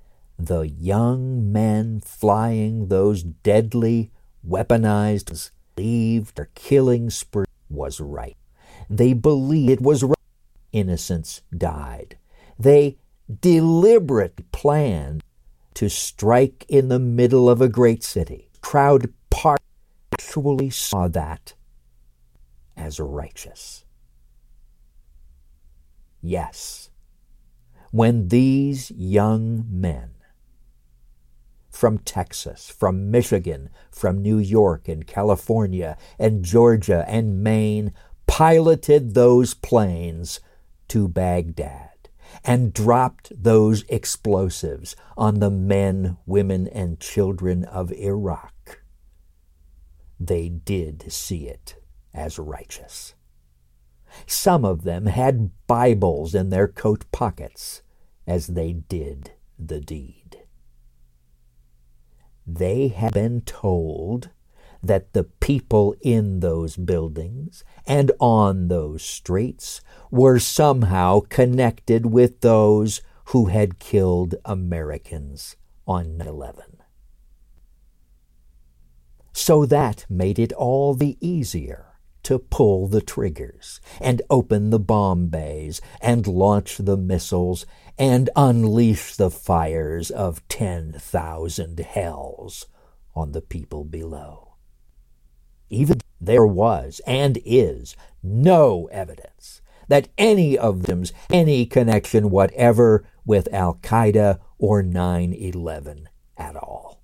The young men flying those deadly, weaponized believed their killing spree was right. They believed it was right. Innocents died. They deliberately planned to strike in the middle of a great city. Crowd part actually saw that as righteous. Yes, when these young men from Texas, from Michigan, from New York and California and Georgia and Maine piloted those planes to Baghdad and dropped those explosives on the men, women, and children of Iraq, they did see it as righteous. Some of them had Bibles in their coat pockets as they did the deed. They had been told that the people in those buildings and on those streets were somehow connected with those who had killed Americans on nine eleven. So that made it all the easier to pull the triggers and open the bomb bays and launch the missiles and unleash the fires of ten thousand hells on the people below. Even there was and is no evidence that any of them's any connection whatever with Al-Qaeda or nine eleven at all.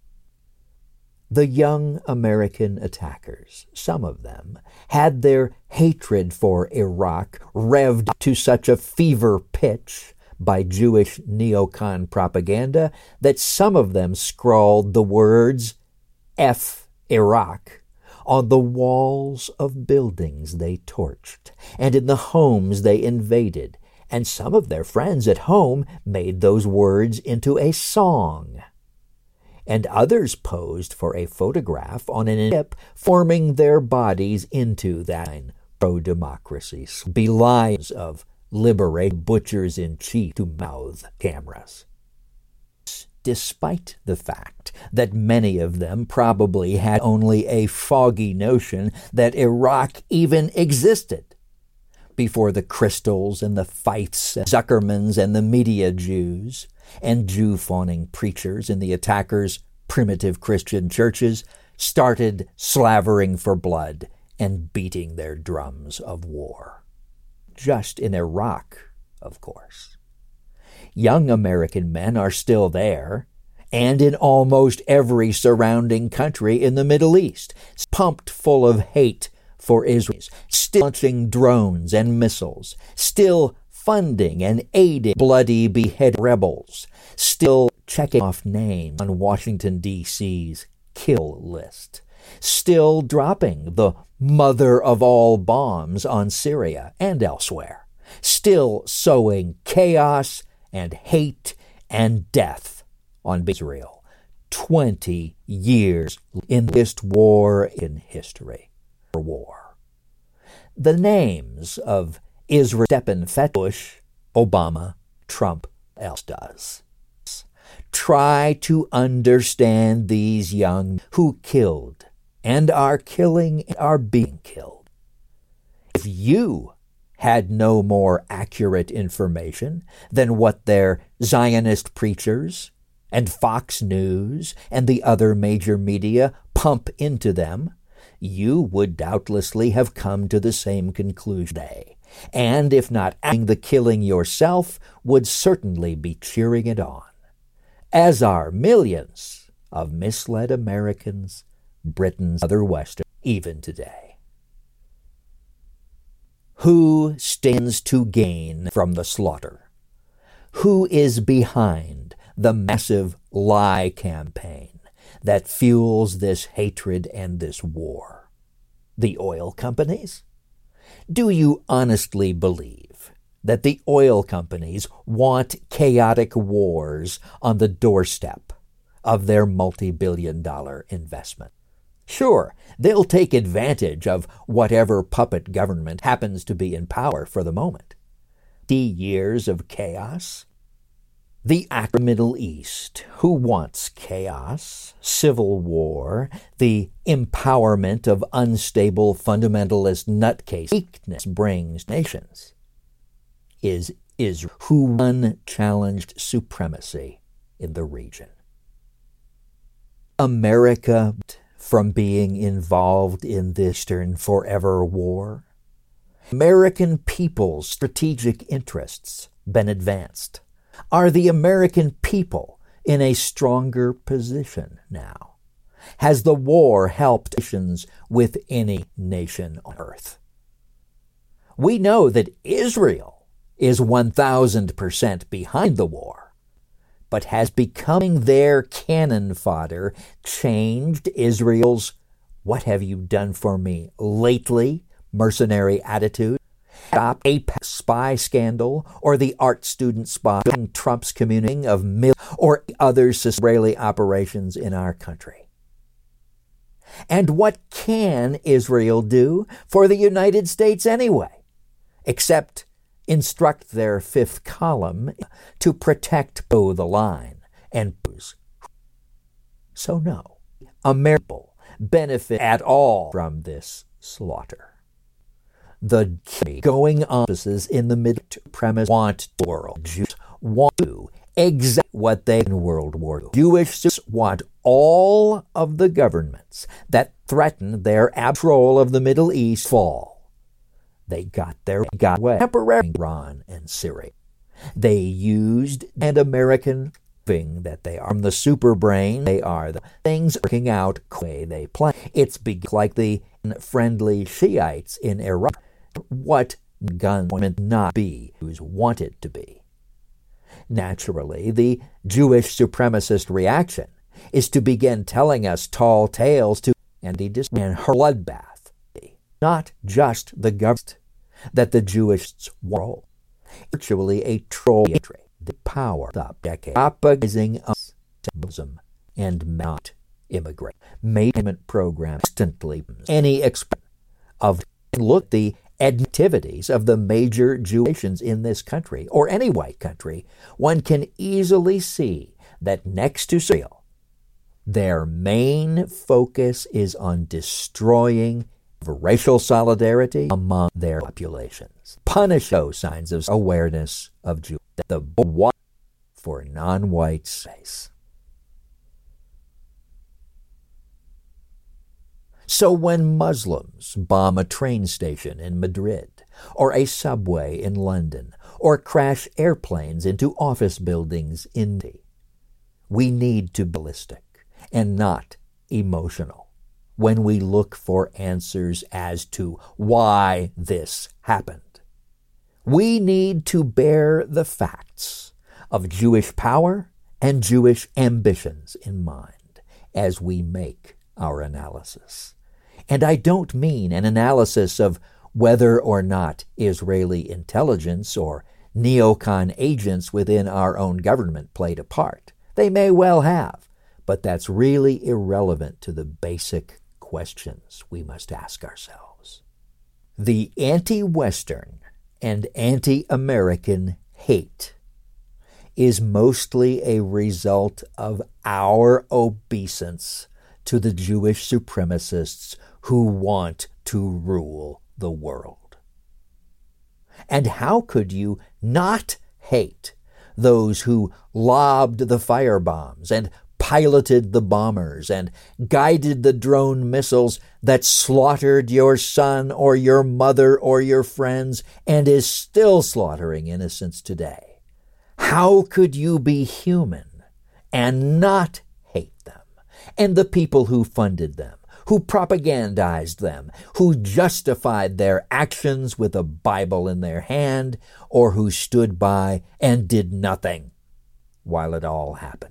The young American attackers, some of them, had their hatred for Iraq revved to such a fever pitch by Jewish neocon propaganda that some of them scrawled the words F Iraq on the walls of buildings they torched and in the homes they invaded, and some of their friends at home made those words into a song. And others posed for a photograph on an ship, forming their bodies into that pro-democracy belies of liberate butchers-in-chief to mouth cameras. Despite the fact that many of them probably had only a foggy notion that Iraq even existed before the Crystals and the Feiths, and Zuckermans and the media Jews, and Jew-fawning preachers in the attackers' primitive Christian churches started slavering for blood and beating their drums of war. Just in Iraq, of course. Young American men are still there, and in almost every surrounding country in the Middle East, pumped full of hate for Israel, still launching drones and missiles, still funding and aiding bloody beheaded rebels, still checking off names on Washington, D C's kill list, still dropping the mother of all bombs on Syria and elsewhere, still sowing chaos and hate and death on Israel. Twenty years in this war in history. War. The names of Israel, Stephen Bush, Obama, Trump, else does. Try to understand these young who killed and are killing and are being killed. If you had no more accurate information than what their Zionist preachers and Fox News and the other major media pump into them, you would doubtlessly have come to the same conclusion they, and if not acting the killing yourself, would certainly be cheering it on, as are millions of misled Americans, Britons, other Western, even today. Who stands to gain from the slaughter? Who is behind the massive lie campaign that fuels this hatred and this war? The oil companies? Do you honestly believe that the oil companies want chaotic wars on the doorstep of their multi-billion dollar investment? Sure, they'll take advantage of whatever puppet government happens to be in power for the moment. The years of chaos? The actor Middle East, who wants chaos, civil war, the empowerment of unstable fundamentalist nutcase weakness brings nations, is Israel, who unchallenged supremacy in the region. America from being involved in the Eastern Forever War. American people's strategic interests been advanced. Are the American people in a stronger position now? Has the war helped nations with any nation on earth? We know that Israel is one thousand percent behind the war, but has becoming their cannon fodder changed Israel's "what have you done for me lately" mercenary attitude? Stop a spy scandal or the art student spy Trump's communing of mil or other Israeli operations in our country. And what can Israel do for the United States anyway, except instruct their fifth column to protect Bo the line and Booze? So no, America benefit at all from this slaughter. The going offices in the Middle premise want the world. Jews want to exact what they in World War Two. Jewish want all of the governments that threaten their control of the Middle East fall. They got their got way. Temporary Iran and Syria. They used an American thing that they are the super brain. They are the things working out the way they play. It's big like the friendly Shiites in Iraq. What guns would not be who's wanted to be. Naturally, the Jewish supremacist reaction is to begin telling us tall tales to anti-dis and her bloodbath, not just the government that the Jewish role, actually a troll the power of decade propagizing us Muslim and not immigrant maintenance program instantly any expression of look the activities of the major Jewish nations in this country, or any white country, one can easily see that next to Israel, their main focus is on destroying racial solidarity among their populations. Punish those signs of awareness of Jews, the one for non-white space. So when Muslims bomb a train station in Madrid, or a subway in London, or crash airplanes into office buildings in India, we need to be realistic and not emotional when we look for answers as to why this happened. We need to bear the facts of Jewish power and Jewish ambitions in mind as we make our analysis. And I don't mean an analysis of whether or not Israeli intelligence or neocon agents within our own government played a part. They may well have, but that's really irrelevant to the basic questions we must ask ourselves. The anti-Western and anti-American hate is mostly a result of our obeisance to the Jewish supremacists who want to rule the world. And how could you not hate those who lobbed the firebombs and piloted the bombers and guided the drone missiles that slaughtered your son or your mother or your friends and is still slaughtering innocents today? How could you be human and not hate them and the people who funded them, who propagandized them, who justified their actions with a Bible in their hand, or who stood by and did nothing while it all happened?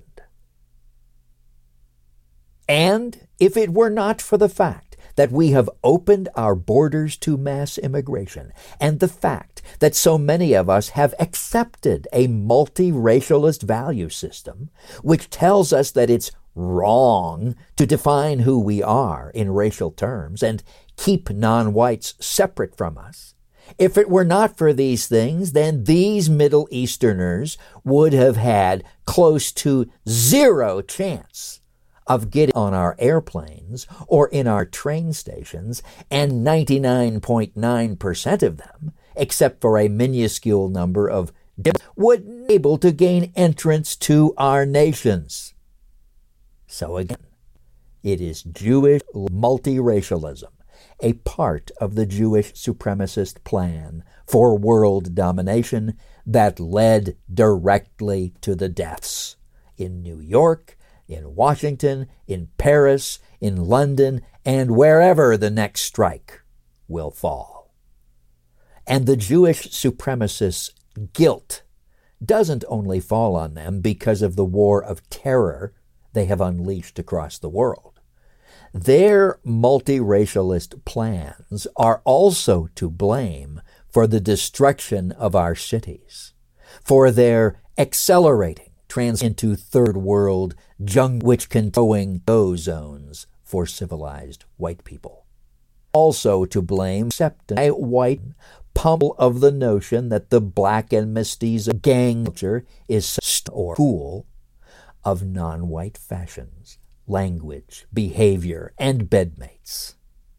And if it were not for the fact that we have opened our borders to mass immigration, and the fact that so many of us have accepted a multiracialist value system, which tells us that it's wrong to define who we are in racial terms and keep non-whites separate from us, If it were not for these things, then these Middle Easterners would have had close to zero chance of getting on our airplanes or in our train stations, and ninety-nine point nine percent of them, except for a minuscule number of would be able to gain entrance to our nations. So again, it is Jewish multiracialism, a part of the Jewish supremacist plan for world domination that led directly to the deaths in New York, in Washington, in Paris, in London, and wherever the next strike will fall. And the Jewish supremacists' guilt doesn't only fall on them because of the war of terror they have unleashed across the world. Their multiracialist plans are also to blame for the destruction of our cities, for their accelerating trans into third world jungle which contain go zones for civilized white people. Also to blame except a white pummel of the notion that the black and mestizo gang culture is or cool of non-white fashions, language, behavior, and bedmates.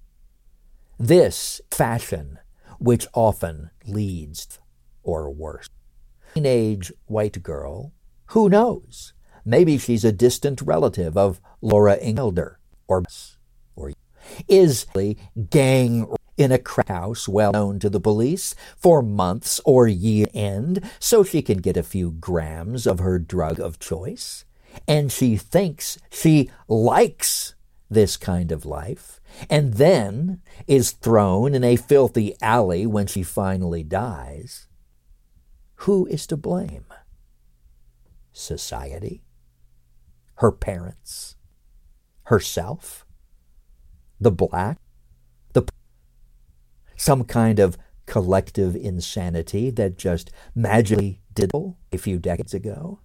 This fashion, which often leads, or worse, teenage white girl, who knows? Maybe she's a distant relative of Laura Ingalder, or or is a gang in a crack house well known to the police for months or year end, so she can get a few grams of her drug of choice. And she thinks she likes this kind of life, and then is thrown in a filthy alley when she finally dies. Who is to blame? Society? Her parents? Herself? The black? The some kind of collective insanity that just magically did a few decades ago?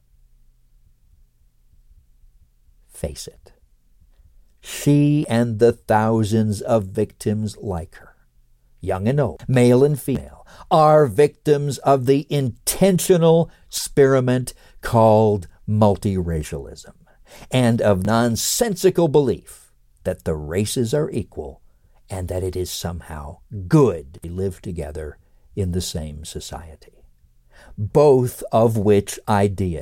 Face it. She and the thousands of victims like her, young and old, male and female, are victims of the intentional experiment called multiracialism, and of nonsensical belief that the races are equal and that it is somehow good to live together in the same society. Both of which ideas